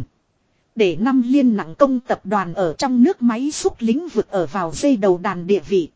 Để Năm Liên Nặng Công tập đoàn ở trong nước máy xúc lĩnh vực ở vào dây đầu đàn địa vị.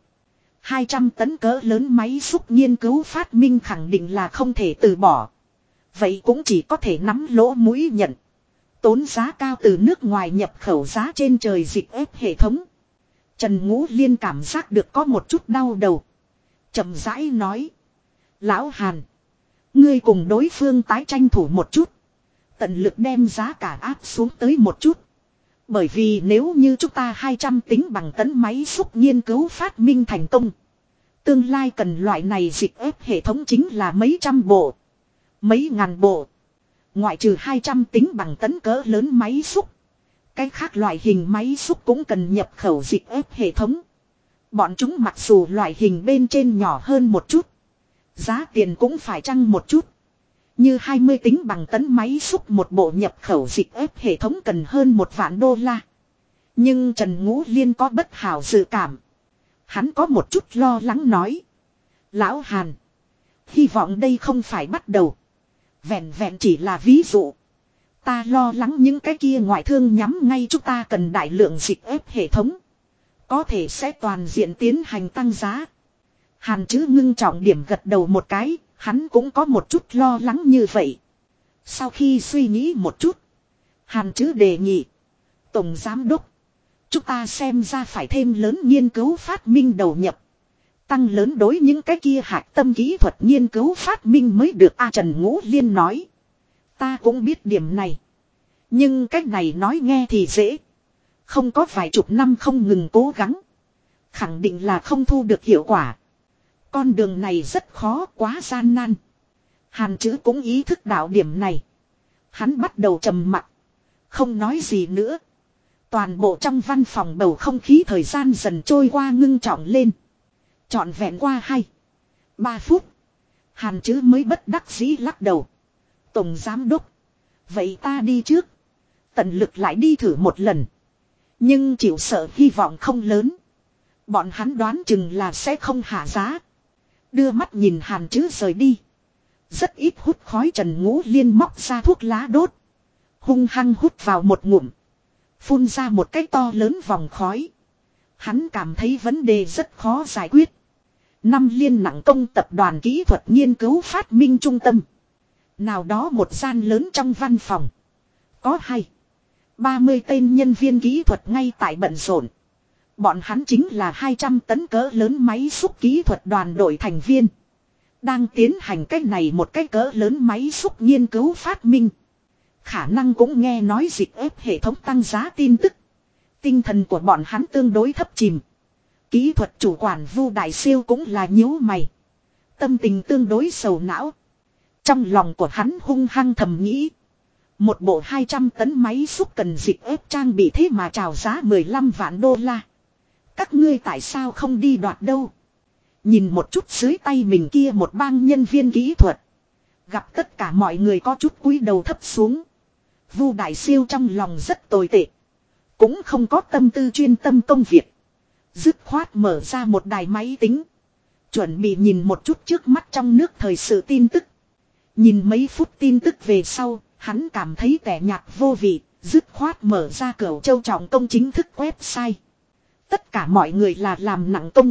200 tấn cỡ lớn máy xúc nghiên cứu phát minh khẳng định là không thể từ bỏ. Vậy cũng chỉ có thể nắm lỗ mũi nhận. Tốn giá cao từ nước ngoài nhập khẩu giá trên trời dịch ép hệ thống. Trần Ngũ Liên cảm giác được có một chút đau đầu. Chậm rãi nói. Lão Hàn. Ngươi cùng đối phương tái tranh thủ một chút. Tận lực đem giá cả áp xuống tới một chút. Bởi vì nếu như chúng ta 200 tính bằng tấn máy xúc nghiên cứu phát minh thành công. Tương lai cần loại này dịch ép hệ thống chính là mấy trăm bộ. Mấy ngàn bộ. Ngoại trừ 200 tính bằng tấn cỡ lớn máy xúc. Cái khác loại hình máy xúc cũng cần nhập khẩu dịch ép hệ thống. Bọn chúng mặc dù loại hình bên trên nhỏ hơn một chút. Giá tiền cũng phải chăng một chút. Như 20 tính bằng tấn máy xúc một bộ nhập khẩu dịch ép hệ thống cần hơn 1 vạn đô la. Nhưng Trần Ngũ Liên có bất hảo dự cảm. Hắn có một chút lo lắng nói. Lão Hàn. Hy vọng đây không phải bắt đầu. Vẹn vẹn chỉ là ví dụ. Ta lo lắng những cái kia ngoại thương nhắm ngay chúng ta cần đại lượng dịch ép hệ thống. Có thể sẽ toàn diện tiến hành tăng giá. Hàn Chứ ngưng trọng điểm gật đầu một cái. Hắn cũng có một chút lo lắng như vậy. Sau khi suy nghĩ một chút. Hàn Chứ đề nghị. Tổng Giám Đốc. Chúng ta xem ra phải thêm lớn nghiên cứu phát minh đầu nhập. Tăng lớn đối những cái kia hạch tâm kỹ thuật nghiên cứu phát minh mới được. Trần Ngũ Liên nói. Ta cũng biết điểm này. Nhưng cách này nói nghe thì dễ. Không có vài chục năm không ngừng cố gắng. Khẳng định là không thu được hiệu quả. Con đường này rất khó, quá gian nan. Hàn Chứ cũng ý thức đạo điểm này. Hắn bắt đầu trầm mặc. Không nói gì nữa. Toàn bộ trong văn phòng bầu không khí thời gian dần trôi qua ngưng trọng lên. Trọn vẹn qua 2-3 phút. Hàn Chứ mới bất đắc dĩ lắc đầu. Tổng Giám Đốc. Vậy ta đi trước. Tận lực lại đi thử một lần. Nhưng chịu sợ hy vọng không lớn. Bọn hắn đoán chừng là sẽ không hạ giá. Đưa mắt nhìn Hàn Chứ rời đi. Rất ít hút khói Trần Ngũ Liên móc ra thuốc lá đốt. Hung hăng hút vào một ngụm. Phun ra một cái to lớn vòng khói. Hắn cảm thấy vấn đề rất khó giải quyết. Năm Liên Nặng Công tập đoàn kỹ thuật nghiên cứu phát minh trung tâm. Nào đó một gian lớn trong văn phòng. Có 20-30 tên nhân viên kỹ thuật ngay tại bận rộn. Bọn hắn chính là 200 tấn cỡ lớn máy xúc kỹ thuật đoàn đội thành viên. Đang tiến hành cách này một cái cỡ lớn máy xúc nghiên cứu phát minh. Khả năng cũng nghe nói dịch ép hệ thống tăng giá tin tức. Tinh thần của bọn hắn tương đối thấp chìm. Kỹ thuật chủ quản Vu Đại Siêu cũng là nhíu mày. Tâm tình tương đối sầu não. Trong lòng của hắn hung hăng thầm nghĩ. Một bộ 200 tấn máy xúc cần dịch ép trang bị thế mà chào giá 15 vạn đô la. Các ngươi tại sao không đi đoạt đâu? Nhìn một chút dưới tay mình kia một bang nhân viên kỹ thuật. Gặp tất cả mọi người có chút cúi đầu thấp xuống. Vu Đại Siêu trong lòng rất tồi tệ. Cũng không có tâm tư chuyên tâm công việc. Dứt khoát mở ra một đài máy tính. Chuẩn bị nhìn một chút trước mắt trong nước thời sự tin tức. Nhìn mấy phút tin tức về sau, hắn cảm thấy tẻ nhạt vô vị. Dứt khoát mở ra Cửu Châu Trọng Công chính thức website. Tất cả mọi người là làm nặng công.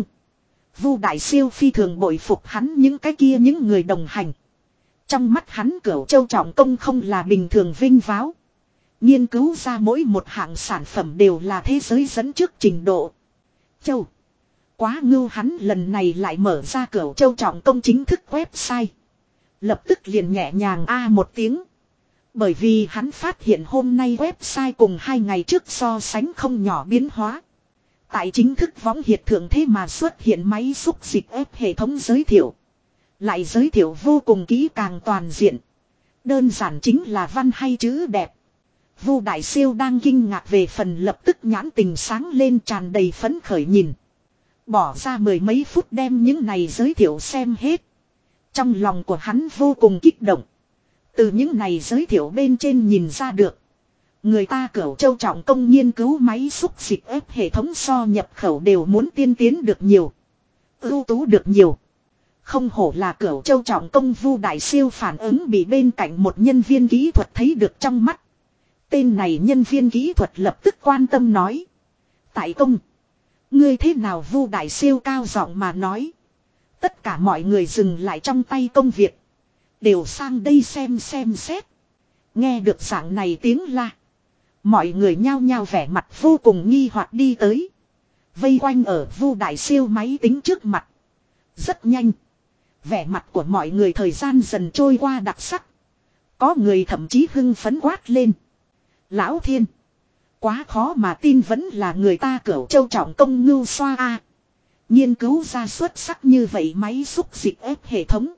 Vu Đại Siêu phi thường bội phục hắn những cái kia những người đồng hành. Trong mắt hắn Cửu Châu Trọng Công không là bình thường vinh váo. Nghiên cứu ra mỗi một hạng sản phẩm đều là thế giới dẫn trước trình độ. Châu. Quá ngưu, hắn lần này lại mở ra Cửu Châu Trọng Công chính thức website. Lập tức liền nhẹ nhàng một tiếng. Bởi vì hắn phát hiện hôm nay website cùng 2 ngày trước so sánh không nhỏ biến hóa. Tại chính thức võng hiệt thượng thế mà xuất hiện máy xúc dịch ép hệ thống giới thiệu. Lại giới thiệu vô cùng kỹ càng toàn diện. Đơn giản chính là văn hay chữ đẹp. Vu Đại Siêu đang kinh ngạc về phần lập tức nhãn tình sáng lên tràn đầy phấn khởi nhìn. Bỏ ra 10 mấy phút đem những này giới thiệu xem hết. Trong lòng của hắn vô cùng kích động. Từ những này giới thiệu bên trên nhìn ra được. Người ta Cửu Châu trọng công nghiên cứu máy xúc dịch ép hệ thống so nhập khẩu đều muốn tiên tiến được nhiều. Ưu tú được nhiều. Không hổ là Cửu Châu trọng công. Vu Đại Siêu phản ứng bị bên cạnh một nhân viên kỹ thuật thấy được trong mắt. Tên này nhân viên kỹ thuật lập tức quan tâm nói. Tại công. Ngươi thế nào? Vu Đại Siêu cao giọng mà nói. Tất cả mọi người dừng lại trong tay công việc. Đều sang đây xem xét. Nghe được dạng này tiếng la. Mọi người nhao nhao vẻ mặt vô cùng nghi hoặc đi tới. Vây quanh ở Vu Đại Siêu máy tính trước mặt. Rất nhanh. Vẻ mặt của mọi người thời gian dần trôi qua đặc sắc. Có người thậm chí hưng phấn quát lên. Lão Thiên. Quá khó mà tin vẫn là người ta Cửu Châu trọng công ngưu xoa a. Nghiên cứu ra xuất sắc như vậy máy xúc dịch ép hệ thống.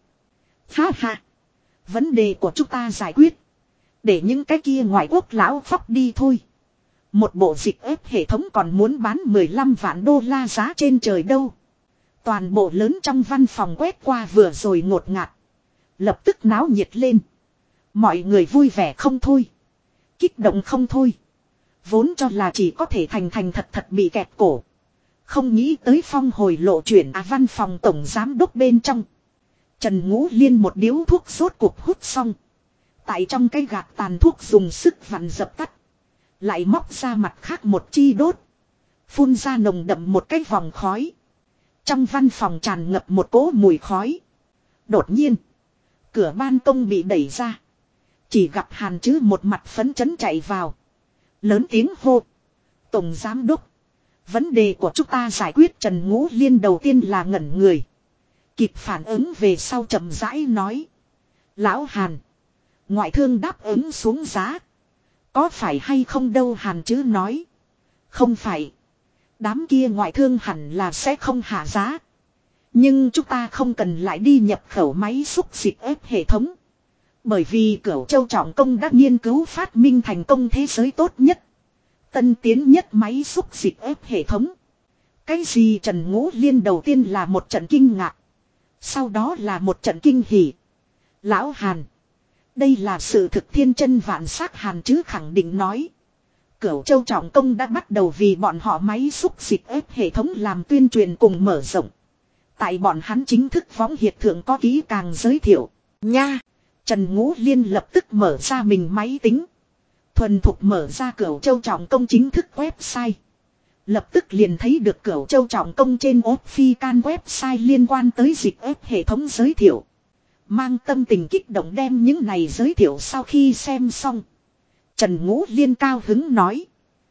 Ha ha. Vấn đề của chúng ta giải quyết. Để những cái kia ngoại quốc lão phóc đi thôi. Một bộ dịch ép hệ thống còn muốn bán 15 vạn đô la giá trên trời đâu. Toàn bộ lớn trong văn phòng quét qua vừa rồi ngột ngạt. Lập tức náo nhiệt lên. Mọi người vui vẻ không thôi. Kích động không thôi. Vốn cho là chỉ có thể thành thật bị kẹt cổ. Không nghĩ tới phong hồi lộ chuyển văn phòng tổng giám đốc bên trong. Trần Ngũ Liên một điếu thuốc rốt cuộc hút xong. Tại trong cái gạt tàn thuốc dùng sức vặn dập tắt. Lại móc ra mặt khác một chi đốt. Phun ra nồng đậm một cái vòng khói. Trong văn phòng tràn ngập một cỗ mùi khói. Đột nhiên. Cửa ban công bị đẩy ra. Chỉ gặp Hàn Chứ một mặt phấn chấn chạy vào. Lớn tiếng hô. Tổng giám đốc. Vấn đề của chúng ta giải quyết. Trần Ngũ Liên đầu tiên là ngẩn người. Kịp phản ứng về sau chậm rãi nói. Lão Hàn. Ngoại thương đáp ứng xuống giá. Có phải hay không đâu? Hàn Chứ nói. Không phải. Đám kia ngoại thương hẳn là sẽ không hạ giá. Nhưng chúng ta không cần lại đi nhập khẩu máy xúc dịch ép hệ thống. Bởi vì Cửu Châu trọng công đã nghiên cứu phát minh thành công thế giới tốt nhất. Tân tiến nhất máy xúc dịch ép hệ thống. Cái gì? Trần Ngũ Liên đầu tiên là một trận kinh ngạc. Sau đó là một trận kinh hỉ. Lão Hàn. Đây là sự thực thiên chân vạn xác. Hàn Chứ khẳng định nói. Cửu Châu trọng công đã bắt đầu vì bọn họ máy xúc dịch ép hệ thống làm tuyên truyền cùng mở rộng. Tại bọn hắn chính thức võng hiệt thượng có kỹ càng giới thiệu. Nha! Trần Ngũ Liên lập tức mở ra mình máy tính. Thuần thục mở ra Cửu Châu trọng công chính thức website. Lập tức liền thấy được Cửu Châu trọng công trên official website liên quan tới dịch ép hệ thống giới thiệu. Mang tâm tình kích động đem những này giới thiệu sau khi xem xong. Trần Ngũ Liên cao hứng nói.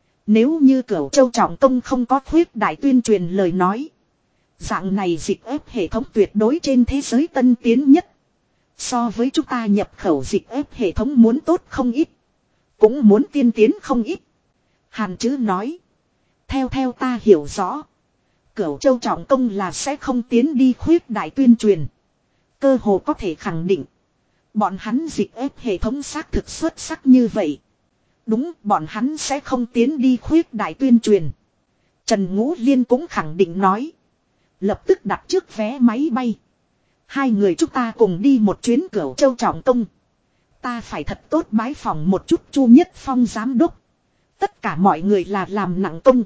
Nếu như Cửu Châu trọng công không có khuyết đại tuyên truyền lời nói. Dạng này dịch ép hệ thống tuyệt đối trên thế giới tân tiến nhất. So với chúng ta nhập khẩu dịch ép hệ thống muốn tốt không ít. Cũng muốn tiên tiến không ít. Hàn Chứ nói. Theo ta hiểu rõ. Cửu Châu trọng công là sẽ không tiến đi khuyết đại tuyên truyền. Cơ hồ có thể khẳng định. Bọn hắn dịch ép hệ thống xác thực xuất sắc như vậy. Đúng, bọn hắn sẽ không tiến đi khuyết đại tuyên truyền. Trần Ngũ Liên cũng khẳng định nói. Lập tức đặt trước vé máy bay. Hai người chúng ta cùng đi một chuyến Cửu Châu trọng công. Ta phải thật tốt bái phỏng một chút Chu Nhất Phong giám đốc. Tất cả mọi người là làm nặng công.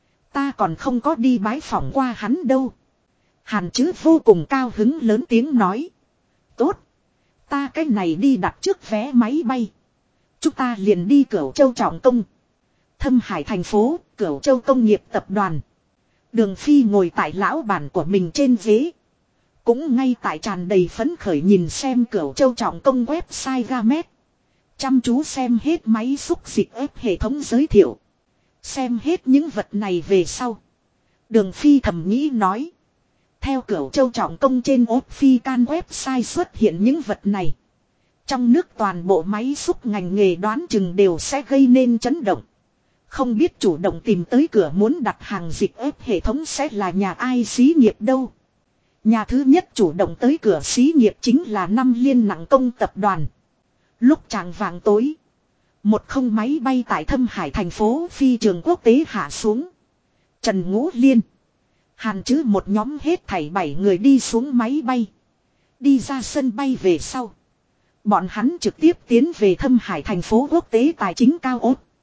Ta còn không có đi bái phỏng qua hắn đâu. Hàn Chứ vô cùng cao hứng lớn tiếng nói. Tốt. Ta cái này đi đặt trước vé máy bay. Chúng ta liền đi Cửu Châu trọng công. Thâm Hải thành phố, Cửu Châu công nghiệp tập đoàn. Đường Phi ngồi tại lão bản của mình trên ghế. Cũng ngay tại tràn đầy phấn khởi nhìn xem Cửu Châu trọng công website Gamet. Chăm chú xem hết máy xúc dịch ép hệ thống giới thiệu. Xem hết những vật này về sau. Đường Phi thầm nghĩ nói. Theo Cửu Châu trọng công trên official website xuất hiện những vật này. Trong nước toàn bộ máy xúc ngành nghề đoán chừng đều sẽ gây nên chấn động. Không biết chủ động tìm tới cửa muốn đặt hàng dịch ép hệ thống sẽ là nhà ai xí nghiệp đâu. Nhà thứ nhất chủ động tới cửa xí nghiệp chính là Năm Liên Nặng Công tập đoàn. Lúc chạng vạng tối. Một không máy bay tại Thâm Hải thành phố phi trường quốc tế hạ xuống. Trần Ngũ Liên. Hàn Chứ một nhóm hết thảy 7 người đi xuống máy bay. Đi ra sân bay về sau. Bọn hắn trực tiếp tiến về Thâm Hải thành phố quốc tế tài chính cao ốt.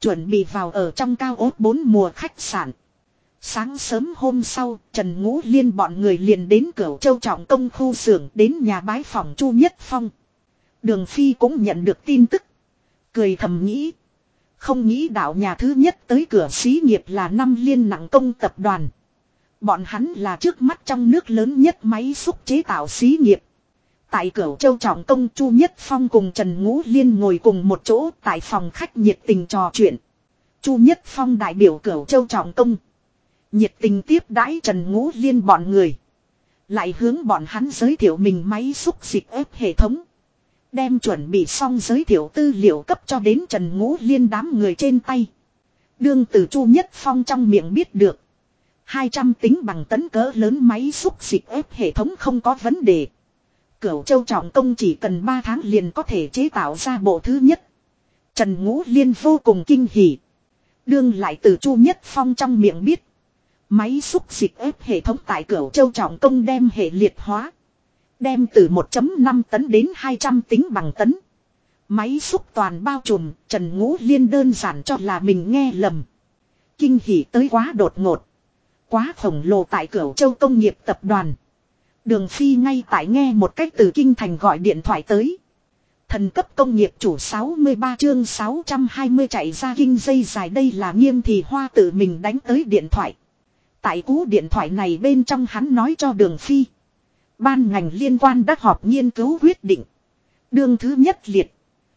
chuẩn bị vào ở trong cao ốt 4 mùa khách sạn. Sáng sớm hôm sau, Trần Ngũ Liên bọn người liền đến Cửu Châu Trọng Công khu xưởng đến nhà bái phòng Chu Nhất Phong. Đường Phi cũng nhận được tin tức. Cười thầm nghĩ. Không nghĩ đạo nhà thứ nhất tới cửa xí nghiệp là Năm Liên Nặng Công tập đoàn. Bọn hắn là trước mắt trong nước lớn nhất máy xúc chế tạo xí nghiệp. Tại Cửu Châu Trọng Công, Chu Nhất Phong cùng Trần Ngũ Liên ngồi cùng một chỗ tại phòng khách nhiệt tình trò chuyện. Chu Nhất Phong đại biểu Cửu Châu Trọng Công, nhiệt tình tiếp đãi Trần Ngũ Liên bọn người. Lại hướng bọn hắn giới thiệu mình máy xúc dịch ép hệ thống. Đem chuẩn bị xong giới thiệu tư liệu cấp cho đến Trần Ngũ Liên đám người trên tay. Đương từ Chu Nhất Phong trong miệng biết được. 200 tính bằng tấn cỡ lớn máy xúc dịch ép hệ thống không có vấn đề. Cửu Châu Trọng Công chỉ cần 3 tháng liền có thể chế tạo ra bộ thứ nhất. Trần Ngũ Liên vô cùng kinh hỉ. Đương lại từ Chu Nhất Phong trong miệng biết. Máy xúc dịch ép hệ thống tại Cửu Châu Trọng Công đem hệ liệt hóa. Đem từ 1.5 tấn đến 200 tính bằng tấn. Máy xúc toàn bao trùm, Trần Ngũ Liên đơn giản cho là mình nghe lầm. Kinh hỉ tới quá đột ngột. Quá khổng lồ tại Cửu Châu Công nghiệp tập đoàn. Đường Phi ngay tại nghe một cách từ kinh thành gọi điện thoại tới. Thần cấp công nghiệp chủ 63 chương 620 chạy ra kinh dây dài, đây là Nghiêm Thì Hoa tự mình đánh tới điện thoại. Tại cú điện thoại này bên trong hắn nói cho Đường Phi. Ban ngành liên quan đã họp nghiên cứu quyết định. Đương thứ nhất liệt.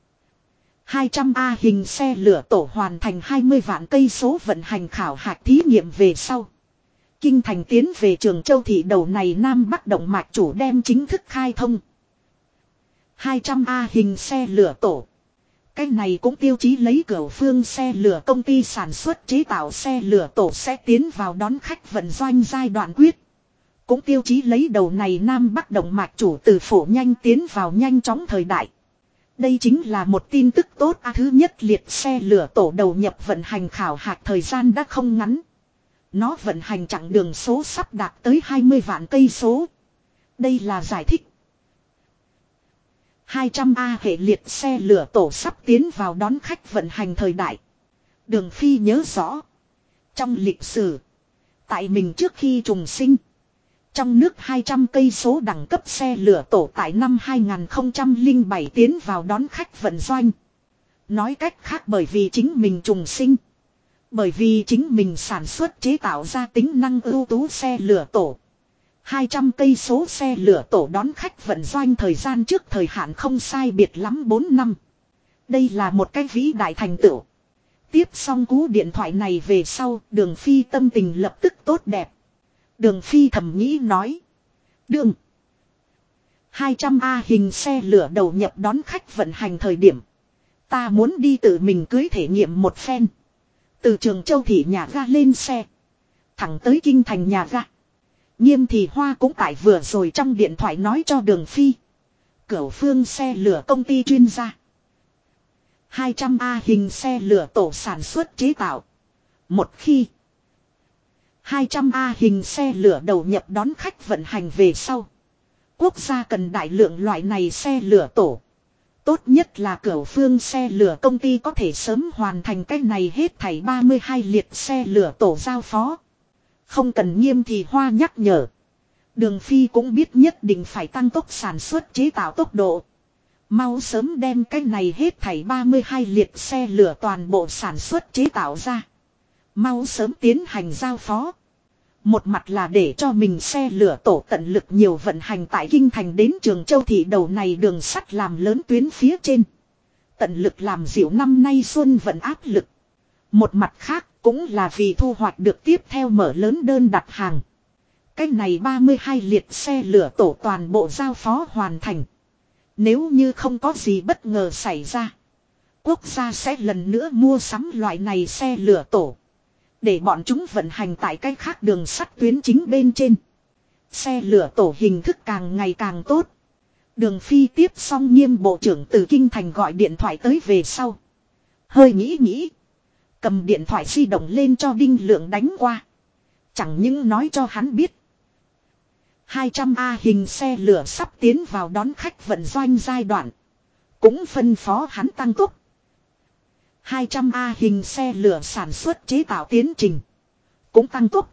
200A hình xe lửa tổ hoàn thành 20 vạn cây số vận hành khảo hạch thí nghiệm về sau. Kinh thành tiến về Trường Châu thị đầu này Nam Bắc động mạch chủ đem chính thức khai thông. 200A hình xe lửa tổ. Cái này cũng tiêu chí lấy Cửu Phương xe lửa công ty sản xuất chế tạo xe lửa tổ sẽ tiến vào đón khách vận doanh giai đoạn quyết. Cũng tiêu chí lấy đầu này Nam Bắc động mạch chủ từ phổ nhanh tiến vào nhanh chóng thời đại. Đây chính là một tin tức tốt. Thứ nhất liệt xe lửa tổ đầu nhập vận hành khảo hạch thời gian đã không ngắn. Nó vận hành chặng đường số sắp đạt tới 20 vạn cây số. Đây là giải thích. 200A hệ liệt xe lửa tổ sắp tiến vào đón khách vận hành thời đại. Đường Phi nhớ rõ. Trong lịch sử, tại mình trước khi trùng sinh, trong nước 200 cây số đẳng cấp xe lửa tổ tại năm 2007 tiến vào đón khách vận doanh. Nói cách khác, bởi vì chính mình trùng sinh, bởi vì chính mình sản xuất chế tạo ra tính năng ưu tú xe lửa tổ, 200 cây số xe lửa tổ đón khách vận doanh thời gian trước thời hạn không sai biệt lắm 4 năm. Đây là một cái vĩ đại thành tựu. Tiếp xong cú điện thoại này về sau, Đường Phi tâm tình lập tức tốt đẹp. Đường Phi thầm nghĩ nói. Đường 200A hình xe lửa đầu nhập đón khách vận hành thời điểm, ta muốn đi tự mình cưới thể nghiệm một phen. Từ Trường Châu thị nhà ga lên xe, thẳng tới kinh thành nhà ga. Nghiêm Thì Hoa cũng tại vừa rồi trong điện thoại nói cho Đường Phi. Cửu Phương xe lửa công ty chuyên gia, 200A hình xe lửa tổ sản xuất chế tạo. Một khi 200A hình xe lửa đầu nhập đón khách vận hành về sau, quốc gia cần đại lượng loại này xe lửa tổ. Tốt nhất là Cửu Phương xe lửa công ty có thể sớm hoàn thành cái này hết thảy 32 liệt xe lửa tổ giao phó. Không cần Nghiêm Thì Hoa nhắc nhở, Đường Phi cũng biết nhất định phải tăng tốc sản xuất chế tạo tốc độ. Mau sớm đem cái này hết thảy 32 liệt xe lửa toàn bộ sản xuất chế tạo ra. Mau sớm tiến hành giao phó. Một mặt là để cho mình xe lửa tổ tận lực nhiều vận hành tại kinh thành đến Trường Châu thị đầu này đường sắt làm lớn tuyến phía trên. Tận lực làm dịu năm nay xuân vận áp lực. Một mặt khác cũng là vì thu hoạch được tiếp theo mở lớn đơn đặt hàng. Cái này 32 liệt xe lửa tổ toàn bộ giao phó hoàn thành. Nếu như không có gì bất ngờ xảy ra, quốc gia sẽ lần nữa mua sắm loại này xe lửa tổ, để bọn chúng vận hành tại cái khác đường sắt tuyến chính bên trên. Xe lửa tổ hình thức càng ngày càng tốt. Đường Phi tiếp xong Nghiêm bộ trưởng từ kinh thành gọi điện thoại tới về sau, hơi nghĩ, cầm điện thoại di động lên cho Đinh Lượng đánh qua. Chẳng những nói cho hắn biết 200A hình xe lửa sắp tiến vào đón khách vận doanh giai đoạn, cũng phân phó hắn tăng tốc. 200A hình xe lửa sản xuất chế tạo tiến trình cũng tăng tốc.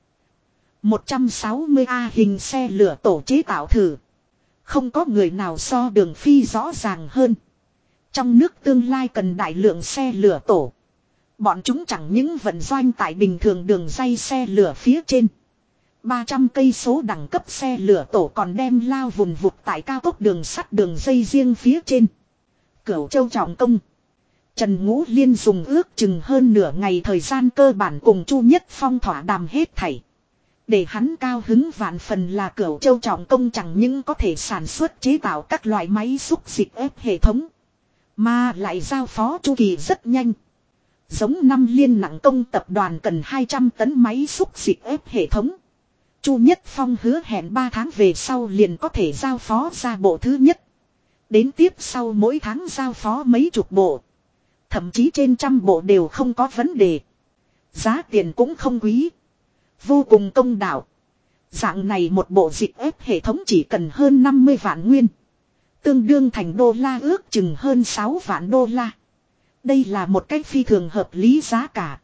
160A hình xe lửa tổ chế tạo thử. Không có người nào so Đường Phi rõ ràng hơn. Trong nước tương lai cần đại lượng xe lửa tổ. Bọn chúng chẳng những vận doanh tại bình thường đường ray xe lửa phía trên. 300 cây số đẳng cấp xe lửa tổ còn đem lao vùn vụt tại cao tốc đường sắt đường dây riêng phía trên. Cửu Châu trọng công. Trần Ngũ Liên dùng ước chừng hơn nửa ngày thời gian cơ bản cùng Chu Nhất Phong thỏa đàm hết thảy. Để hắn cao hứng vạn phần là Cửu Châu trọng công chẳng những có thể sản xuất chế tạo các loại máy xúc dịch ép hệ thống. Mà lại giao phó chu kỳ rất nhanh. Giống năm Liên Nặng Công tập đoàn cần 200 tấn máy xúc dịch ép hệ thống. Chu Nhất Phong hứa hẹn 3 tháng về sau liền có thể giao phó ra bộ thứ nhất. Đến tiếp sau mỗi tháng giao phó mấy chục bộ. Thậm chí trên trăm bộ đều không có vấn đề. Giá tiền cũng không quý. Vô cùng công đạo. Dạng này một bộ dịch ép hệ thống chỉ cần hơn 50 vạn nguyên. Tương đương thành đô la ước chừng hơn 6 vạn đô la. Đây là một cách phi thường hợp lý giá cả.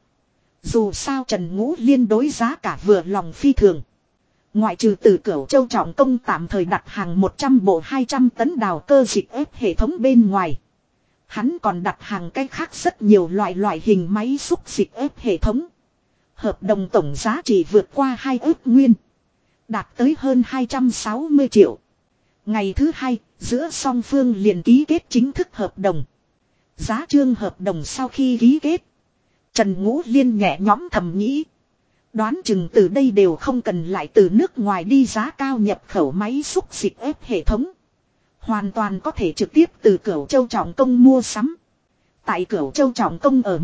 Dù sao Trần Ngũ Liên đối giá cả vừa lòng phi thường. Ngoại trừ từ Cửu Châu trọng công tạm thời đặt hàng 100 bộ 200 tấn đào cơ dịch ép hệ thống bên ngoài. Hắn còn đặt hàng cái khác rất nhiều loại hình máy xúc dịch ép hệ thống. Hợp đồng tổng giá trị vượt qua 2 ức nguyên. Đạt tới hơn 260 triệu. Ngày thứ hai, giữa song phương liền ký kết chính thức hợp đồng. Giá trương hợp đồng sau khi ký kết. Trần Ngũ Liên nhẹ nhõm thầm nghĩ. Đoán chừng từ đây đều không cần lại từ nước ngoài đi giá cao nhập khẩu máy xúc dịch ép hệ thống. Hoàn toàn có thể trực tiếp từ Cửu Châu trọng công mua sắm. Tại Cửu Châu trọng công ở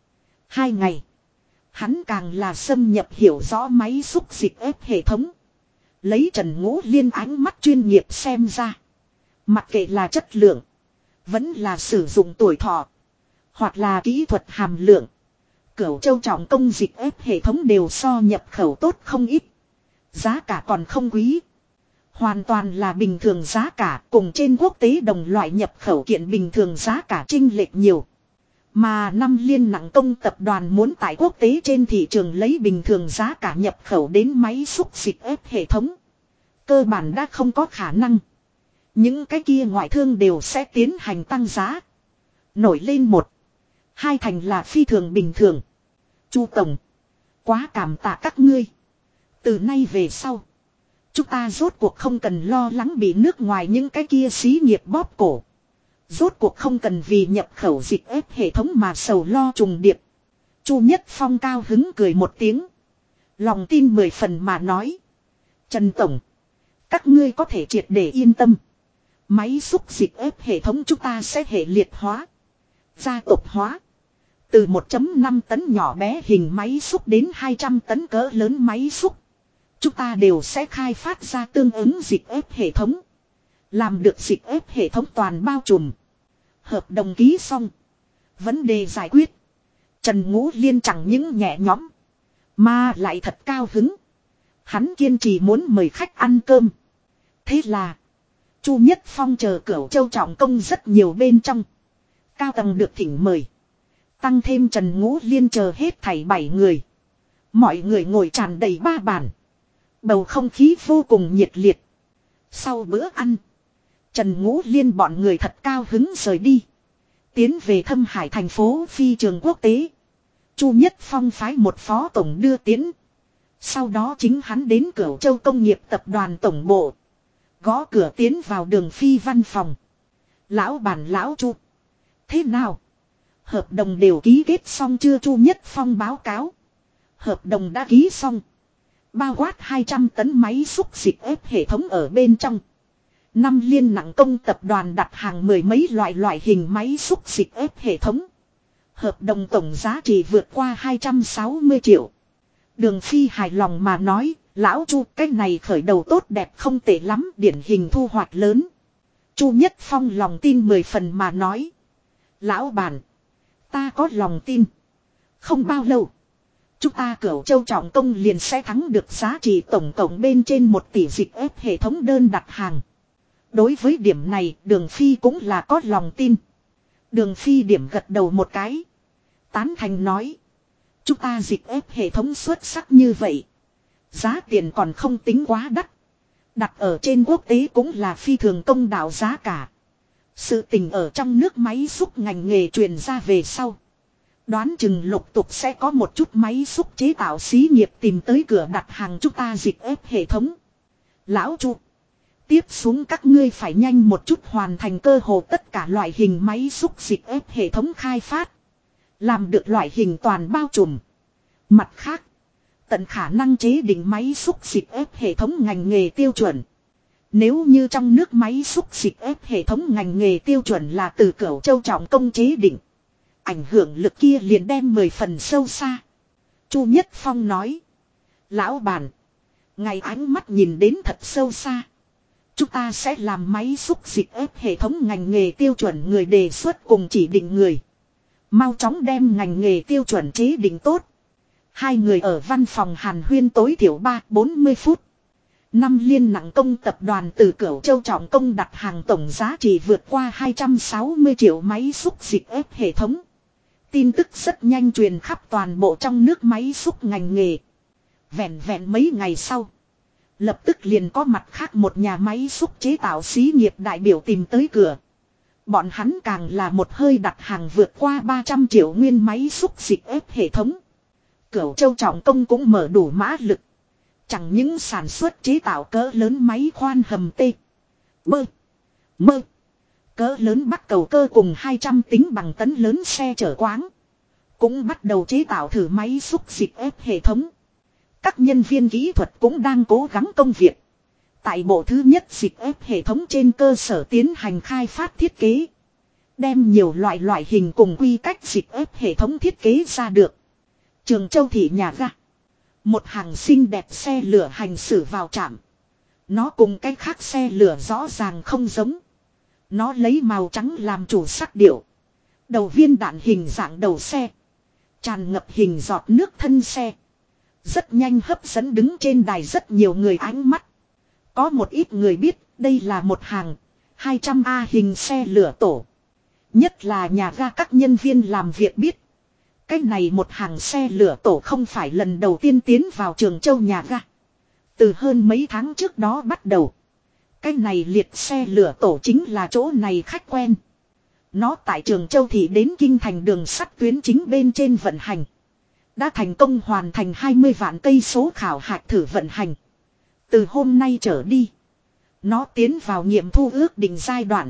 1-2 ngày. Hắn càng là xâm nhập hiểu rõ máy xúc dịch ép hệ thống. Lấy Trần Ngũ Liên ánh mắt chuyên nghiệp xem ra. Mặc kệ là chất lượng. Vẫn là sử dụng tuổi thọ. Hoặc là kỹ thuật hàm lượng. Cửu Châu trọng công dịch ép hệ thống đều so nhập khẩu tốt không ít. Giá cả còn không quý. Hoàn toàn là bình thường giá cả cùng trên quốc tế đồng loại nhập khẩu kiện bình thường giá cả chênh lệch nhiều. Mà năm Liên Nặng Công tập đoàn muốn tại quốc tế trên thị trường lấy bình thường giá cả nhập khẩu đến máy xúc dịch ép hệ thống. Cơ bản đã không có khả năng. Những cái kia ngoại thương đều sẽ tiến hành tăng giá. Nổi lên 1-2 thành là phi thường bình thường. Chu Tổng. Quá cảm tạ các ngươi. Từ nay về sau. Chúng ta rốt cuộc không cần lo lắng bị nước ngoài những cái kia xí nghiệp bóp cổ. Rốt cuộc không cần vì nhập khẩu dịch ép hệ thống mà sầu lo trùng điệp. Chu Nhất Phong cao hứng cười một tiếng. Lòng tin 10 phần mà nói. Trần Tổng. Các ngươi có thể triệt để yên tâm. Máy xúc dịch ép hệ thống chúng ta sẽ hệ liệt hóa. Gia tộc hóa. Từ 1.5 tấn nhỏ bé hình máy xúc đến 200 tấn cỡ lớn máy xúc. Chúng ta đều sẽ khai phát ra tương ứng dịch ép hệ thống. Làm được dịch ép hệ thống toàn bao trùm. Hợp đồng ký xong. Vấn đề giải quyết. Trần Ngũ Liên chẳng những nhẹ nhõm. Mà lại thật cao hứng. Hắn kiên trì muốn mời khách ăn cơm. Thế là. Chu Nhất Phong chờ Cửu Châu trọng công rất nhiều bên trong. Cao tầng được thỉnh mời. Tăng thêm Trần Ngũ Liên chờ hết thảy 7 người. Mọi người ngồi tràn đầy 3 bàn. Bầu không khí vô cùng nhiệt liệt. Sau bữa ăn. Trần Ngũ Liên bọn người thật cao hứng rời đi. Tiến về Thâm Hải thành phố phi trường quốc tế. Chu Nhất Phong phái một phó tổng đưa tiến. Sau đó chính hắn đến Cửu Châu công nghiệp tập đoàn tổng bộ. Gõ cửa tiến vào Đường Phi văn phòng. Lão bản lão Chu. Thế nào? Hợp đồng đều ký kết xong chưa? Chu Nhất Phong báo cáo. Hợp đồng đã ký xong. Bao quát 200 tấn máy xúc dịch ép hệ thống ở bên trong. Năm Liên Nặng Công tập đoàn đặt hàng 10 mấy loại hình máy xúc dịch ép hệ thống. Hợp đồng tổng giá trị vượt qua 260 triệu. Đường Phi hài lòng mà nói, lão Chu cái này khởi đầu tốt đẹp không tệ lắm, điển hình thu hoạch lớn. Chu Nhất Phong lòng tin 10 phần mà nói. Lão bản, ta có lòng tin. Không bao lâu. Chúng ta Cửu Châu trọng công liền sẽ thắng được giá trị tổng cộng bên trên 1 tỷ dịch ép hệ thống đơn đặt hàng. Đối với điểm này Đường Phi cũng là có lòng tin. Đường Phi điểm gật đầu một cái. Tán thành nói. Chúng ta dịch ép hệ thống xuất sắc như vậy. Giá tiền còn không tính quá đắt. Đặt ở trên quốc tế cũng là phi thường công đạo giá cả. Sự tình ở trong nước máy xúc ngành nghề truyền ra về sau. Đoán chừng lục tục sẽ có một chút máy xúc chế tạo xí nghiệp tìm tới cửa đặt hàng chúng ta dịch ép hệ thống. Lão Chu. Tiếp xuống các ngươi phải nhanh một chút hoàn thành cơ hồ tất cả loại hình máy xúc dịch ép hệ thống khai phát. Làm được loại hình toàn bao trùm. Mặt khác. Tận khả năng chế định máy xúc dịch ép hệ thống ngành nghề tiêu chuẩn. Nếu như trong nước máy xúc dịch ép hệ thống ngành nghề tiêu chuẩn là từ Cửu Châu trọng công chế định. Ảnh hưởng lực kia liền đem 10 phần sâu xa. Chu Nhất Phong nói. Lão bản. Ngài ánh mắt nhìn đến thật sâu xa. Chúng ta sẽ làm máy xúc dịch ép hệ thống ngành nghề tiêu chuẩn người đề xuất cùng chỉ định người. Mau chóng đem ngành nghề tiêu chuẩn chế định tốt. Hai người ở văn phòng hàn huyên tối thiểu 3-40 phút. Năm liên nặng công tập đoàn từ Cửu Châu trọng công đặt hàng tổng giá trị vượt qua 260 triệu máy xúc dịch ép hệ thống. Tin tức rất nhanh truyền khắp toàn bộ trong nước máy xúc ngành nghề. Vẹn vẹn mấy ngày sau. Lập tức liền có mặt khác một nhà máy xúc chế tạo xí nghiệp đại biểu tìm tới cửa. Bọn hắn càng là một hơi đặt hàng vượt qua 300 triệu nguyên máy xúc dịch ép hệ thống. Cửu Châu trọng công cũng mở đủ mã lực. Chẳng những sản xuất chế tạo cỡ lớn máy khoan hầm tê. Bơ. Mơ. Cỡ lớn bắt cầu cơ cùng 200 tính bằng tấn lớn xe chở quáng. Cũng bắt đầu chế tạo thử máy xúc dịch ép hệ thống. Các nhân viên kỹ thuật cũng đang cố gắng công việc. Tại bộ thứ nhất dịch ép hệ thống trên cơ sở tiến hành khai phát thiết kế. Đem nhiều loại hình cùng quy cách dịch ép hệ thống thiết kế ra được. Trường Châu thị nhà ga. Một hàng xinh đẹp xe lửa hành xử vào trạm. Nó cùng cái khác xe lửa rõ ràng không giống. Nó lấy màu trắng làm chủ sắc điệu. Đầu viên đạn hình dạng đầu xe. Tràn ngập hình giọt nước thân xe. Rất nhanh hấp dẫn đứng trên đài rất nhiều người ánh mắt. Có một ít người biết đây là một hàng 200A hình xe lửa tổ. Nhất là nhà ga các nhân viên làm việc biết. Cái này một hàng xe lửa tổ không phải lần đầu tiên tiến vào Trường Châu nhà ga. Từ hơn mấy tháng trước đó bắt đầu. Cái này liệt xe lửa tổ chính là chỗ này khách quen. Nó tại Trường Châu thì đến kinh thành đường sắt tuyến chính bên trên vận hành. Đã thành công hoàn thành 20 vạn cây số khảo hạch thử vận hành. Từ hôm nay trở đi. Nó tiến vào nghiệm thu ước định giai đoạn.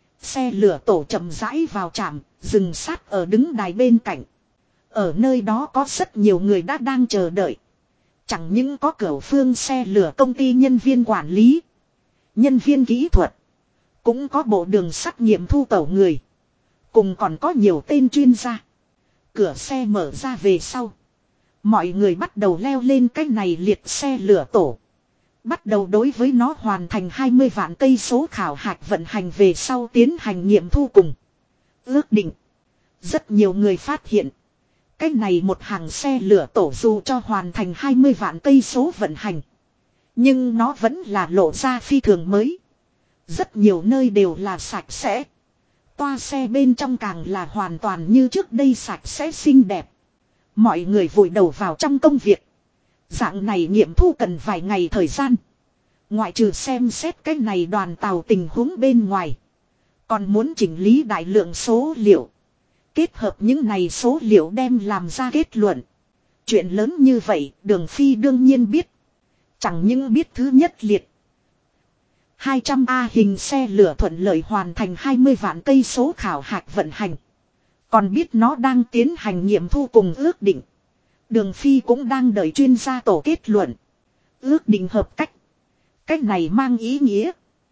Xe lửa tổ chậm rãi vào trạm, dừng sát ở đứng đài bên cạnh. Ở nơi đó có rất nhiều người đã đang chờ đợi. Chẳng những có Cửu Phương xe lửa công ty nhân viên quản lý. Nhân viên kỹ thuật. Cũng có bộ đường sắt nghiệm thu tàu người. Cùng còn có nhiều tên chuyên gia. Cửa xe mở ra về sau. Mọi người bắt đầu leo lên cái này liệt xe lửa tổ. Bắt đầu đối với nó hoàn thành 20 vạn cây số khảo hạch vận hành về sau tiến hành nghiệm thu cùng. Ước định. Rất nhiều người phát hiện. Cái này một hàng xe lửa tổ dù cho hoàn thành 20 vạn cây số vận hành. Nhưng nó vẫn là lộ ra phi thường mới. Rất nhiều nơi đều là sạch sẽ. Toa xe bên trong càng là hoàn toàn như trước đây sạch sẽ xinh đẹp. Mọi người vùi đầu vào trong công việc. Dạng này nghiệm thu cần vài ngày thời gian. Ngoại trừ xem xét cái này đoàn tàu tình huống bên ngoài. Còn muốn chỉnh lý đại lượng số liệu. Kết hợp những này số liệu đem làm ra kết luận. Chuyện lớn như vậy Đường Phi đương nhiên biết. Chẳng những biết thứ nhất liệt. 200A hình xe lửa thuận lợi hoàn thành 20 vạn cây số khảo hạch vận hành. Còn biết nó đang tiến hành nghiệm thu cùng ước định. Đường Phi cũng đang đợi chuyên gia tổ kết luận. Ước định hợp cách. Cách này mang ý nghĩa.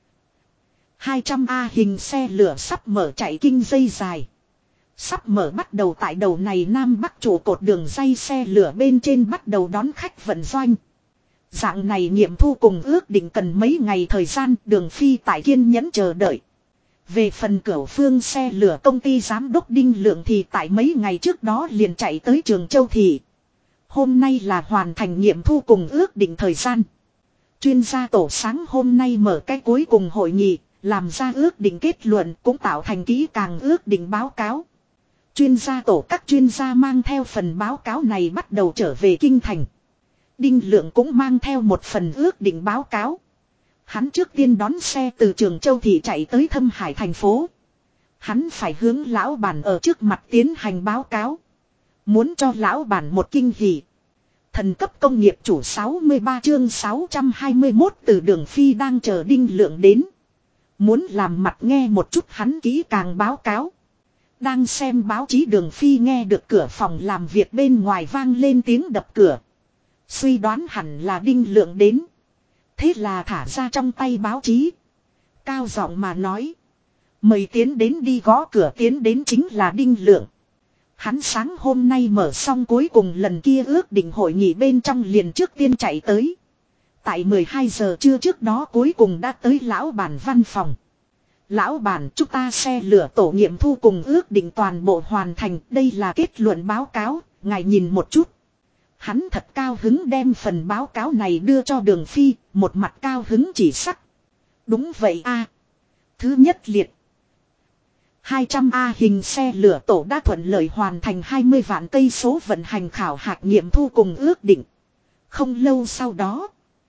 200A hình xe lửa sắp mở chạy kinh dây dài. Sắp mở bắt đầu tại đầu này Nam Bắc trụ cột đường dây xe lửa bên trên bắt đầu đón khách vận doanh. Dạng này nghiệm thu cùng ước định cần mấy ngày thời gian Đường Phi tại kiên nhẫn chờ đợi. Về phần Cửu Phương xe lửa công ty giám đốc Đinh Lượng thì tại mấy ngày trước đó liền chạy tới Trường Châu thị. Hôm nay là hoàn thành nghiệm thu cùng ước định thời gian. Chuyên gia tổ sáng hôm nay mở cái cuối cùng hội nghị, làm ra ước định kết luận cũng tạo thành kỹ càng ước định báo cáo. Chuyên gia tổ các chuyên gia mang theo phần báo cáo này bắt đầu trở về kinh thành. Đinh Lượng cũng mang theo một phần ước định báo cáo. Hắn trước tiên đón xe từ Trường Châu thị chạy tới Thâm Hải thành phố. Hắn phải hướng lão bản ở trước mặt tiến hành báo cáo. Muốn cho lão bản một kinh hỉ. Thần cấp công nghiệp chủ 63 chương 621 từ Đường Phi đang chờ Đinh Lượng đến. Muốn làm mặt nghe một chút hắn kỹ càng báo cáo. Đang xem báo chí Đường Phi nghe được cửa phòng làm việc bên ngoài vang lên tiếng đập cửa. Suy đoán hẳn là Đinh Lượng đến. Thế là thả ra trong tay báo chí. Cao giọng mà nói. Mời tiến đến đi, gõ cửa tiến đến chính là Đinh Lượng. Hắn sáng hôm nay mở xong cuối cùng lần kia ước định hội nghị bên trong liền trước tiên chạy tới. Tại 12 giờ trưa trước đó cuối cùng đã tới lão bản văn phòng. Lão bản, chúng ta xe lửa tổ nghiệm thu cùng ước định toàn bộ hoàn thành. Đây là kết luận báo cáo, ngài nhìn một chút. Hắn thật cao hứng đem phần báo cáo này đưa cho Đường Phi, một mặt cao hứng chỉ sắc. Đúng vậy a. Thứ nhất liệt. 200A hình xe lửa tổ đã thuận lợi hoàn thành 20 vạn cây số vận hành khảo hạch nghiệm thu cùng ước định. Không lâu sau đó,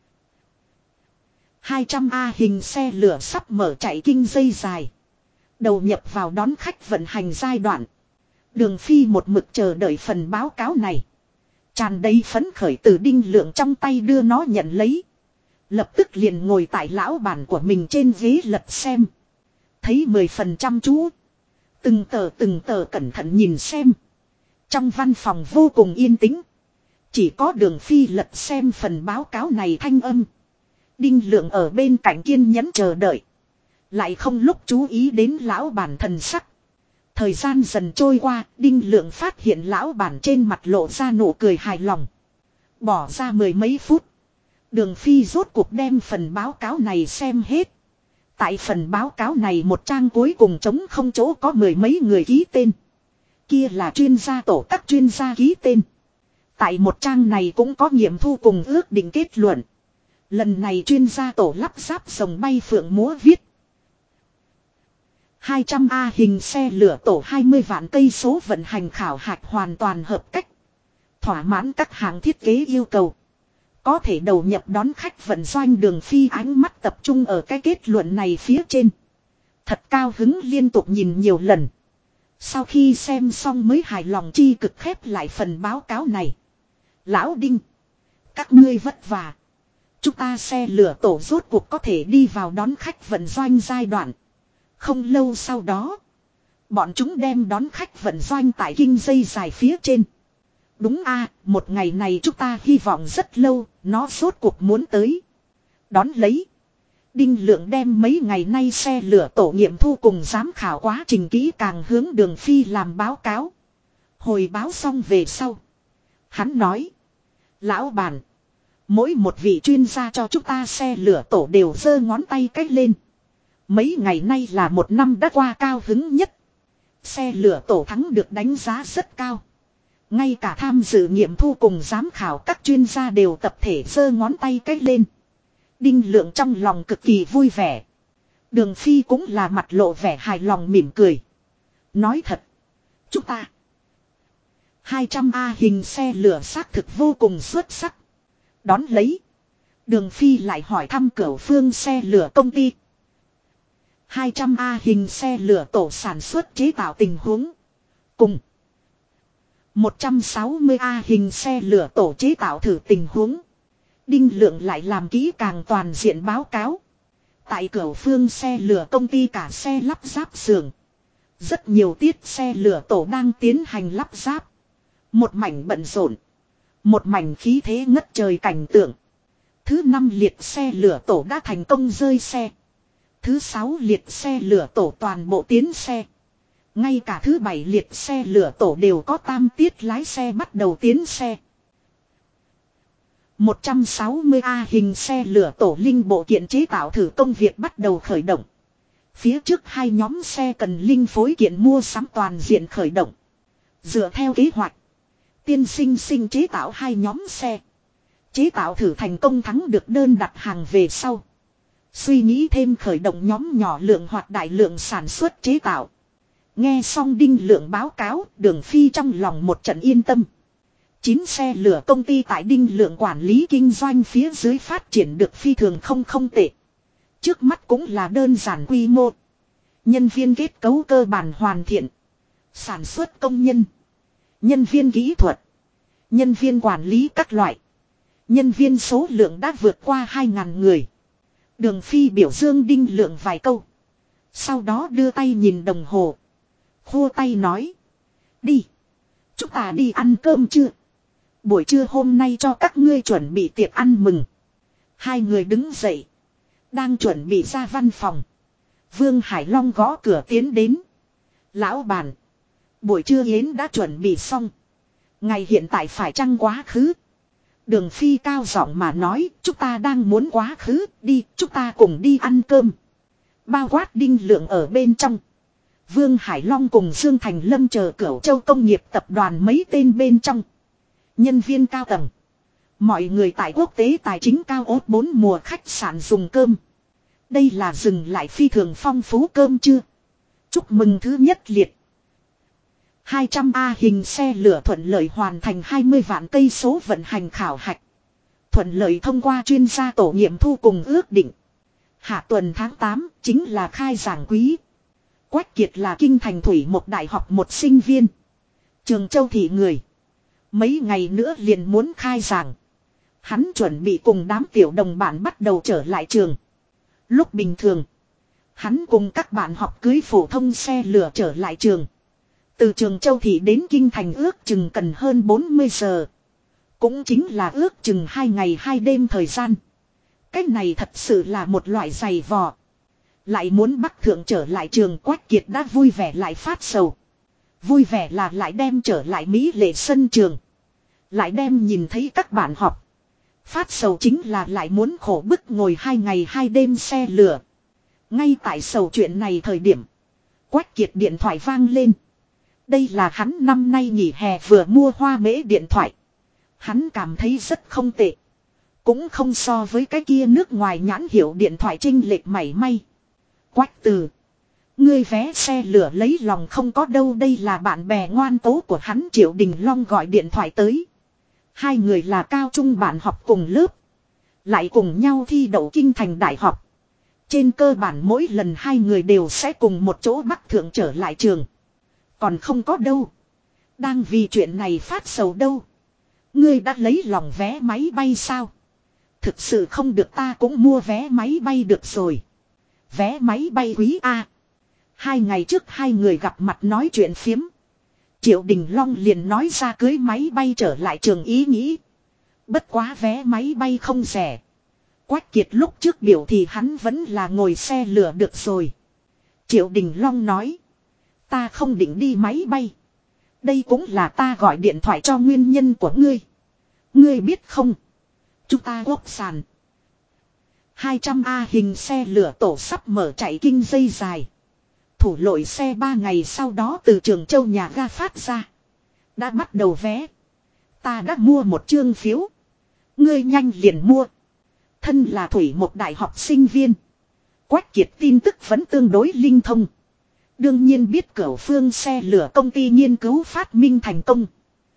200A hình xe lửa sắp mở chạy kinh dây dài. Đầu nhập vào đón khách vận hành giai đoạn. Đường Phi một mực chờ đợi phần báo cáo này. Tràn đầy phấn khởi từ Đinh Lượng trong tay đưa nó nhận lấy. Lập tức liền ngồi tại lão bản của mình trên ghế lật xem. Thấy 10 phần chăm chú. Từng tờ cẩn thận nhìn xem. Trong văn phòng vô cùng yên tĩnh. Chỉ có Đường Phi lật xem phần báo cáo này thanh âm. Đinh Lượng ở bên cạnh kiên nhẫn chờ đợi. Lại không lúc chú ý đến lão bản thần sắc. Thời gian dần trôi qua, Đinh Lượng phát hiện lão bản trên mặt lộ ra nụ cười hài lòng. Bỏ ra 10 mấy phút. Đường Phi rốt cuộc đem phần báo cáo này xem hết. Tại phần báo cáo này một trang cuối cùng trống không chỗ có 10 mấy người ký tên. Kia là chuyên gia tổ các chuyên gia ký tên. Tại một trang này cũng có nghiệm thu cùng ước định kết luận. Lần này chuyên gia tổ lắp ráp rồng bay phượng múa viết. 200A hình xe lửa tổ 20 vạn cây số vận hành khảo hạch hoàn toàn hợp cách. Thỏa mãn các hạng thiết kế yêu cầu. Có thể đầu nhập đón khách vận doanh. Đường Phi ánh mắt tập trung ở cái kết luận này phía trên. Thật cao hứng liên tục nhìn nhiều lần. Sau khi xem xong mới hài lòng chi cực khép lại phần báo cáo này. Lão Đinh. Các ngươi vất vả. Chúng ta xe lửa tổ rốt cuộc có thể đi vào đón khách vận doanh giai đoạn. Không lâu sau đó. Bọn chúng đem đón khách vận doanh tại kinh dây dài phía trên. Đúng a, một ngày này chúng ta hy vọng rất lâu, nó rốt cuộc muốn tới. Đón lấy. Đinh Lượng đem mấy ngày nay xe lửa tổ nghiệm thu cùng giám khảo quá trình kỹ càng hướng Đường Phi làm báo cáo. Hồi báo xong về sau. Hắn nói. Lão bản. Mỗi một vị chuyên gia cho chúng ta xe lửa tổ đều giơ ngón tay cách lên. Mấy ngày nay là một năm đã qua cao hứng nhất. Xe lửa tổ thắng được đánh giá rất cao. Ngay cả tham dự nghiệm thu cùng giám khảo các chuyên gia đều tập thể giơ ngón tay cách lên. Đinh Lượng trong lòng cực kỳ vui vẻ. Đường Phi cũng là mặt lộ vẻ hài lòng mỉm cười. Nói thật. Chúng ta 200A hình xe lửa xác thực vô cùng xuất sắc. Đón lấy. Đường Phi lại hỏi thăm Cửu Phương xe lửa công ty. 200A hình xe lửa tổ sản xuất chế tạo tình huống. Cùng 160A hình xe lửa tổ chế tạo thử tình huống. Đinh Lượng lại làm kỹ càng toàn diện báo cáo. Tại Cửu Phương xe lửa công ty cả xe lắp ráp xưởng. Rất nhiều tiết xe lửa tổ đang tiến hành lắp ráp. Một mảnh bận rộn. Một mảnh khí thế ngất trời cảnh tượng. Thứ 5 liệt xe lửa tổ đã thành công rơi xe. Thứ 6 liệt xe lửa tổ toàn bộ tiến xe. Ngay cả thứ 7 liệt xe lửa tổ đều có tam tiết lái xe bắt đầu tiến xe. 160A hình xe lửa tổ linh bộ kiện chế tạo thử công việc bắt đầu khởi động. Phía trước hai nhóm xe cần linh phối kiện mua sắm toàn diện khởi động. Dựa theo kế hoạch. Tiên sinh chế tạo hai nhóm xe. Chế tạo thử thành công thắng được đơn đặt hàng về sau. Suy nghĩ thêm khởi động nhóm nhỏ lượng hoặc đại lượng sản xuất chế tạo. Nghe xong Đinh Lượng báo cáo, Đường Phi trong lòng một trận yên tâm. 9 xe lửa công ty tại Đinh Lượng quản lý kinh doanh phía dưới phát triển được phi thường không tệ. Trước mắt cũng là đơn giản quy mô. Nhân viên kết cấu cơ bản hoàn thiện. Sản xuất công nhân. Nhân viên kỹ thuật. Nhân viên quản lý các loại. Nhân viên số lượng đã vượt qua 2.000 người. Đường Phi biểu dương Đinh Lượng vài câu. Sau đó đưa tay nhìn đồng hồ. Khô tay nói. Đi. Chúng ta đi ăn cơm chưa? Buổi trưa hôm nay cho các ngươi chuẩn bị tiệc ăn mừng. Hai người đứng dậy. Đang chuẩn bị ra văn phòng. Vương Hải Long gõ cửa tiến đến. Lão bản. Buổi trưa yến đã chuẩn bị xong. Ngày hiện tại phải chăng quá khứ? Đường Phi cao giọng mà nói. Chúng ta đang muốn quá khứ. Đi, chúng ta cùng đi ăn cơm. Bao quát Đinh Lượng ở bên trong. Vương Hải Long cùng Dương Thành Lâm chờ Cửu Châu công nghiệp tập đoàn mấy tên bên trong. Nhân viên cao tầng. Mọi người tại quốc tế tài chính cao ốt 4 mùa khách sạn dùng cơm. Đây là dừng lại phi thường phong phú cơm chưa? Chúc mừng thứ nhất liệt. 200A hình xe lửa thuận lợi hoàn thành 20 vạn cây số vận hành khảo hạch. Thuận lợi thông qua chuyên gia tổ nghiệm thu cùng ước định. Hạ tuần tháng 8 chính là khai giảng quý. Quách Kiệt là kinh thành thủy một đại học một sinh viên. Trường Châu thị người. Mấy ngày nữa liền muốn khai giảng. Hắn chuẩn bị cùng đám tiểu đồng bạn bắt đầu trở lại trường. Lúc bình thường. Hắn cùng các bạn học cưới phổ thông xe lửa trở lại trường. Từ Trường Châu thị đến kinh thành ước chừng cần hơn 40 giờ. Cũng chính là ước chừng 2 ngày 2 đêm thời gian. Cái này thật sự là một loại giày vò. Lại muốn bắc thượng trở lại trường, Quách Kiệt đã vui vẻ lại phát sầu. Vui vẻ là lại đem trở lại Mỹ Lệ sân trường. Lại đem nhìn thấy các bạn học. Phát sầu chính là lại muốn khổ bức ngồi 2 ngày 2 đêm xe lửa. Ngay tại sầu chuyện này thời điểm. Quách Kiệt điện thoại vang lên. Đây là hắn năm nay nghỉ hè vừa mua Hoa Mễ điện thoại. Hắn cảm thấy rất không tệ. Cũng không so với cái kia nước ngoài nhãn hiệu điện thoại chênh lệch mảy may. Quách Từ. Ngươi vé xe lửa lấy lòng không có đâu, đây là bạn bè ngoan cố của hắn Triệu Đình Long gọi điện thoại tới. Hai người là cao trung bạn học cùng lớp. Lại cùng nhau thi đậu kinh thành đại học. Trên cơ bản mỗi lần hai người đều sẽ cùng một chỗ bắc thượng trở lại trường. Còn không có đâu. Đang vì chuyện này phát sầu đâu. Ngươi đã lấy lòng vé máy bay sao? Thực sự không được ta cũng mua vé máy bay được rồi. Vé máy bay quý a. 2 ngày trước hai người gặp mặt nói chuyện phiếm. Triệu Đình Long liền nói ra cưới máy bay trở lại trường ý nghĩ. Bất quá vé máy bay không rẻ. Quách Kiệt lúc trước biểu thì hắn vẫn là ngồi xe lửa được rồi. Triệu Đình Long nói. Ta không định đi máy bay. Đây cũng là ta gọi điện thoại cho nguyên nhân của ngươi. Ngươi biết không? Chúng ta quốc sản. 200A hình xe lửa tổ sắp mở chạy kinh dây dài. Thủ lội xe 3 ngày sau đó từ Trường Châu nhà ga phát ra. Đã bắt đầu vé. Ta đã mua một chương phiếu. Ngươi nhanh liền mua. Thân là thủy một đại học sinh viên. Quách Kiệt tin tức vẫn tương đối linh thông. Đương nhiên biết Cửu Phương xe lửa công ty nghiên cứu phát minh thành công.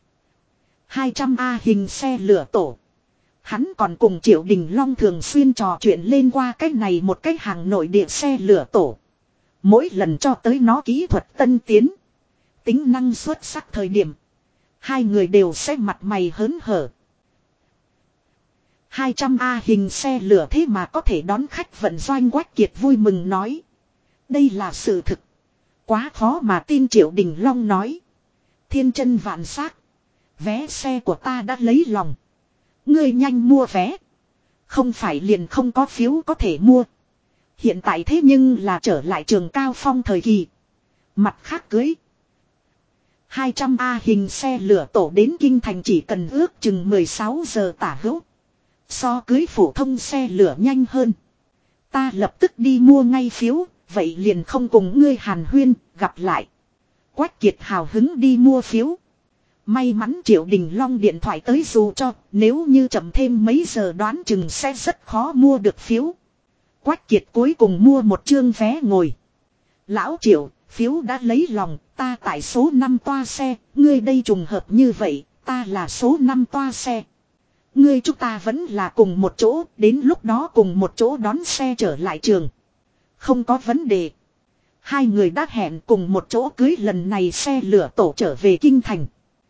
200A hình xe lửa tổ. Hắn còn cùng Triệu Đình Long thường xuyên trò chuyện lên qua cái này một cái hàng nội địa xe lửa tổ. Mỗi lần cho tới nó kỹ thuật tân tiến. Tính năng xuất sắc thời điểm. Hai người đều sẽ mặt mày hớn hở. 200A hình xe lửa thế mà có thể đón khách vận doanh, Quách Kiệt vui mừng nói. Đây là sự thực. Quá khó mà tin, Triệu Đình Long nói. Thiên chân vạn xác. Vé xe của ta đã lấy lòng. Ngươi nhanh mua vé. Không phải liền không có phiếu có thể mua. Hiện tại thế nhưng là trở lại trường cao phong thời kỳ. Mặt khác cưới. 200A hình xe lửa tổ đến kinh thành chỉ cần ước chừng 16 giờ tả hữu. So cưới phổ thông xe lửa nhanh hơn. Ta lập tức đi mua ngay phiếu. Vậy liền không cùng ngươi hàn huyên, gặp lại. Quách Kiệt hào hứng đi mua phiếu. May mắn Triệu Đình Long điện thoại tới dù cho, nếu như chậm thêm mấy giờ đoán chừng sẽ rất khó mua được phiếu. Quách Kiệt cuối cùng mua một chương vé ngồi. Lão Triệu, phiếu đã lấy lòng, ta tại số 5 toa xe, ngươi đây trùng hợp như vậy, ta là số 5 toa xe. Ngươi chúng ta vẫn là cùng một chỗ, đến lúc đó cùng một chỗ đón xe trở lại trường. Không có vấn đề. Hai người đã hẹn cùng một chỗ cưới lần này xe lửa tổ trở về Kinh Thành.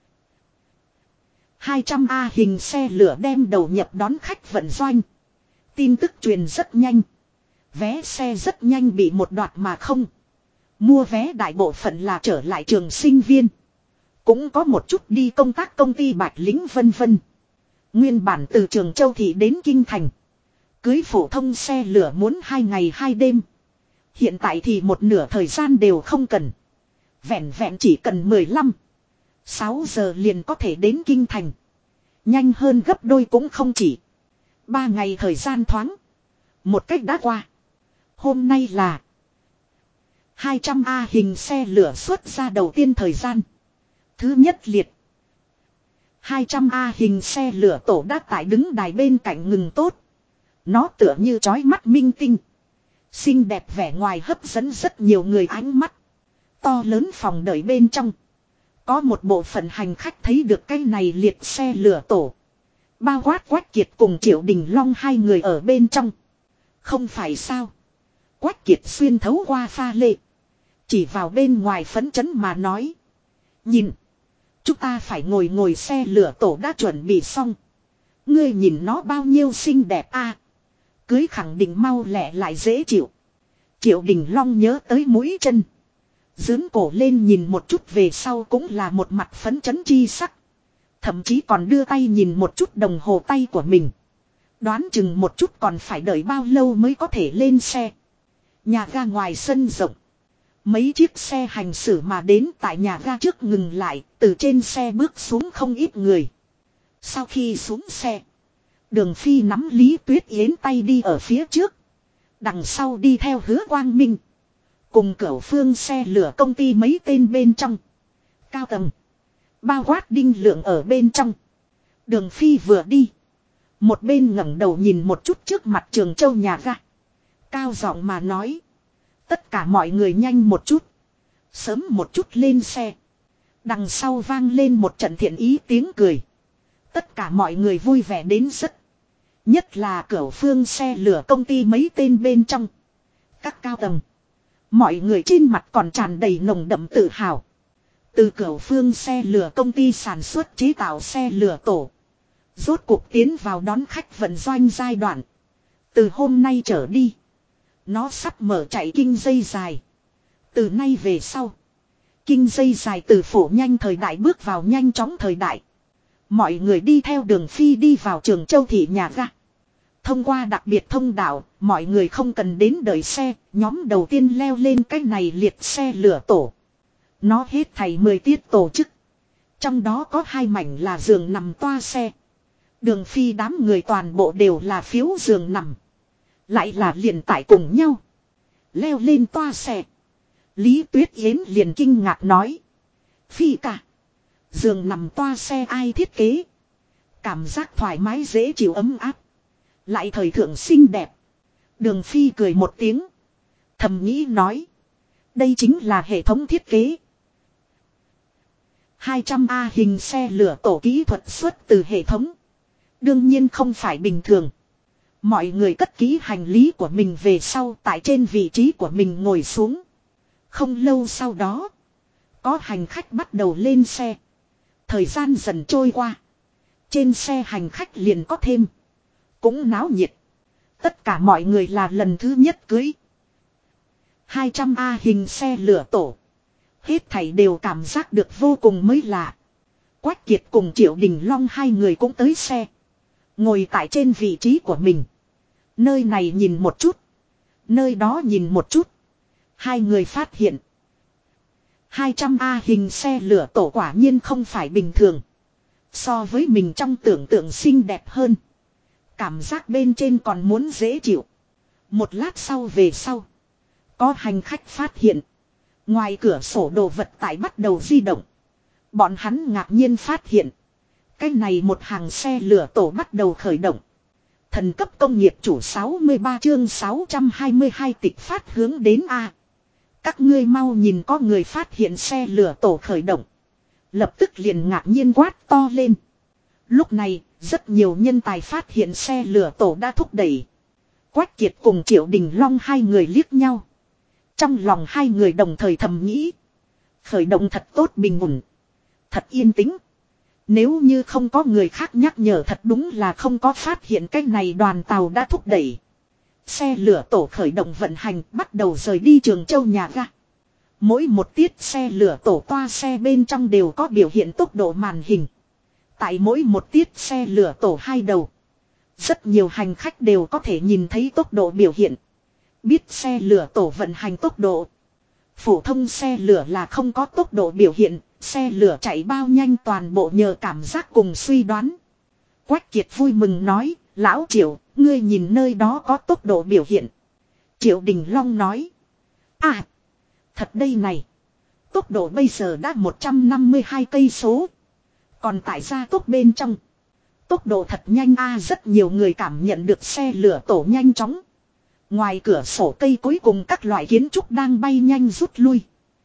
200A hình xe lửa đem đầu nhập đón khách vận doanh. Tin tức truyền rất nhanh. Vé xe rất nhanh bị một đoạt mà không. Mua vé đại bộ phận là trở lại trường sinh viên. Cũng có một chút đi công tác công ty Bạch Lính vân vân. Nguyên bản từ Trường Châu Thị đến Kinh Thành. Cưới phổ thông xe lửa muốn 2 ngày 2 đêm. Hiện tại thì một nửa thời gian đều không cần. Vẹn vẹn chỉ cần 15-6 giờ liền có thể đến Kinh Thành. Nhanh hơn gấp đôi cũng không chỉ. 3 ngày thời gian thoáng. Một cách đã qua. Hôm nay là 200A hình xe lửa xuất ra đầu tiên thời gian. Thứ nhất liệt. 200A hình xe lửa tổ đã tại đứng đài bên cạnh ngừng tốt. Nó tựa như chói mắt minh tinh. Xinh đẹp vẻ ngoài hấp dẫn rất nhiều người ánh mắt. To lớn phòng đợi bên trong. Có một bộ phận hành khách thấy được cái này liệt xe lửa tổ. Bao quát Quách Kiệt cùng Triệu Đình Long hai người ở bên trong. Không phải sao. Quách Kiệt xuyên thấu qua pha lê. Chỉ vào bên ngoài phấn chấn mà nói. Nhìn. Chúng ta phải ngồi xe lửa tổ đã chuẩn bị xong. Ngươi nhìn nó bao nhiêu xinh đẹp a. Cưới khẳng định mau lẹ lại dễ chịu. Triệu Đình Long nhớ tới mũi chân. Dướn cổ lên nhìn một chút về sau cũng là một mặt phấn chấn chi sắc. Thậm chí còn đưa tay nhìn một chút đồng hồ tay của mình. Đoán chừng một chút còn phải đợi bao lâu mới có thể lên xe. Nhà ga ngoài sân rộng. Mấy chiếc xe hành xử mà đến tại nhà ga trước ngừng lại, từ trên xe bước xuống không ít người. Sau khi xuống xe, Đường Phi nắm Lý Tuyết Yến tay đi ở phía trước. Đằng sau đi theo Hứa Quang Minh. Cùng Cửu Phương xe lửa công ty mấy tên bên trong. Cao tầng. Bao quát Đinh Lượng ở bên trong. Đường Phi vừa đi. Một bên ngẩng đầu nhìn một chút trước mặt Trường Châu nhà ga. Cao giọng mà nói. Tất cả mọi người nhanh một chút. Sớm một chút lên xe. Đằng sau vang lên một trận thiện ý tiếng cười. Tất cả mọi người vui vẻ đến rất. Nhất là Cửu Phương xe lửa công ty mấy tên bên trong. Các cao tầng. Mọi người trên mặt còn tràn đầy nồng đậm tự hào. Từ Cửu Phương xe lửa công ty sản xuất chế tạo xe lửa tổ. Rốt cuộc tiến vào đón khách vận doanh giai đoạn. Từ hôm nay trở đi. Nó sắp mở chạy kinh dây dài. Từ nay về sau. Kinh dây dài từ phổ nhanh thời đại bước vào nhanh chóng thời đại. Mọi người đi theo Đường Phi đi vào Trường Châu Thị nhà ga. Thông qua đặc biệt thông đạo, mọi người không cần đến đợi xe, nhóm đầu tiên leo lên cái này liệt xe lửa tổ. Nó hết thảy 10 tiết tổ chức. Trong đó có 2 mảnh là giường nằm toa xe. Đường Phi đám người toàn bộ đều là phiếu giường nằm. Lại là liền tải cùng nhau. Leo lên toa xe. Lý Tuyết Yến liền kinh ngạc nói. Phi cả. Giường nằm toa xe ai thiết kế. Cảm giác thoải mái dễ chịu ấm áp. Lại thời thượng xinh đẹp. Đường Phi cười một tiếng. Thầm nghĩ nói. Đây chính là hệ thống thiết kế. 200A hình xe lửa tổ kỹ thuật xuất từ hệ thống. Đương nhiên không phải bình thường. Mọi người cất kỹ hành lý của mình về sau tại trên vị trí của mình ngồi xuống. Không lâu sau đó. Có hành khách bắt đầu lên xe. Thời gian dần trôi qua. Trên xe hành khách liền có thêm. Cũng náo nhiệt. Tất cả mọi người là lần thứ nhất cưới. 200A hình xe lửa tổ. Hết thảy đều cảm giác được vô cùng mới lạ. Quách Kiệt cùng Triệu Đình Long hai người cũng tới xe. Ngồi tại trên vị trí của mình. Nơi này nhìn một chút. Nơi đó nhìn một chút. Hai người phát hiện. 200A hình xe lửa tổ quả nhiên không phải bình thường. So với mình trong tưởng tượng xinh đẹp hơn. Cảm giác bên trên còn muốn dễ chịu. Một lát sau về sau. Có hành khách phát hiện. Ngoài cửa sổ đồ vật tải bắt đầu di động. Bọn hắn ngạc nhiên phát hiện. Cái này một hàng xe lửa tổ bắt đầu khởi động. Thần cấp công nghiệp chủ 63 chương 622 tịch phát hướng đến A. Các ngươi mau nhìn, có người phát hiện xe lửa tổ khởi động. Lập tức liền ngạc nhiên quát to lên. Lúc này, rất nhiều nhân tài phát hiện xe lửa tổ đã thúc đẩy. Quách Kiệt cùng Triệu Đình Long hai người liếc nhau. Trong lòng hai người đồng thời thầm nghĩ. Khởi động thật tốt, bình ổn. Thật yên tĩnh. Nếu như không có người khác nhắc nhở, thật đúng là không có phát hiện cái này đoàn tàu đã thúc đẩy. Xe lửa tổ khởi động vận hành, bắt đầu rời đi Trường Châu nhà ga. Mỗi một tiết xe lửa tổ toa xe bên trong đều có biểu hiện tốc độ màn hình. Tại mỗi một tiết xe lửa tổ hai đầu, rất nhiều hành khách đều có thể nhìn thấy tốc độ biểu hiện. Biết xe lửa tổ vận hành tốc độ. Phổ thông xe lửa là không có tốc độ biểu hiện, xe lửa chạy bao nhanh toàn bộ nhờ cảm giác cùng suy đoán. Quách Kiệt vui mừng nói, lão Triệu, ngươi nhìn nơi đó có tốc độ biểu hiện. Triệu Đình Long nói, à, thật đây này. Tốc độ bây giờ đã 152 cây số. Còn tại gia tốc bên trong, tốc độ thật nhanh a. Rất nhiều người cảm nhận được xe lửa tổ nhanh chóng. Ngoài cửa sổ cây cuối cùng các loại kiến trúc đang bay nhanh rút lui.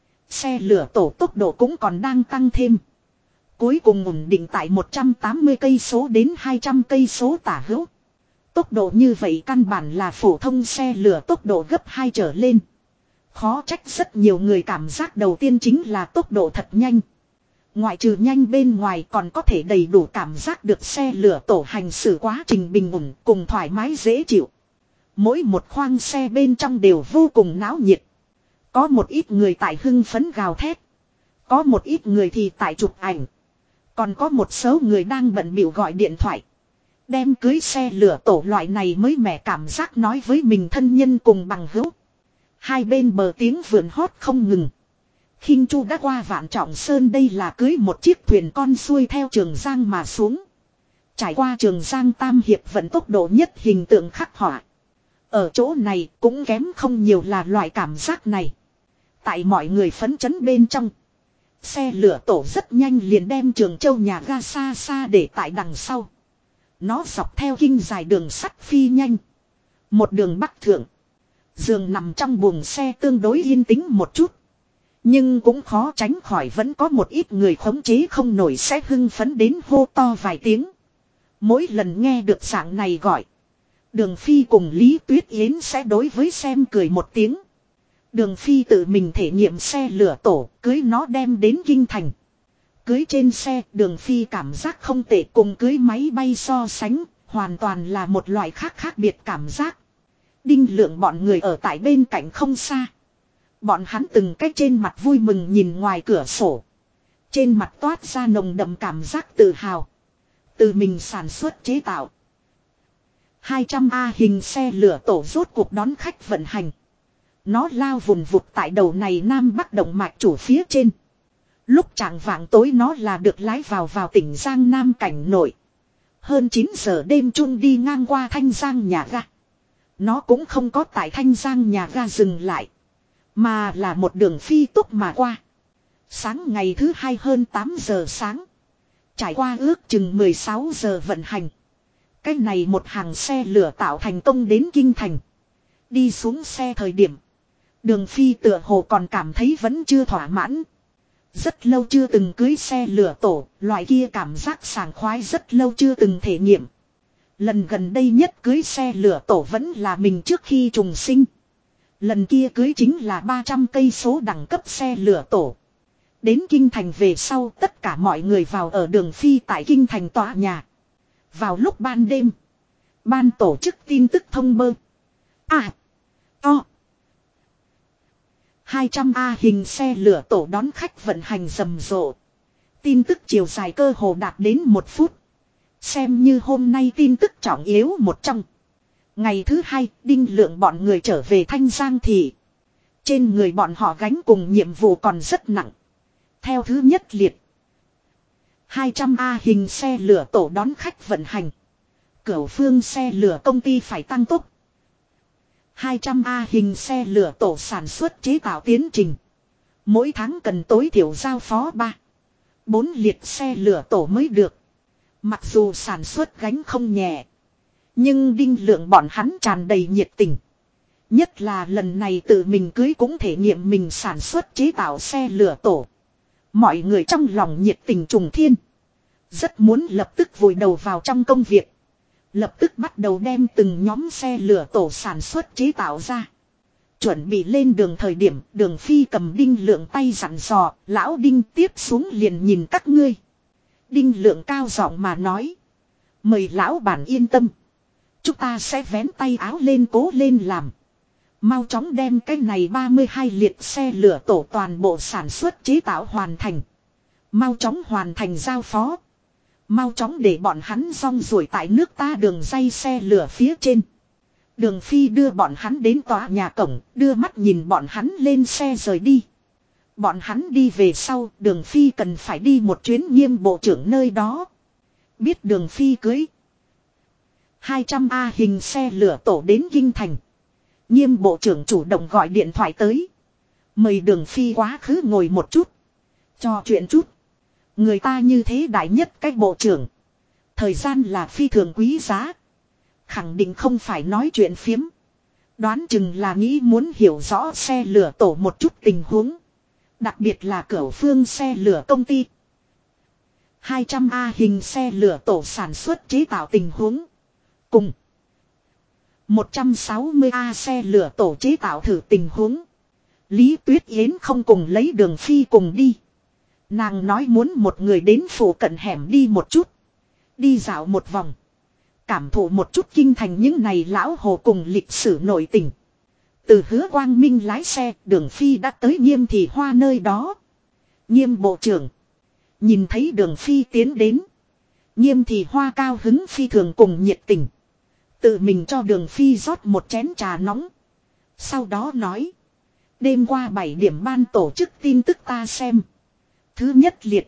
Xe lửa tổ tốc độ cũng còn đang tăng thêm. Cuối cùng ổn định tại 180 cây số đến 200 cây số tả hữu. Tốc độ như vậy căn bản là phổ thông xe lửa tốc độ gấp 2 trở lên. Khó trách rất nhiều người cảm giác đầu tiên chính là tốc độ thật nhanh. Ngoại trừ nhanh bên ngoài còn có thể đầy đủ cảm giác được xe lửa tổ hành xử quá trình bình ổn cùng thoải mái dễ chịu. Mỗi một khoang xe bên trong đều vô cùng náo nhiệt. Có một ít người tại hưng phấn gào thét. Có một ít người thì tại chụp ảnh. Còn có một số người đang bận bịu gọi điện thoại. Đem cưới xe lửa tổ loại này mới mẻ cảm giác nói với mình thân nhân cùng bằng hữu. Hai bên bờ tiếng vườn hót không ngừng. Khinh Chu đã qua Vạn Trọng Sơn, đây là cưới một chiếc thuyền con xuôi theo Trường Giang mà xuống. Trải qua Trường Giang tam hiệp vận tốc độ nhất hình tượng khắc họa. Ở chỗ này cũng kém không nhiều là loại cảm giác này. Tại mọi người phấn chấn bên trong, xe lửa tổ rất nhanh liền đem Trường Châu nhà ga xa xa để tại đằng sau. Nó dọc theo kinh dài đường sắt phi nhanh. Một đường bắc thượng. Giường nằm trong buồng xe tương đối yên tĩnh một chút. Nhưng cũng khó tránh khỏi vẫn có một ít người khống chế không nổi sẽ hưng phấn đến hô to vài tiếng. Mỗi lần nghe được dạng này gọi, Đường Phi cùng Lý Tuyết Yến sẽ đối với xem cười một tiếng. Đường Phi tự mình thể nghiệm xe lửa tổ, cưới nó đem đến kinh thành. Cưới trên xe, Đường Phi cảm giác không tệ, cùng cưới máy bay so sánh, hoàn toàn là một loại khác biệt cảm giác. Đinh Lượng bọn người ở tại bên cạnh không xa. Bọn hắn từng cái trên mặt vui mừng nhìn ngoài cửa sổ. Trên mặt toát ra nồng đậm cảm giác tự hào. Từ mình sản xuất chế tạo 200A hình xe lửa tổ rốt cuộc đón khách vận hành. Nó lao vùn vụt tại đầu này Nam Bắc động mạch chủ phía trên. Lúc chạng vạng tối nó là được lái vào tỉnh Giang Nam cảnh nội. Hơn 9 giờ đêm chung đi ngang qua Thanh Giang nhà ga. Nó cũng không có tại Thanh Giang nhà ga dừng lại, mà là một đường phi tốc mà qua. Sáng ngày thứ hai hơn 8 giờ sáng. Trải qua ước chừng 16 giờ vận hành. Cái này một hàng xe lửa tạo thành công đến kinh thành. Đi xuống xe thời điểm, Đường Phi tựa hồ còn cảm thấy vẫn chưa thỏa mãn. Rất lâu chưa từng cưới xe lửa tổ, loại kia cảm giác sảng khoái rất lâu chưa từng thể nghiệm. Lần gần đây nhất cưới xe lửa tổ vẫn là mình trước khi trùng sinh. Lần kia cưới chính là 300 cây số đẳng cấp xe lửa tổ. Đến kinh thành về sau, tất cả mọi người vào ở Đường Phi tại kinh thành tòa nhà. Vào lúc ban đêm, ban tổ chức tin tức thông bơ. 200A hình xe lửa tổ đón khách vận hành rầm rộ. Tin tức chiều dài cơ hồ đạt đến 1 phút. Xem như hôm nay tin tức trọng yếu một trong. Ngày thứ hai, Đinh Lượng bọn người trở về Thanh Giang thị. Trên người bọn họ gánh cùng nhiệm vụ còn rất nặng. Theo thứ nhất liệt, 200A hình xe lửa tổ đón khách vận hành. Cửu Phương xe lửa công ty phải tăng tốc. 200A hình xe lửa tổ sản xuất chế tạo tiến trình. Mỗi tháng cần tối thiểu giao phó 4 liệt xe lửa tổ mới được. Mặc dù sản xuất gánh không nhẹ, nhưng Đinh Lượng bọn hắn tràn đầy nhiệt tình. Nhất là lần này tự mình cưới cũng thể nghiệm mình sản xuất chế tạo xe lửa tổ. Mọi người trong lòng nhiệt tình trùng thiên. Rất muốn lập tức vùi đầu vào trong công việc. Lập tức bắt đầu đem từng nhóm xe lửa tổ sản xuất chế tạo ra. Chuẩn bị lên đường thời điểm, Đường Phi cầm Đinh Lượng tay dặn dò, lão Đinh tiếp xuống liền nhìn các ngươi. Đinh Lượng cao giọng mà nói. Mời lão bản yên tâm. Chúng ta sẽ vén tay áo lên cố lên làm. Mau chóng đem cái này 32 liệt xe lửa tổ toàn bộ sản xuất chế tạo hoàn thành. Mau chóng hoàn thành giao phó. Mau chóng để bọn hắn rong ruổi tại nước ta đường dây xe lửa phía trên. Đường Phi đưa bọn hắn đến tòa nhà cổng, đưa mắt nhìn bọn hắn lên xe rời đi. Bọn hắn đi về sau, Đường Phi cần phải đi một chuyến Nghiêm bộ trưởng nơi đó. Biết Đường Phi cưới 200A hình xe lửa tổ đến Kinh Thành. Nghiêm bộ trưởng chủ động gọi điện thoại tới. Mời Đường Phi quá khứ ngồi một chút. Trò chuyện chút. Người ta như thế đại nhất cách bộ trưởng. Thời gian là phi thường quý giá. Khẳng định không phải nói chuyện phiếm. Đoán chừng là nghĩ muốn hiểu rõ xe lửa tổ một chút tình huống. Đặc biệt là Cửu Phương xe lửa công ty. 200A hình xe lửa tổ sản xuất chế tạo tình huống. Cùng 160A xe lửa tổ chế tạo thử tình huống. Lý Tuyết Yến không cùng lấy Đường Phi cùng đi. Nàng nói muốn một người đến phủ cận hẻm đi một chút. Đi dạo một vòng. Cảm thụ một chút kinh thành những này lão hồ cùng lịch sử nội tình. Từ Hứa Quang Minh lái xe, Đường Phi đã tới Nghiêm Thị Hoa nơi đó. Nghiêm bộ trưởng. Nhìn thấy Đường Phi tiến đến. Nghiêm Thị Hoa cao hứng phi thường cùng nhiệt tình. Tự mình cho Đường Phi rót một chén trà nóng. Sau đó nói. Đêm qua 7 điểm ban tổ chức tin tức ta xem. Thứ nhất liệt.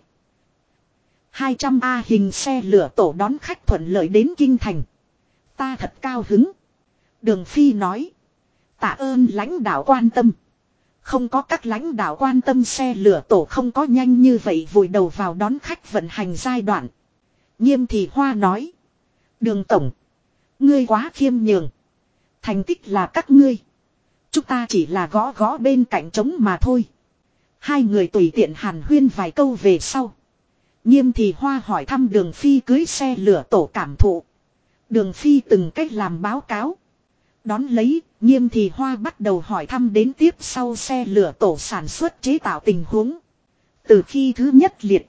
200A hình xe lửa tổ đón khách thuận lợi đến Kinh Thành. Ta thật cao hứng. Đường Phi nói. Tạ ơn lãnh đạo quan tâm. Không có các lãnh đạo quan tâm xe lửa tổ không có nhanh như vậy vùi đầu vào đón khách vận hành giai đoạn. Nghiêm Thị Hoa nói. Đường tổng. Ngươi quá khiêm nhường. Thành tích là các ngươi. Chúng ta chỉ là gõ gõ bên cạnh trống mà thôi. Hai người tùy tiện hàn huyên vài câu về sau. Nghiêm Thị Hoa hỏi thăm Đường Phi cưới xe lửa tổ cảm thụ. Đường Phi từng cách làm báo cáo. Đón lấy, Nghiêm Thị Hoa bắt đầu hỏi thăm đến tiếp sau xe lửa tổ sản xuất chế tạo tình huống. Từ khi thứ nhất liệt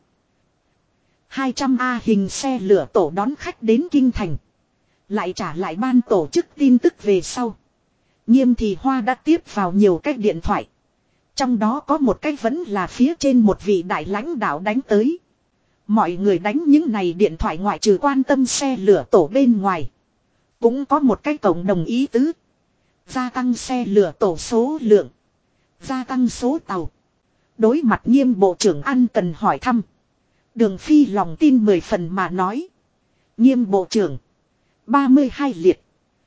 200A hình xe lửa tổ đón khách đến Kinh Thành. Lại trả lại ban tổ chức tin tức về sau. Nghiêm Thị Hoa đã tiếp vào nhiều cách điện thoại. Trong đó có một cách vẫn là phía trên một vị đại lãnh đạo đánh tới. Mọi người đánh những này điện thoại ngoại trừ quan tâm xe lửa tổ bên ngoài. Cũng có một cái cộng đồng ý tứ. Gia tăng xe lửa tổ số lượng. Gia tăng số tàu. Đối mặt Nghiêm bộ trưởng ăn cần hỏi thăm. Đường Phi lòng tin 10 phần mà nói. Nghiêm bộ trưởng. 32 liệt.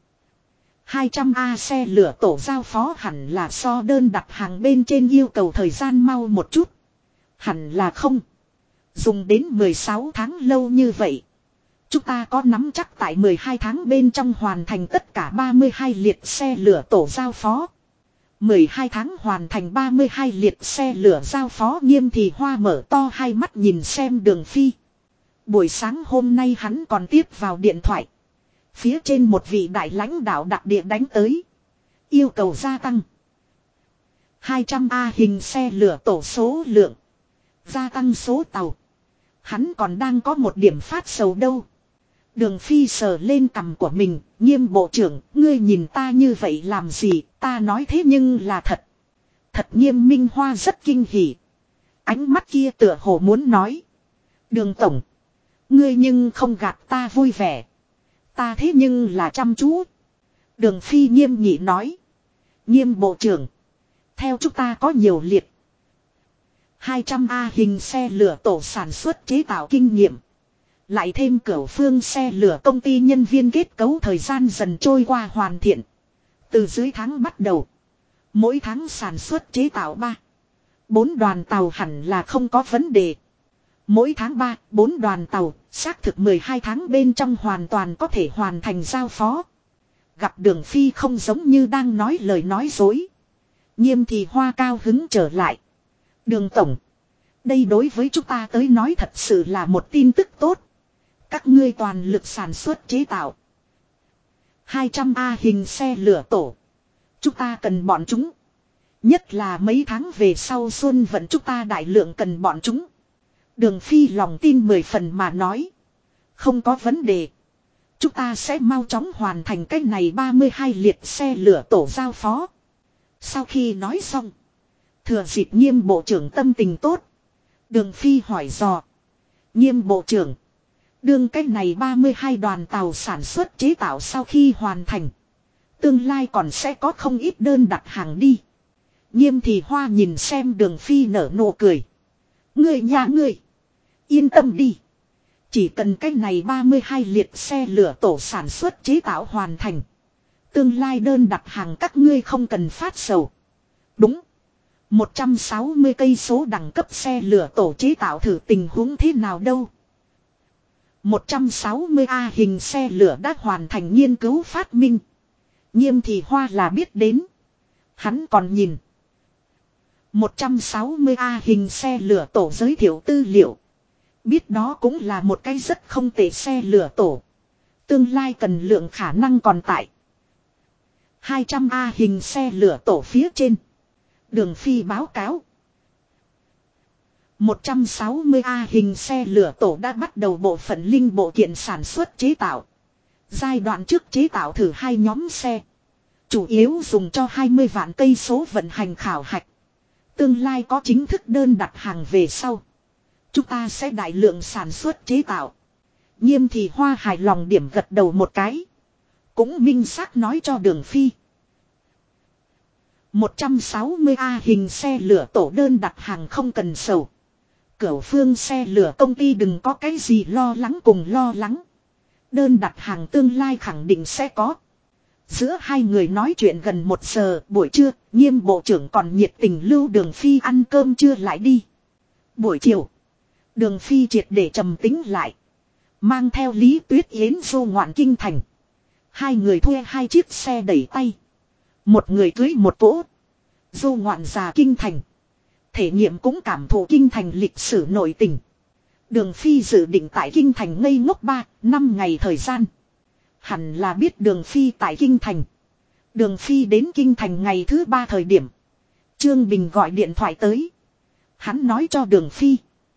200A xe lửa tổ giao phó hẳn là so đơn đặt hàng bên trên yêu cầu thời gian mau một chút. Hẳn là không. Dùng đến 16 tháng lâu như vậy. Chúng ta có nắm chắc tại 12 tháng bên trong hoàn thành tất cả 32 liệt xe lửa tổ giao phó. 12 tháng hoàn thành 32 liệt xe lửa giao phó. Nghiêm Thị Hoa mở to hai mắt nhìn xem Đường Phi. Buổi sáng hôm nay hắn còn tiếp vào điện thoại. Phía trên một vị đại lãnh đạo đặc địa đánh tới. Yêu cầu gia tăng 200A hình xe lửa tổ số lượng. Gia tăng số tàu. Hắn còn đang có một điểm phát sầu đâu. Đường Phi sờ lên cằm của mình. Nghiêm bộ trưởng, ngươi nhìn ta như vậy làm gì? Ta nói thế nhưng là thật. Thật. Nghiêm Minh Hoa rất kinh hỉ. Ánh mắt kia tựa hồ muốn nói. Đường tổng. Ngươi nhưng không gạt ta vui vẻ. Ta thế nhưng là chăm chú. Đường Phi nghiêm nghị nói. Nghiêm bộ trưởng. Theo chúng ta có nhiều liệt. 200A hình xe lửa tổ sản xuất chế tạo kinh nghiệm. Lại thêm Cửu Phương xe lửa công ty nhân viên kết cấu thời gian dần trôi qua hoàn thiện. Từ dưới tháng bắt đầu. Mỗi tháng sản xuất chế tạo 4 đoàn tàu hẳn là không có vấn đề. Mỗi tháng 4 đoàn tàu, xác thực 12 tháng bên trong hoàn toàn có thể hoàn thành giao phó. Gặp Đường Phi không giống như đang nói lời nói dối. Nghiêm Thì Hoa cao hứng trở lại. Đường tổng. Đây đối với chúng ta tới nói thật sự là một tin tức tốt. Các ngươi toàn lực sản xuất chế tạo 200A hình xe lửa tổ. Chúng ta cần bọn chúng. Nhất là mấy tháng về sau xuân vận chúng ta đại lượng cần bọn chúng. Đường Phi lòng tin 10 phần mà nói. Không có vấn đề. Chúng ta sẽ mau chóng hoàn thành cái này 32 liệt xe lửa tổ giao phó. Sau khi nói xong. Thừa dịp Nghiêm bộ trưởng tâm tình tốt. Đường Phi hỏi dò. Nghiêm bộ trưởng. Đương cái này 32 đoàn tàu sản xuất chế tạo sau khi hoàn thành. Tương lai còn sẽ có không ít đơn đặt hàng đi. Nghiêm Thì Hoa nhìn xem Đường Phi nở nụ cười. Ngươi nhà ngươi. Yên tâm đi. Chỉ cần cái này 32 liệt xe lửa tổ sản xuất chế tạo hoàn thành. Tương lai đơn đặt hàng các ngươi không cần phát sầu. Đúng. 160 cây số đẳng cấp xe lửa tổ chế tạo thử tình huống thế nào đâu. 160A hình xe lửa đã hoàn thành nghiên cứu phát minh. Nghiêm Thì Hoa là biết đến. Hắn còn nhìn. 160A hình xe lửa tổ giới thiệu tư liệu. Biết đó cũng là một cái rất không tệ xe lửa tổ. Tương lai cần lượng khả năng còn tại. 200A hình xe lửa tổ phía trên. Đường Phi báo cáo. 160A hình xe lửa tổ đã bắt đầu bộ phận linh bộ kiện sản xuất chế tạo. Giai đoạn trước chế tạo thử 2 nhóm xe. Chủ yếu dùng cho 20 vạn cây số vận hành khảo hạch. Tương lai có chính thức đơn đặt hàng về sau. Chúng ta sẽ đại lượng sản xuất chế tạo. Nghiêm Thì Hoa hài lòng điểm gật đầu một cái. Cũng minh xác nói cho Đường Phi. 160A hình xe lửa tổ đơn đặt hàng không cần sầu. Cửu Phương xe lửa công ty đừng có cái gì lo lắng cùng lo lắng. Đơn đặt hàng tương lai khẳng định sẽ có. Giữa hai người nói chuyện gần 1 giờ buổi trưa, Nghiêm bộ trưởng còn nhiệt tình lưu Đường Phi ăn cơm trưa lại đi. Buổi chiều, Đường Phi triệt để trầm tính lại. Mang theo Lý Tuyết Yến du ngoạn kinh thành. Hai người thuê 2 chiếc xe đẩy tay. Một người cưới một cỗ. Du ngoạn già kinh thành. Thể nghiệm cũng cảm thụ kinh thành lịch sử nội tình. Đường Phi dự định tại kinh thành ngây ngốc 3-5 ngày thời gian. Hẳn là biết Đường Phi tại kinh thành. Đường Phi đến kinh thành ngày thứ 3 thời điểm. Trương Bình gọi điện thoại tới. Hắn nói cho Đường Phi.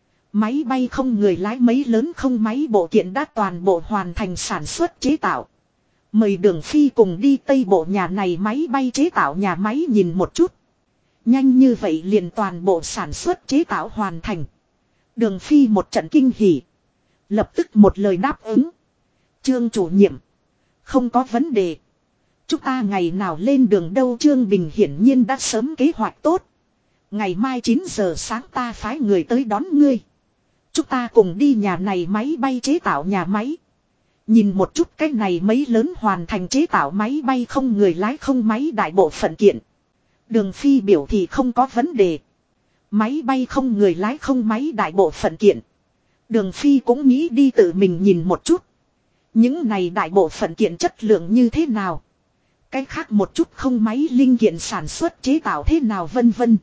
Máy bay không người lái mấy lớn không máy bộ kiện đã toàn bộ hoàn thành sản xuất chế tạo. Mời Đường Phi cùng đi Tây Bộ nhà này máy bay chế tạo nhà máy nhìn một chút. Nhanh như vậy liền toàn bộ sản xuất chế tạo hoàn thành. Đường Phi một trận kinh hỉ. Lập tức một lời đáp ứng. Trương chủ nhiệm. Không có vấn đề. Chúng ta ngày nào lên đường đâu Trương Bình hiển nhiên đã sớm kế hoạch tốt. Ngày mai 9 giờ sáng ta phái người tới đón ngươi. Chúng ta cùng đi nhà này máy bay chế tạo nhà máy. Nhìn một chút cái này mấy lớn hoàn thành chế tạo máy bay không người lái không máy đại bộ phận kiện. Đường Phi biểu thì không có vấn đề. Máy bay không người lái không máy đại bộ phận kiện. Đường Phi cũng nghĩ đi tự mình nhìn một chút. Những này đại bộ phận kiện chất lượng như thế nào. Cái khác một chút không máy linh kiện sản xuất chế tạo thế nào vân vân.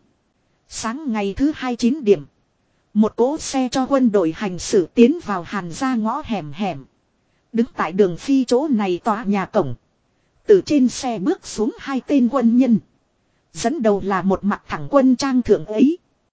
Sáng ngày thứ 29 điểm. Một cỗ xe cho quân đội hành xử tiến vào Hàn gia ngõ hẻm hẻm. Đứng tại Đường Phi chỗ này tòa nhà cổng. Từ trên xe bước xuống 2 tên quân nhân. Dẫn đầu là một mặt thẳng quân trang thượng ấy.